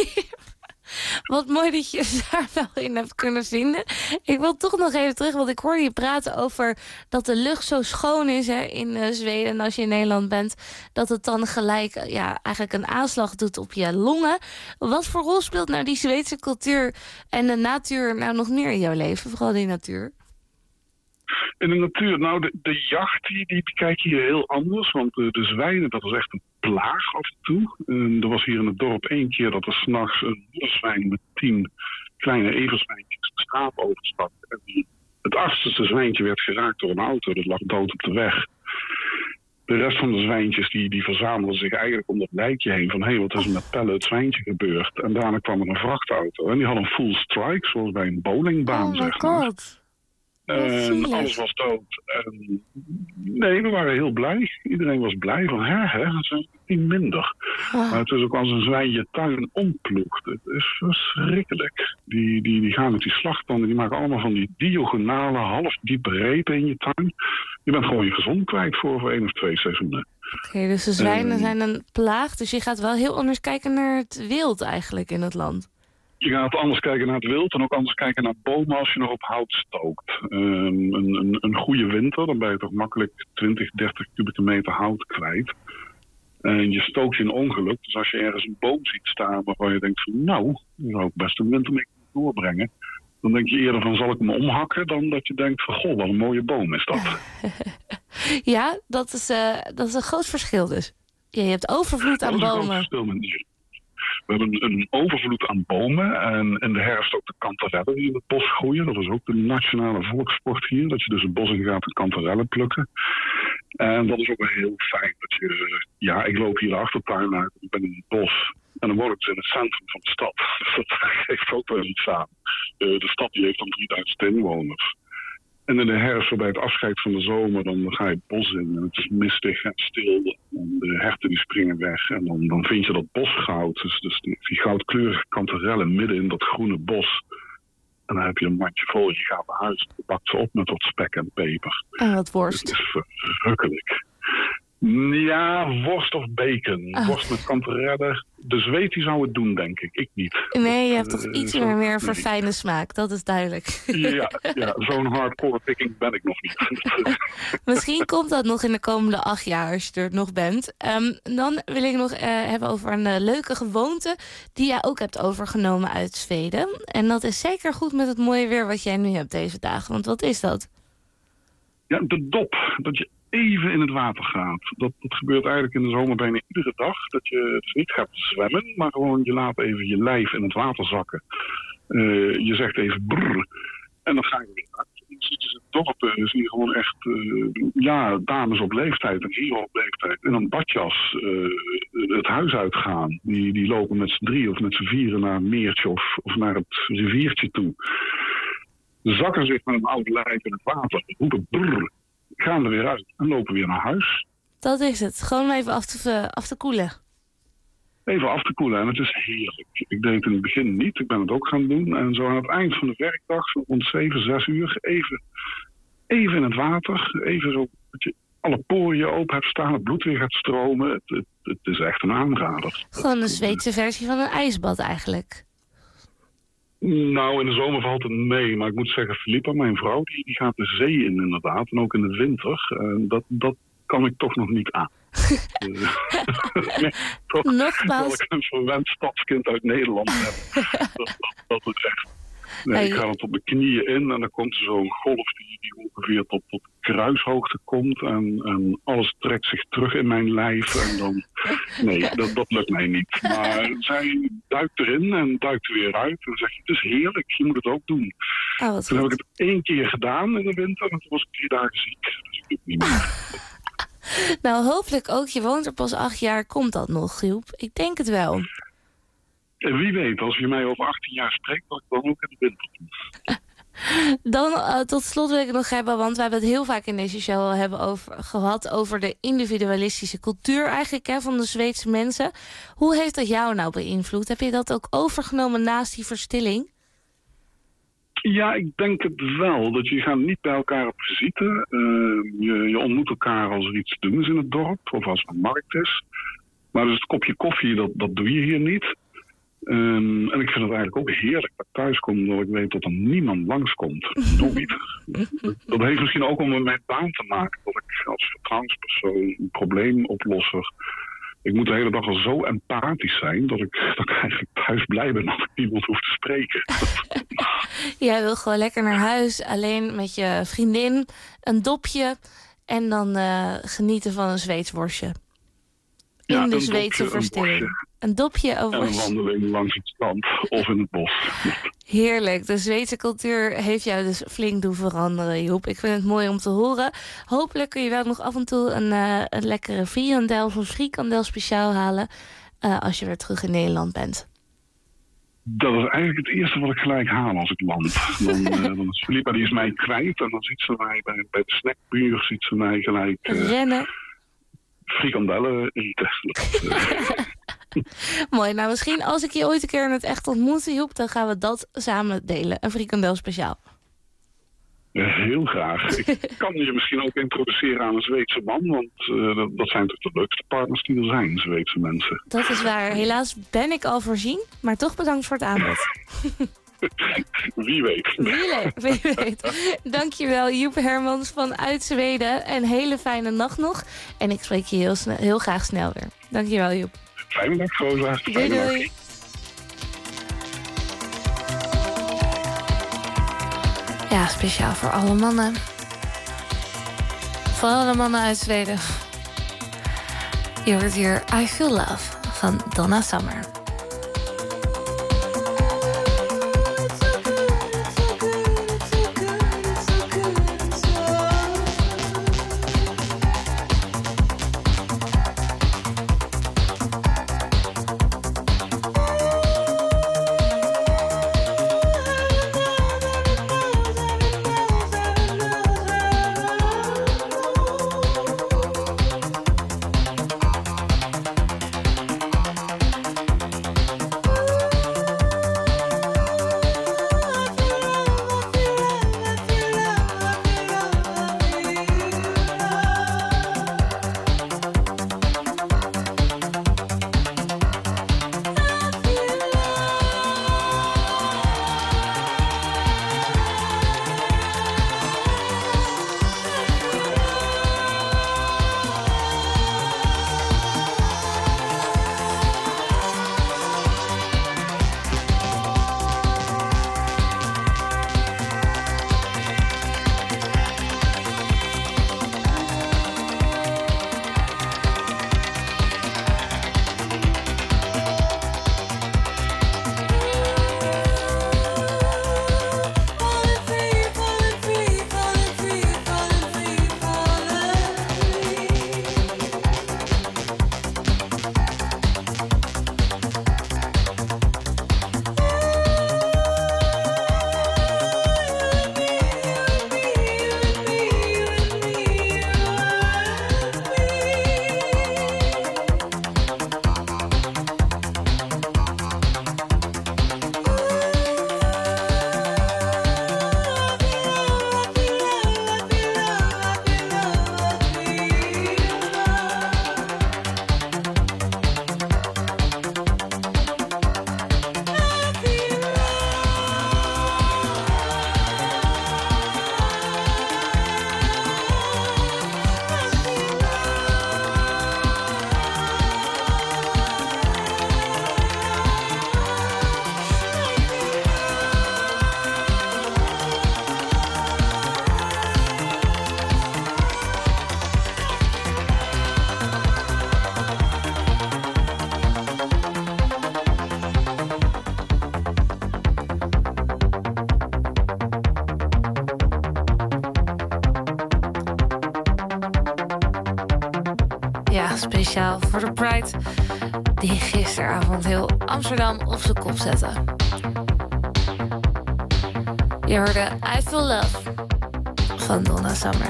Wat mooi dat je daar wel in hebt kunnen vinden. Ik wil toch nog even terug, want ik hoorde je praten over dat de lucht zo schoon is in Zweden. En als je in Nederland bent, dat het dan gelijk eigenlijk een aanslag doet op je longen. Wat voor rol speelt nou die Zweedse cultuur en de natuur nou nog meer in jouw leven? Vooral die natuur. In de natuur, nou de jacht die kijk je hier heel anders. Want de zwijnen, dat is echt een plaag af en toe. Er was hier in het dorp 1 keer dat er 's nachts een moederzwijn met 10 kleine everzwijntjes de straat overstak. En het 8e zwijntje werd geraakt door een auto, dat lag dood op de weg. De rest van de zwijntjes die verzamelden zich eigenlijk om dat lijkje heen van wat is er met Pelle het zwijntje gebeurd? En daarna kwam er een vrachtauto en die had een full strike, zoals bij een bowlingbaan, zeg maar. God. Alles was dood. Nee, we waren heel blij. Iedereen was blij van, dat is niet minder. Maar het is ook als een zwijntje tuin omploegt. Het is verschrikkelijk. Die gaan met die slagtanden, die maken allemaal van die diagonale, halfdiepe repen in je tuin. Je bent gewoon je gezond kwijt voor 1 of 2 seizoenen. Oké, dus de zwijnen zijn een plaag. Dus je gaat wel heel anders kijken naar het wild eigenlijk in het land. Je gaat anders kijken naar het wild en ook anders kijken naar bomen als je nog op hout stookt. Een goede winter, dan ben je toch makkelijk 20, 30 kubieke meter hout kwijt. En je stookt je een ongeluk. Dus als je ergens een boom ziet staan waarvan je denkt van daar zou ik best een winter mee kunnen doorbrengen. Dan denk je eerder van zal ik hem omhakken dan dat je denkt van goh, wat een mooie boom is dat. Ja, dat is een groot verschil dus. Ja, je hebt overvloed aan bomen. We hebben een overvloed aan bomen en in de herfst ook de kanterellen die in het bos groeien. Dat is ook de nationale volkssport hier, dat je dus het bos in gaat en kanterellen plukken. En dat is ook wel heel fijn. Dat je, ik loop hier de achtertuin uit, ik ben in het bos. En dan woon ik dus in het centrum van de stad. Dus dat geeft ook wel iets aan. De stad die heeft dan 3000 inwoners. En in de herfst, bij het afscheid van de zomer, dan ga je het bos in. En het is mistig en stil. En de herten die springen weg. En dan vind je dat bosgoud. Dus die goudkleurige kanterellen midden in dat groene bos. En dan heb je een mandje vol. Je gaat naar huis. Je pakt ze op met wat spek en peper. En wat worst. Het is verrukkelijk. Ja, worst of bacon. Worst met kanterellen. De Zweed die zou het doen, denk ik. Ik niet. Nee, je hebt toch iets meer voor fijne smaak. Dat is duidelijk. Ja, zo'n hardcore picking ben ik nog niet. Misschien komt dat nog in de komende 8 jaar, als je er nog bent. Dan wil ik nog hebben over een leuke gewoonte die jij ook hebt overgenomen uit Zweden. En dat is zeker goed met het mooie weer wat jij nu hebt deze dagen. Want wat is dat? Ja, de dop. Dat je even in het water gaat. Dat gebeurt eigenlijk in de zomer bijna iedere dag. Dat je dus niet gaat zwemmen, maar gewoon je laat even je lijf in het water zakken. Je zegt even brrr. En dan ga je weer uit. Dan zie je in dorpen, zie je gewoon echt dames op leeftijd en heren op leeftijd in een badjas het huis uitgaan. Die lopen met z'n 3 of met z'n 4 naar een meertje of naar het riviertje toe. Zakken zich met een oud lijf in het water. Roepen brrr. Gaan er weer uit en lopen weer naar huis. Dat is het. Gewoon even af te koelen. Even af te koelen en het is heerlijk. Ik deed het in het begin niet. Ik ben het ook gaan doen. En zo aan het eind van de werkdag, zo rond 7, 6 uur, even in het water. Even zo dat je alle poriën open hebt staan, het bloed weer gaat stromen. Het is echt een aanrader. Gewoon een Zweedse versie van een ijsbad eigenlijk. Nou, in de zomer valt het mee. Maar ik moet zeggen, Filippa, mijn vrouw, die gaat de zee in inderdaad. En ook in de winter. Dat kan ik toch nog niet aan. Nee, toch, nogmaals. Dat ik een verwend stadskind uit Nederland heb. dat is echt. Nee, ik ga dan tot de knieën in en dan komt er zo'n golf die ongeveer tot kruishoogte komt. En alles trekt zich terug in mijn lijf. En dan, nee, dat lukt mij niet. Maar zij duikt erin en duikt er weer uit. En dan zeg je, het is heerlijk, je moet het ook doen. Toen heb ik het 1 keer gedaan in de winter en toen was ik 3 dagen ziek. Dus ik doe het niet meer. Nou, hopelijk ook. Je woont er pas 8 jaar. Komt dat nog, Joep? Ik denk het wel. En wie weet, als je mij over 18 jaar spreekt, dat ik dan ook in de winter doe. Dan tot slot wil ik het nog hebben, want we hebben het heel vaak in deze show gehad over de individualistische cultuur eigenlijk van de Zweedse mensen. Hoe heeft dat jou nou beïnvloed? Heb je dat ook overgenomen naast die verstilling? Ja, ik denk het wel. Dat je gaat niet bij elkaar op visite. Je ontmoet elkaar als er iets te doen is in het dorp of als er een markt is. Maar dus het kopje koffie, dat doe je hier niet. En ik vind het eigenlijk ook heerlijk dat ik thuis kom, omdat ik weet dat er niemand langskomt. Nooit. Dat heeft misschien ook om met mijn baan te maken. Dat ik als vertrouwenspersoon, een probleemoplosser, ik moet de hele dag al zo empathisch zijn dat ik eigenlijk thuis blij ben dat ik niemand hoef te spreken. Jij wil gewoon lekker naar huis, alleen met je vriendin, een dopje en dan genieten van een Zweeds worstje. In de Zweedse verstilling. Een dopje over. En een wandeling langs het strand of in het bos. Heerlijk. De Zweedse cultuur heeft jou dus flink doen veranderen, Joep. Ik vind het mooi om te horen. Hopelijk kun je wel nog af en toe een lekkere frikandel of een frikandel speciaal halen als je weer terug in Nederland bent. Dat is eigenlijk het eerste wat ik gelijk haal als ik land. Dan is Filippa, die is mij kwijt. En dan ziet ze mij bij de snackbuur, ziet ze mij gelijk rennen. Frikandellen eten. Mooi, nou misschien als ik je ooit een keer in het echt ontmoet, Joep, dan gaan we dat samen delen. Een frikandel speciaal. Heel graag. Ik kan je misschien ook introduceren aan een Zweedse man, want dat zijn toch de leukste partners die er zijn, Zweedse mensen. Dat is waar. Helaas ben ik al voorzien, maar toch bedankt voor het aanbod. Wie weet. Wie weet. Dankjewel, Joep Hermans vanuit Zweden. En hele fijne nacht nog. En ik spreek je heel graag snel weer. Dankjewel, Joep. Fijne dag, Rosa. Doei, doei. Ja, speciaal voor alle mannen. Voor alle mannen uit Zweden. Je hoort hier I Feel Love van Donna Summer. Ja, speciaal voor de Pride, die gisteravond heel Amsterdam op zijn kop zette. Je hoorde I Feel Love van Donna Summer.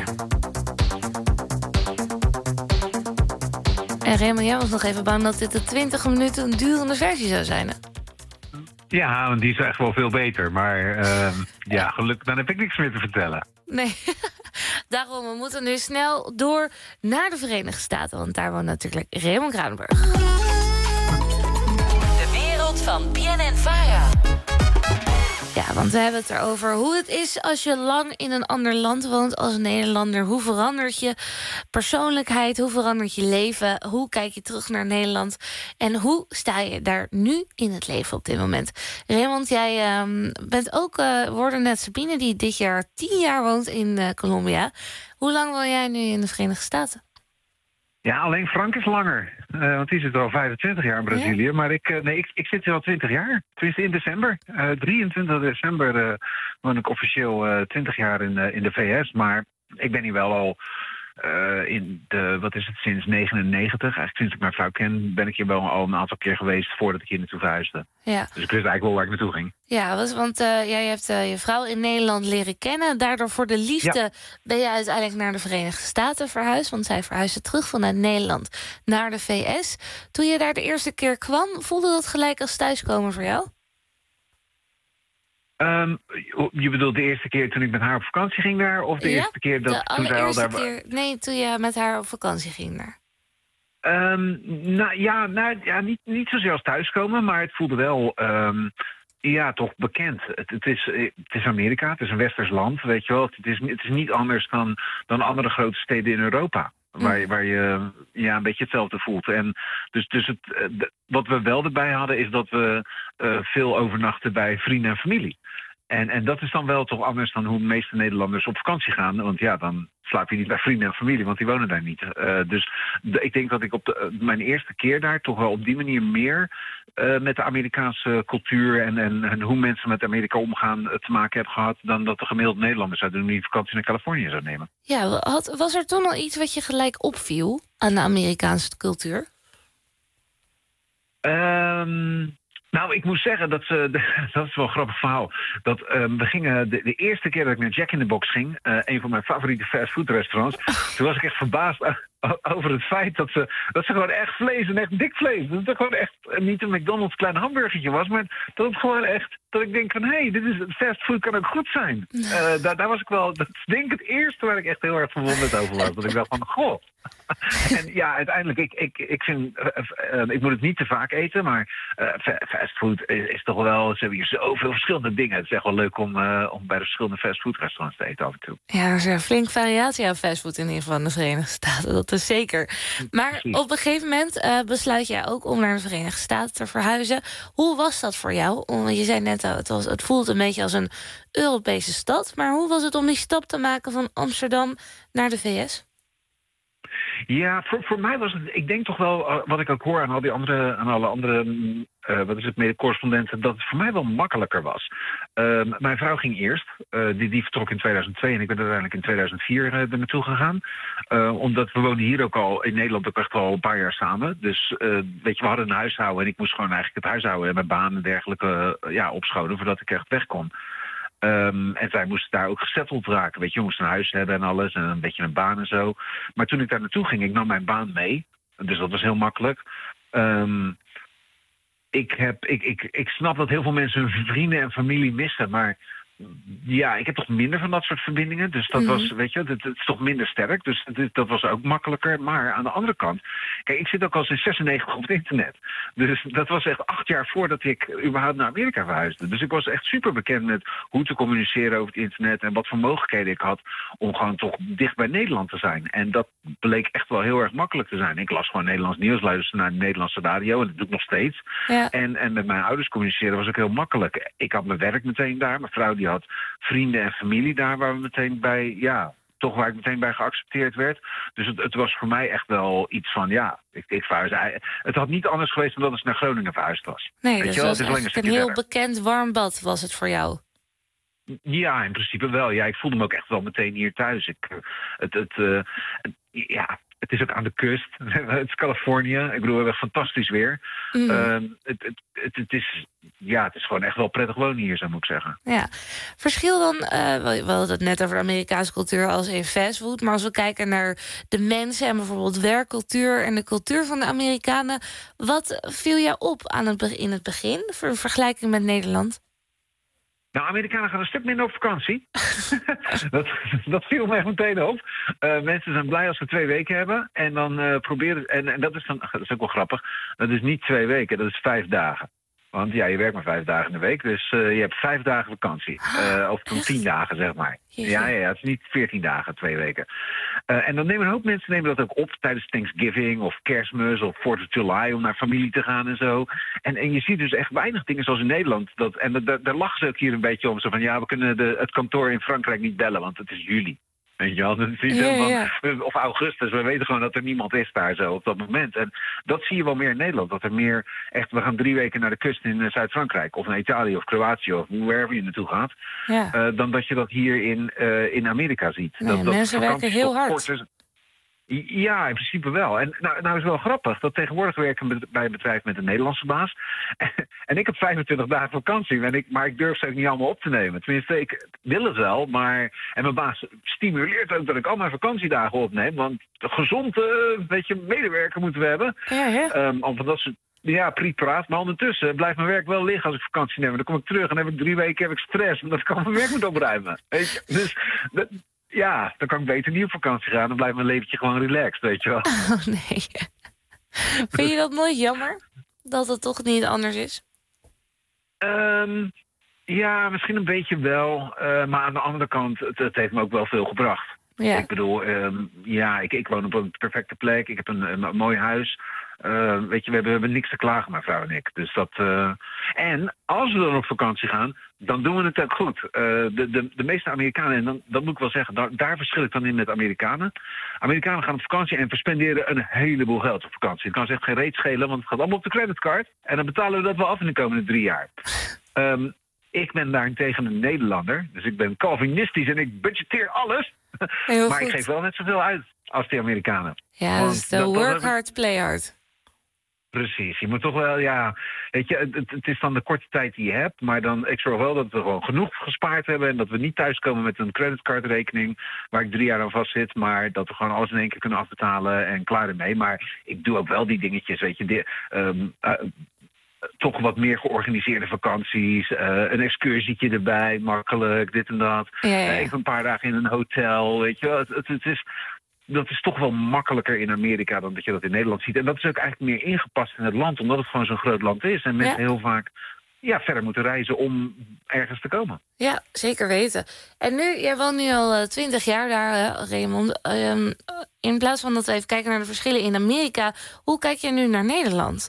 En Raymond, jij was nog even bang dat dit de 20 minuten durende versie zou zijn, hè? Ja, want die is echt wel veel beter. Maar ja, gelukkig, dan heb ik niks meer te vertellen. Nee, daarom, we moeten nu snel door naar de Verenigde Staten. Want daar woont natuurlijk Raymond Kranenburg. De wereld van BNN-Vara. Ja, want we hebben het erover hoe het is als je lang in een ander land woont als Nederlander. Hoe verandert je persoonlijkheid? Hoe verandert je leven? Hoe kijk je terug naar Nederland? En hoe sta je daar nu in het leven op dit moment? Raymond, jij bent ook, we hoorden net Sabine, die dit jaar 10 jaar woont in Colombia. Hoe lang woon jij nu in de Verenigde Staten? Ja, alleen Frank is langer. Want die zit al 25 jaar in Brazilië. Ja? Maar ik zit hier al 20 jaar. Tenminste in december. 23 december woon ik officieel 20 jaar in de VS. Maar ik ben hier wel al sinds 99. Eigenlijk sinds ik mijn vrouw ken, ben ik hier wel al een aantal keer geweest voordat ik hier naartoe verhuisde. Ja. Dus ik wist eigenlijk wel waar ik naartoe ging. Ja, want jij hebt je vrouw in Nederland leren kennen. Daardoor voor de liefde ben je uiteindelijk naar de Verenigde Staten verhuisd. Want zij verhuisde terug vanuit Nederland naar de VS. Toen je daar de eerste keer kwam, voelde dat gelijk als thuiskomen voor jou? Je bedoelt de eerste keer toen ik met haar op vakantie ging daar? Of de eerste keer toen zij al daar was? Nee, toen je met haar op vakantie ging daar. Niet zozeer als thuiskomen, maar het voelde wel toch bekend. Het is Amerika, het is een westers land, weet je wel. Het is niet anders dan andere grote steden in Europa. Waar je een beetje hetzelfde voelt. En dus wat we wel erbij hadden is dat we veel overnachten bij vrienden en familie. En dat is dan wel toch anders dan hoe de meeste Nederlanders op vakantie gaan. Want ja, dan slaap je niet bij vrienden en familie, want die wonen daar niet. Dus ik denk dat ik op mijn eerste keer daar toch wel op die manier meer met de Amerikaanse cultuur en hoe mensen met Amerika omgaan te maken heb gehad dan dat de gemiddelde Nederlanders zouden doen die vakantie naar Californië zou nemen. Ja, was er toen al iets wat je gelijk opviel aan de Amerikaanse cultuur? Nou, ik moet zeggen, dat is wel een grappig verhaal. Dat we gingen de eerste keer dat ik naar Jack in the Box ging, een van mijn favoriete fastfoodrestaurants, toen was ik echt verbaasd over het feit dat ze gewoon echt vlees en echt dik vlees. Dat het gewoon echt niet een McDonald's klein hamburgertje was, maar dat het gewoon echt, dat ik denk van dit is fastfood kan ook goed zijn. Daar was ik wel, dat is denk ik het eerste waar ik echt heel erg verwonderd over was. Dat ik dacht van, goh. En ja, uiteindelijk, ik vind, ik moet het niet te vaak eten, maar fastfood is toch wel, ze hebben hier zoveel verschillende dingen. Het is echt wel leuk om bij de verschillende fastfoodrestaurants te eten af en toe. Ja, er is een flink variatie aan fastfood in ieder geval in de Verenigde Staten, dat is zeker. Maar precies. Op een gegeven moment besluit jij ook om naar de Verenigde Staten te verhuizen. Hoe was dat voor jou? Je zei net, het voelt een beetje als een Europese stad, maar hoe was het om die stap te maken van Amsterdam naar de VS? Ja, voor mij was het, ik denk toch wel, wat ik ook hoor aan alle andere mede-correspondenten, dat het voor mij wel makkelijker was. Mijn vrouw ging eerst, die vertrok in 2002 en ik ben uiteindelijk in 2004 er naartoe gegaan. Omdat we woonden hier ook al, in Nederland ook echt al een paar jaar samen. Dus weet je, we hadden een huishouden en ik moest gewoon eigenlijk het huishouden en mijn baan en dergelijke opschonen voordat ik echt weg kon. En zij moesten daar ook gesetteld raken. Weet je, moesten een huis hebben en alles. En een beetje een baan en zo. Maar toen ik daar naartoe ging, ik nam mijn baan mee. Dus dat was heel makkelijk. Ik snap dat heel veel mensen hun vrienden en familie missen. Maar ja, ik heb toch minder van dat soort verbindingen. Dus dat was, weet je, het is toch minder sterk. Dus dat was ook makkelijker. Maar aan de andere kant, kijk, ik zit ook al sinds 96 op het internet. Dus dat was echt 8 jaar voordat ik überhaupt naar Amerika verhuisde. Dus ik was echt super bekend met hoe te communiceren over het internet en wat voor mogelijkheden ik had om gewoon toch dicht bij Nederland te zijn. En dat bleek echt wel heel erg makkelijk te zijn. Ik las gewoon Nederlands nieuws, luisterde naar de Nederlandse radio en dat doe ik nog steeds. Ja. En met mijn ouders communiceren was ook heel makkelijk. Ik had mijn werk meteen daar. Mijn vrouw die had vrienden en familie daar waar we meteen bij, waar ik meteen bij geaccepteerd werd. Dus het was voor mij echt wel iets van, ik verhuisde. Het had niet anders geweest dan dat het naar Groningen verhuisd was. Nee, dus het was echt een heel bekend warm bad was het voor jou. Ja, in principe wel. Ja, ik voelde me ook echt wel meteen hier thuis. Het is ook aan de kust. Het is Californië. Ik bedoel, we hebben fantastisch weer. Het is gewoon echt wel prettig wonen hier, zou ik zeggen. Ja. Verschil dan, we hadden het net over de Amerikaanse cultuur als in fastfood, maar als we kijken naar de mensen en bijvoorbeeld werkcultuur en de cultuur van de Amerikanen, wat viel jou op in het begin, voor een vergelijking met Nederland? Nou, Amerikanen gaan een stuk minder op vakantie. dat viel me echt meteen op. Mensen zijn blij als ze 2 weken hebben. En dan proberen... En dat is ook wel grappig. Dat is niet 2 weken, dat is 5 dagen. Want ja, je werkt maar 5 dagen in de week. Dus je hebt 5 dagen vakantie. Of dan 10 dagen, zeg maar. Ja, het is niet 14 dagen, 2 weken. En dan nemen een hoop mensen dat ook op tijdens Thanksgiving of Kerstmis of 4th of July om naar familie te gaan en zo. En je ziet dus echt weinig dingen zoals in Nederland. Daar lachen ze ook hier een beetje om. Zo van, ja, we kunnen het kantoor in Frankrijk niet bellen, want het is juli. Weet je wel, of augustus, we weten gewoon dat er niemand is daar zo op dat moment. En dat zie je wel meer in Nederland. Dat er meer echt, we gaan 3 weken naar de kust in Zuid-Frankrijk of naar Italië of Kroatië of wherever je naartoe gaat. Ja. Dan dat je dat hier in Amerika ziet. Nee, mensen werken heel hard. Ja, in principe wel. En nou is het wel grappig dat tegenwoordig werken we bij een bedrijf met een Nederlandse baas. En ik heb 25 dagen vakantie, maar ik durf ze ook niet allemaal op te nemen. Tenminste, ik wil het wel, maar... En mijn baas stimuleert ook dat ik al mijn vakantiedagen opneem, want gezond medewerker moeten we hebben. Omdat dat ze priet-praat, maar ondertussen blijft mijn werk wel liggen als ik vakantie neem. Dan kom ik terug en heb ik 3 weken stress, omdat ik al mijn werk moet opruimen. Weet je? Dus... Ja, dan kan ik beter niet op vakantie gaan. Dan blijft mijn leventje gewoon relaxed, weet je wel. Oh, nee. Vind je dat nooit jammer? Dat het toch niet anders is? Ja, misschien een beetje wel. Maar aan de andere kant, het heeft me ook wel veel gebracht. Ja. Ik bedoel, ik woon op een perfecte plek. Ik heb een mooi huis. Weet je, we hebben niks te klagen, mijn vrouw en ik. Dus dat, en als we dan op vakantie gaan, dan doen we het ook goed. De meeste Amerikanen, en dat moet ik wel zeggen, daar verschil ik dan in met Amerikanen. Amerikanen gaan op vakantie en verspenderen een heleboel geld op vakantie. Het kan zich echt geen reet schelen, want het gaat allemaal op de creditcard. En dan betalen we dat wel af in de komende 3 jaar. Ik ben daarentegen een Nederlander, dus ik ben Calvinistisch en ik budgeteer alles. Maar ik geef wel net zoveel uit als die Amerikanen. Ja, dus work hard, play hard. Precies, je moet toch wel, weet je, het is dan de korte tijd die je hebt, maar dan, ik zorg wel dat we gewoon genoeg gespaard hebben en dat we niet thuiskomen met een creditcardrekening waar ik 3 jaar aan vast zit, maar dat we gewoon alles in één keer kunnen afbetalen en klaar ermee. Maar ik doe ook wel die dingetjes, weet je, toch wat meer georganiseerde vakanties, een excursietje erbij, makkelijk, dit en dat. Even een paar dagen in een hotel, weet je wel, dat is toch wel makkelijker in Amerika dan dat je dat in Nederland ziet. En dat is ook eigenlijk meer ingepast in het land, omdat het gewoon zo'n groot land is. En mensen heel vaak verder moeten reizen om ergens te komen. Ja, zeker weten. En nu, jij woont nu al 20 jaar daar, Raymond. In plaats van dat we even kijken naar de verschillen in Amerika, hoe kijk jij nu naar Nederland?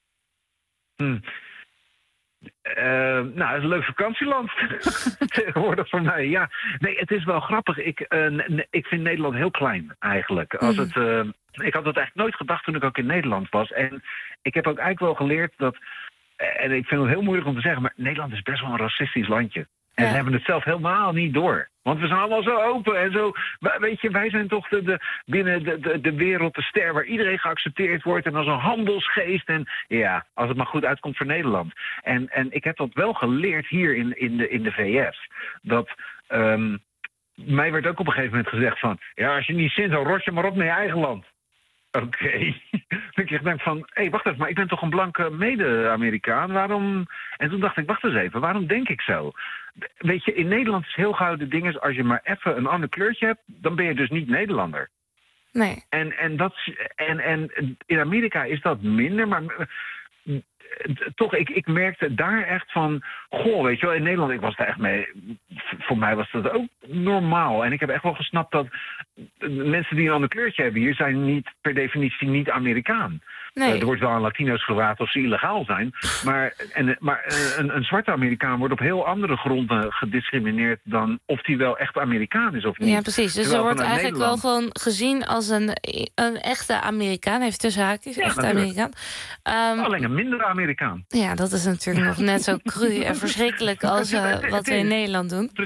Het is een leuk vakantieland. Tegenwoordig voor mij, ja. Nee, het is wel grappig. Ik vind Nederland heel klein, eigenlijk. Ik had dat eigenlijk nooit gedacht toen ik ook in Nederland was. En ik heb ook eigenlijk wel geleerd dat... En ik vind het heel moeilijk om te zeggen, maar Nederland is best wel een racistisch landje. En we hebben het zelf helemaal niet door. Want we zijn allemaal zo open en zo... Weet je, wij zijn toch binnen de wereld de ster waar iedereen geaccepteerd wordt. En als een handelsgeest. En ja, als het maar goed uitkomt voor Nederland. En ik heb dat wel geleerd hier in de VS. Dat... mij werd ook op een gegeven moment gezegd van... Ja, als je niet zint, dan rot je maar op naar je eigen land. Oké. Ik denk van, wacht even, maar ik ben toch een blanke mede-Amerikaan, waarom... En toen dacht ik, wacht eens even, waarom denk ik zo? Weet je, in Nederland is heel gauw de ding is, als je maar even een ander kleurtje hebt, dan ben je dus niet Nederlander. Nee. En in Amerika is dat minder, maar... Toch, ik merkte daar echt van... Goh, weet je wel, in Nederland, ik was daar echt mee... Voor mij was dat ook normaal. En ik heb echt wel gesnapt dat... mensen die een ander kleurtje hebben hier... zijn niet per definitie niet Amerikaan. Nee. Er wordt wel aan Latino's gevraagd of ze illegaal zijn. Maar een zwarte Amerikaan wordt op heel andere gronden gediscrimineerd... dan of die wel echt Amerikaan is of niet. Ja, precies. Dus er wordt eigenlijk wel gewoon gezien als een echte Amerikaan. Heeft tussen haakjes, echte Amerikaan. Alleen een minder Amerikaan. Ja, dat is natuurlijk nog net zo cru en verschrikkelijk als wat we in Nederland doen. Precies.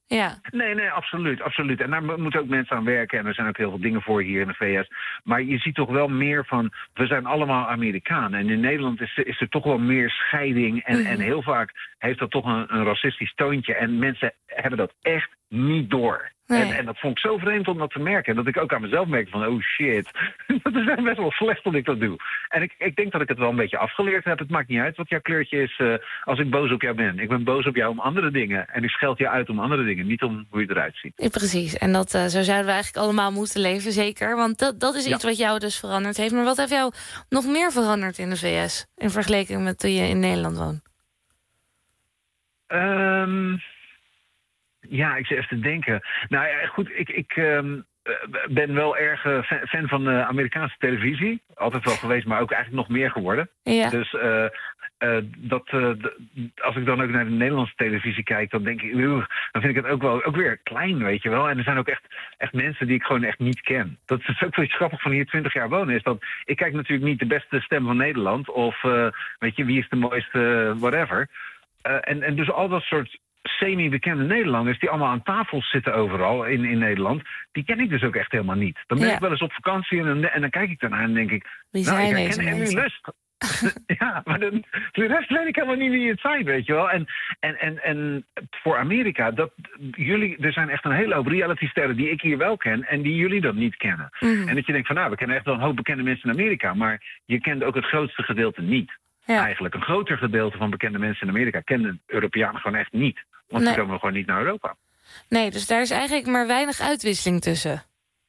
Ja. Nee, absoluut. En daar moeten ook mensen aan werken. En er zijn ook heel veel dingen voor hier in de VS. Maar je ziet toch wel meer van, we zijn allemaal Amerikanen. En in Nederland is er toch wel meer scheiding. En heel vaak heeft dat toch een racistisch toontje. En mensen hebben dat echt niet door. Nee. En dat vond ik zo vreemd om dat te merken. En dat ik ook aan mezelf merkte van, oh shit, dat is echt best wel slecht dat ik dat doe. En ik denk dat ik het wel een beetje afgeleerd heb. Het maakt niet uit wat jouw kleurtje is als ik boos op jou ben. Ik ben boos op jou om andere dingen. En ik scheld je uit om andere dingen, niet om hoe je eruit ziet. Ja, precies. En dat, zo zouden we eigenlijk allemaal moeten leven, zeker. Want dat is iets wat jou dus veranderd heeft. Maar wat heeft jou nog meer veranderd in de VS... in vergelijking met toen je in Nederland woont? Ja, ik zit even te denken. Nou ja, goed, ik ben wel erg fan van Amerikaanse televisie. Altijd wel geweest, maar ook eigenlijk nog meer geworden. Ja. Dus als ik dan ook naar de Nederlandse televisie kijk, dan denk ik, dan vind ik het ook weer klein, weet je wel. En er zijn ook echt mensen die ik gewoon echt niet ken. Dat is ook wel iets grappig van hier 20 jaar wonen, is dat ik kijk natuurlijk niet de beste stem van Nederland of weet je, wie is de mooiste whatever. En dus al dat soort semi-bekende Nederlanders die allemaal aan tafels zitten overal in Nederland, die ken ik dus ook echt helemaal niet. Dan ben ik wel eens op vakantie en dan kijk ik daarnaar en denk ik, wie nou, zijn ik deze herken mensen? Lust. Ja, maar de rest weet ik helemaal niet wie het zijn, weet je wel. En voor Amerika, er zijn echt een hele hoop reality-sterren die ik hier wel ken en die jullie dan niet kennen. En dat je denkt van, nou, we kennen echt wel een hoop bekende mensen in Amerika, maar je kent ook het grootste gedeelte niet. Ja. Eigenlijk een groter gedeelte van bekende mensen in Amerika kennen Europeanen gewoon echt niet. Want die komen gewoon niet naar Europa. Nee, dus daar is eigenlijk maar weinig uitwisseling tussen.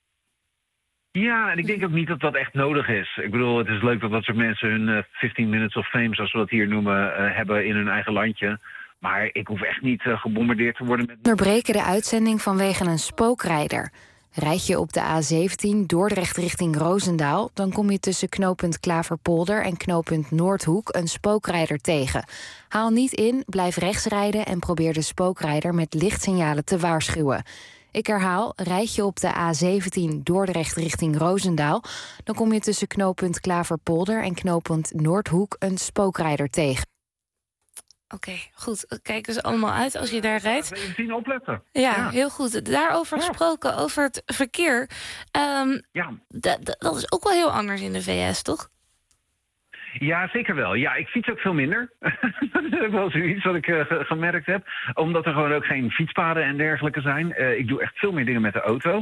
Ja, en ik denk ook niet dat dat echt nodig is. Ik bedoel, het is leuk dat soort mensen hun 15 minutes of fame, zoals we dat hier noemen, hebben in hun eigen landje. Maar ik hoef echt niet gebombardeerd te worden met... Onderbreken de uitzending vanwege een spookrijder. Rijd je op de A17 Dordrecht richting Roosendaal, dan kom je tussen knooppunt Klaverpolder en knooppunt Noordhoek een spookrijder tegen. Haal niet in, blijf rechts rijden en probeer de spookrijder met lichtsignalen te waarschuwen. Ik herhaal, rijd je op de A17 Dordrecht richting Roosendaal, dan kom je tussen knooppunt Klaverpolder en knooppunt Noordhoek een spookrijder tegen. Oké, goed. Kijk dus allemaal uit als je daar rijdt. 17 opletten. Ja, heel goed. Daarover gesproken, over het verkeer. Dat is ook wel heel anders in de VS, toch? Ja, zeker wel. Ja, ik fiets ook veel minder. Dat is ook wel zoiets wat ik gemerkt heb. Omdat er gewoon ook geen fietspaden en dergelijke zijn. Ik doe echt veel meer dingen met de auto.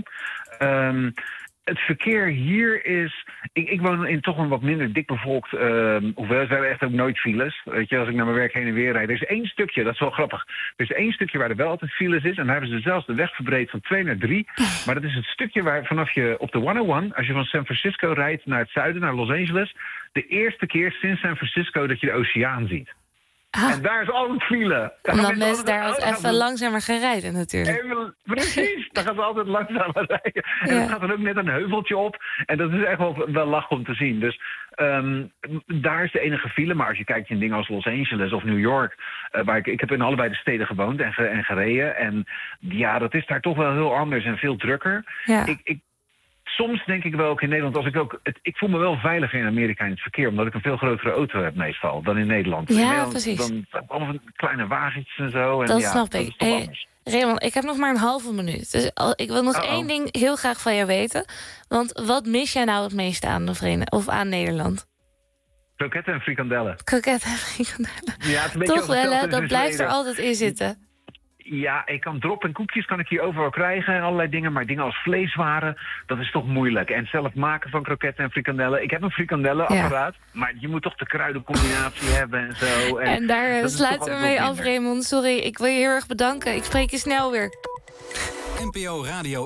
Het verkeer hier is... Ik woon in toch een wat minder dikbevolkt... hoewel, we hebben echt ook nooit files. Weet je, als ik naar mijn werk heen en weer rijd. Er is één stukje, dat is wel grappig. Er is één stukje waar er wel altijd files is. En daar hebben ze zelfs de weg verbreed van 2 naar 3. Maar dat is het stukje waar vanaf je op de 101... als je van San Francisco rijdt naar het zuiden, naar Los Angeles... de eerste keer sinds San Francisco dat je de oceaan ziet. En daar is altijd file. Omdat mensen daar altijd even langzamer gaan rijden natuurlijk. Precies, daar gaan ze altijd langzamer rijden. En het gaat dan ook net een heuveltje op. En dat is echt wel lach om te zien. Dus daar is de enige file. Maar als je kijkt in dingen als Los Angeles of New York... waar ik heb in allebei de steden gewoond en gereden. En ja, dat is daar toch wel heel anders en veel drukker. Ja. Soms denk ik wel ook in Nederland, ik voel me wel veiliger in Amerika in het verkeer, omdat ik een veel grotere auto heb meestal dan in Nederland. Ja, in Nederland, precies. Dan allemaal kleine wagentjes en zo. En dat ja, snap dat ik. is toch anders. Raymond, ik heb nog maar een halve minuut. Dus ik wil nog één ding heel graag van jou weten. Want wat mis jij nou het meeste aan de Vereniging of aan Nederland? Kroketten en frikandellen. Kroketten en frikandellen. Ja, het is een beetje toch wel, hè? Dat blijft er altijd in zitten. Ja, ik kan drop en koekjes kan ik hier overal krijgen en allerlei dingen. Maar dingen als vleeswaren, dat is toch moeilijk. En zelf maken van kroketten en frikandellen. Ik heb een frikandellenapparaat, maar je moet toch de kruidencombinatie hebben en zo. En daar sluiten we mee af, Raymond. Sorry, ik wil je heel erg bedanken. Ik spreek je snel weer. NPO Radio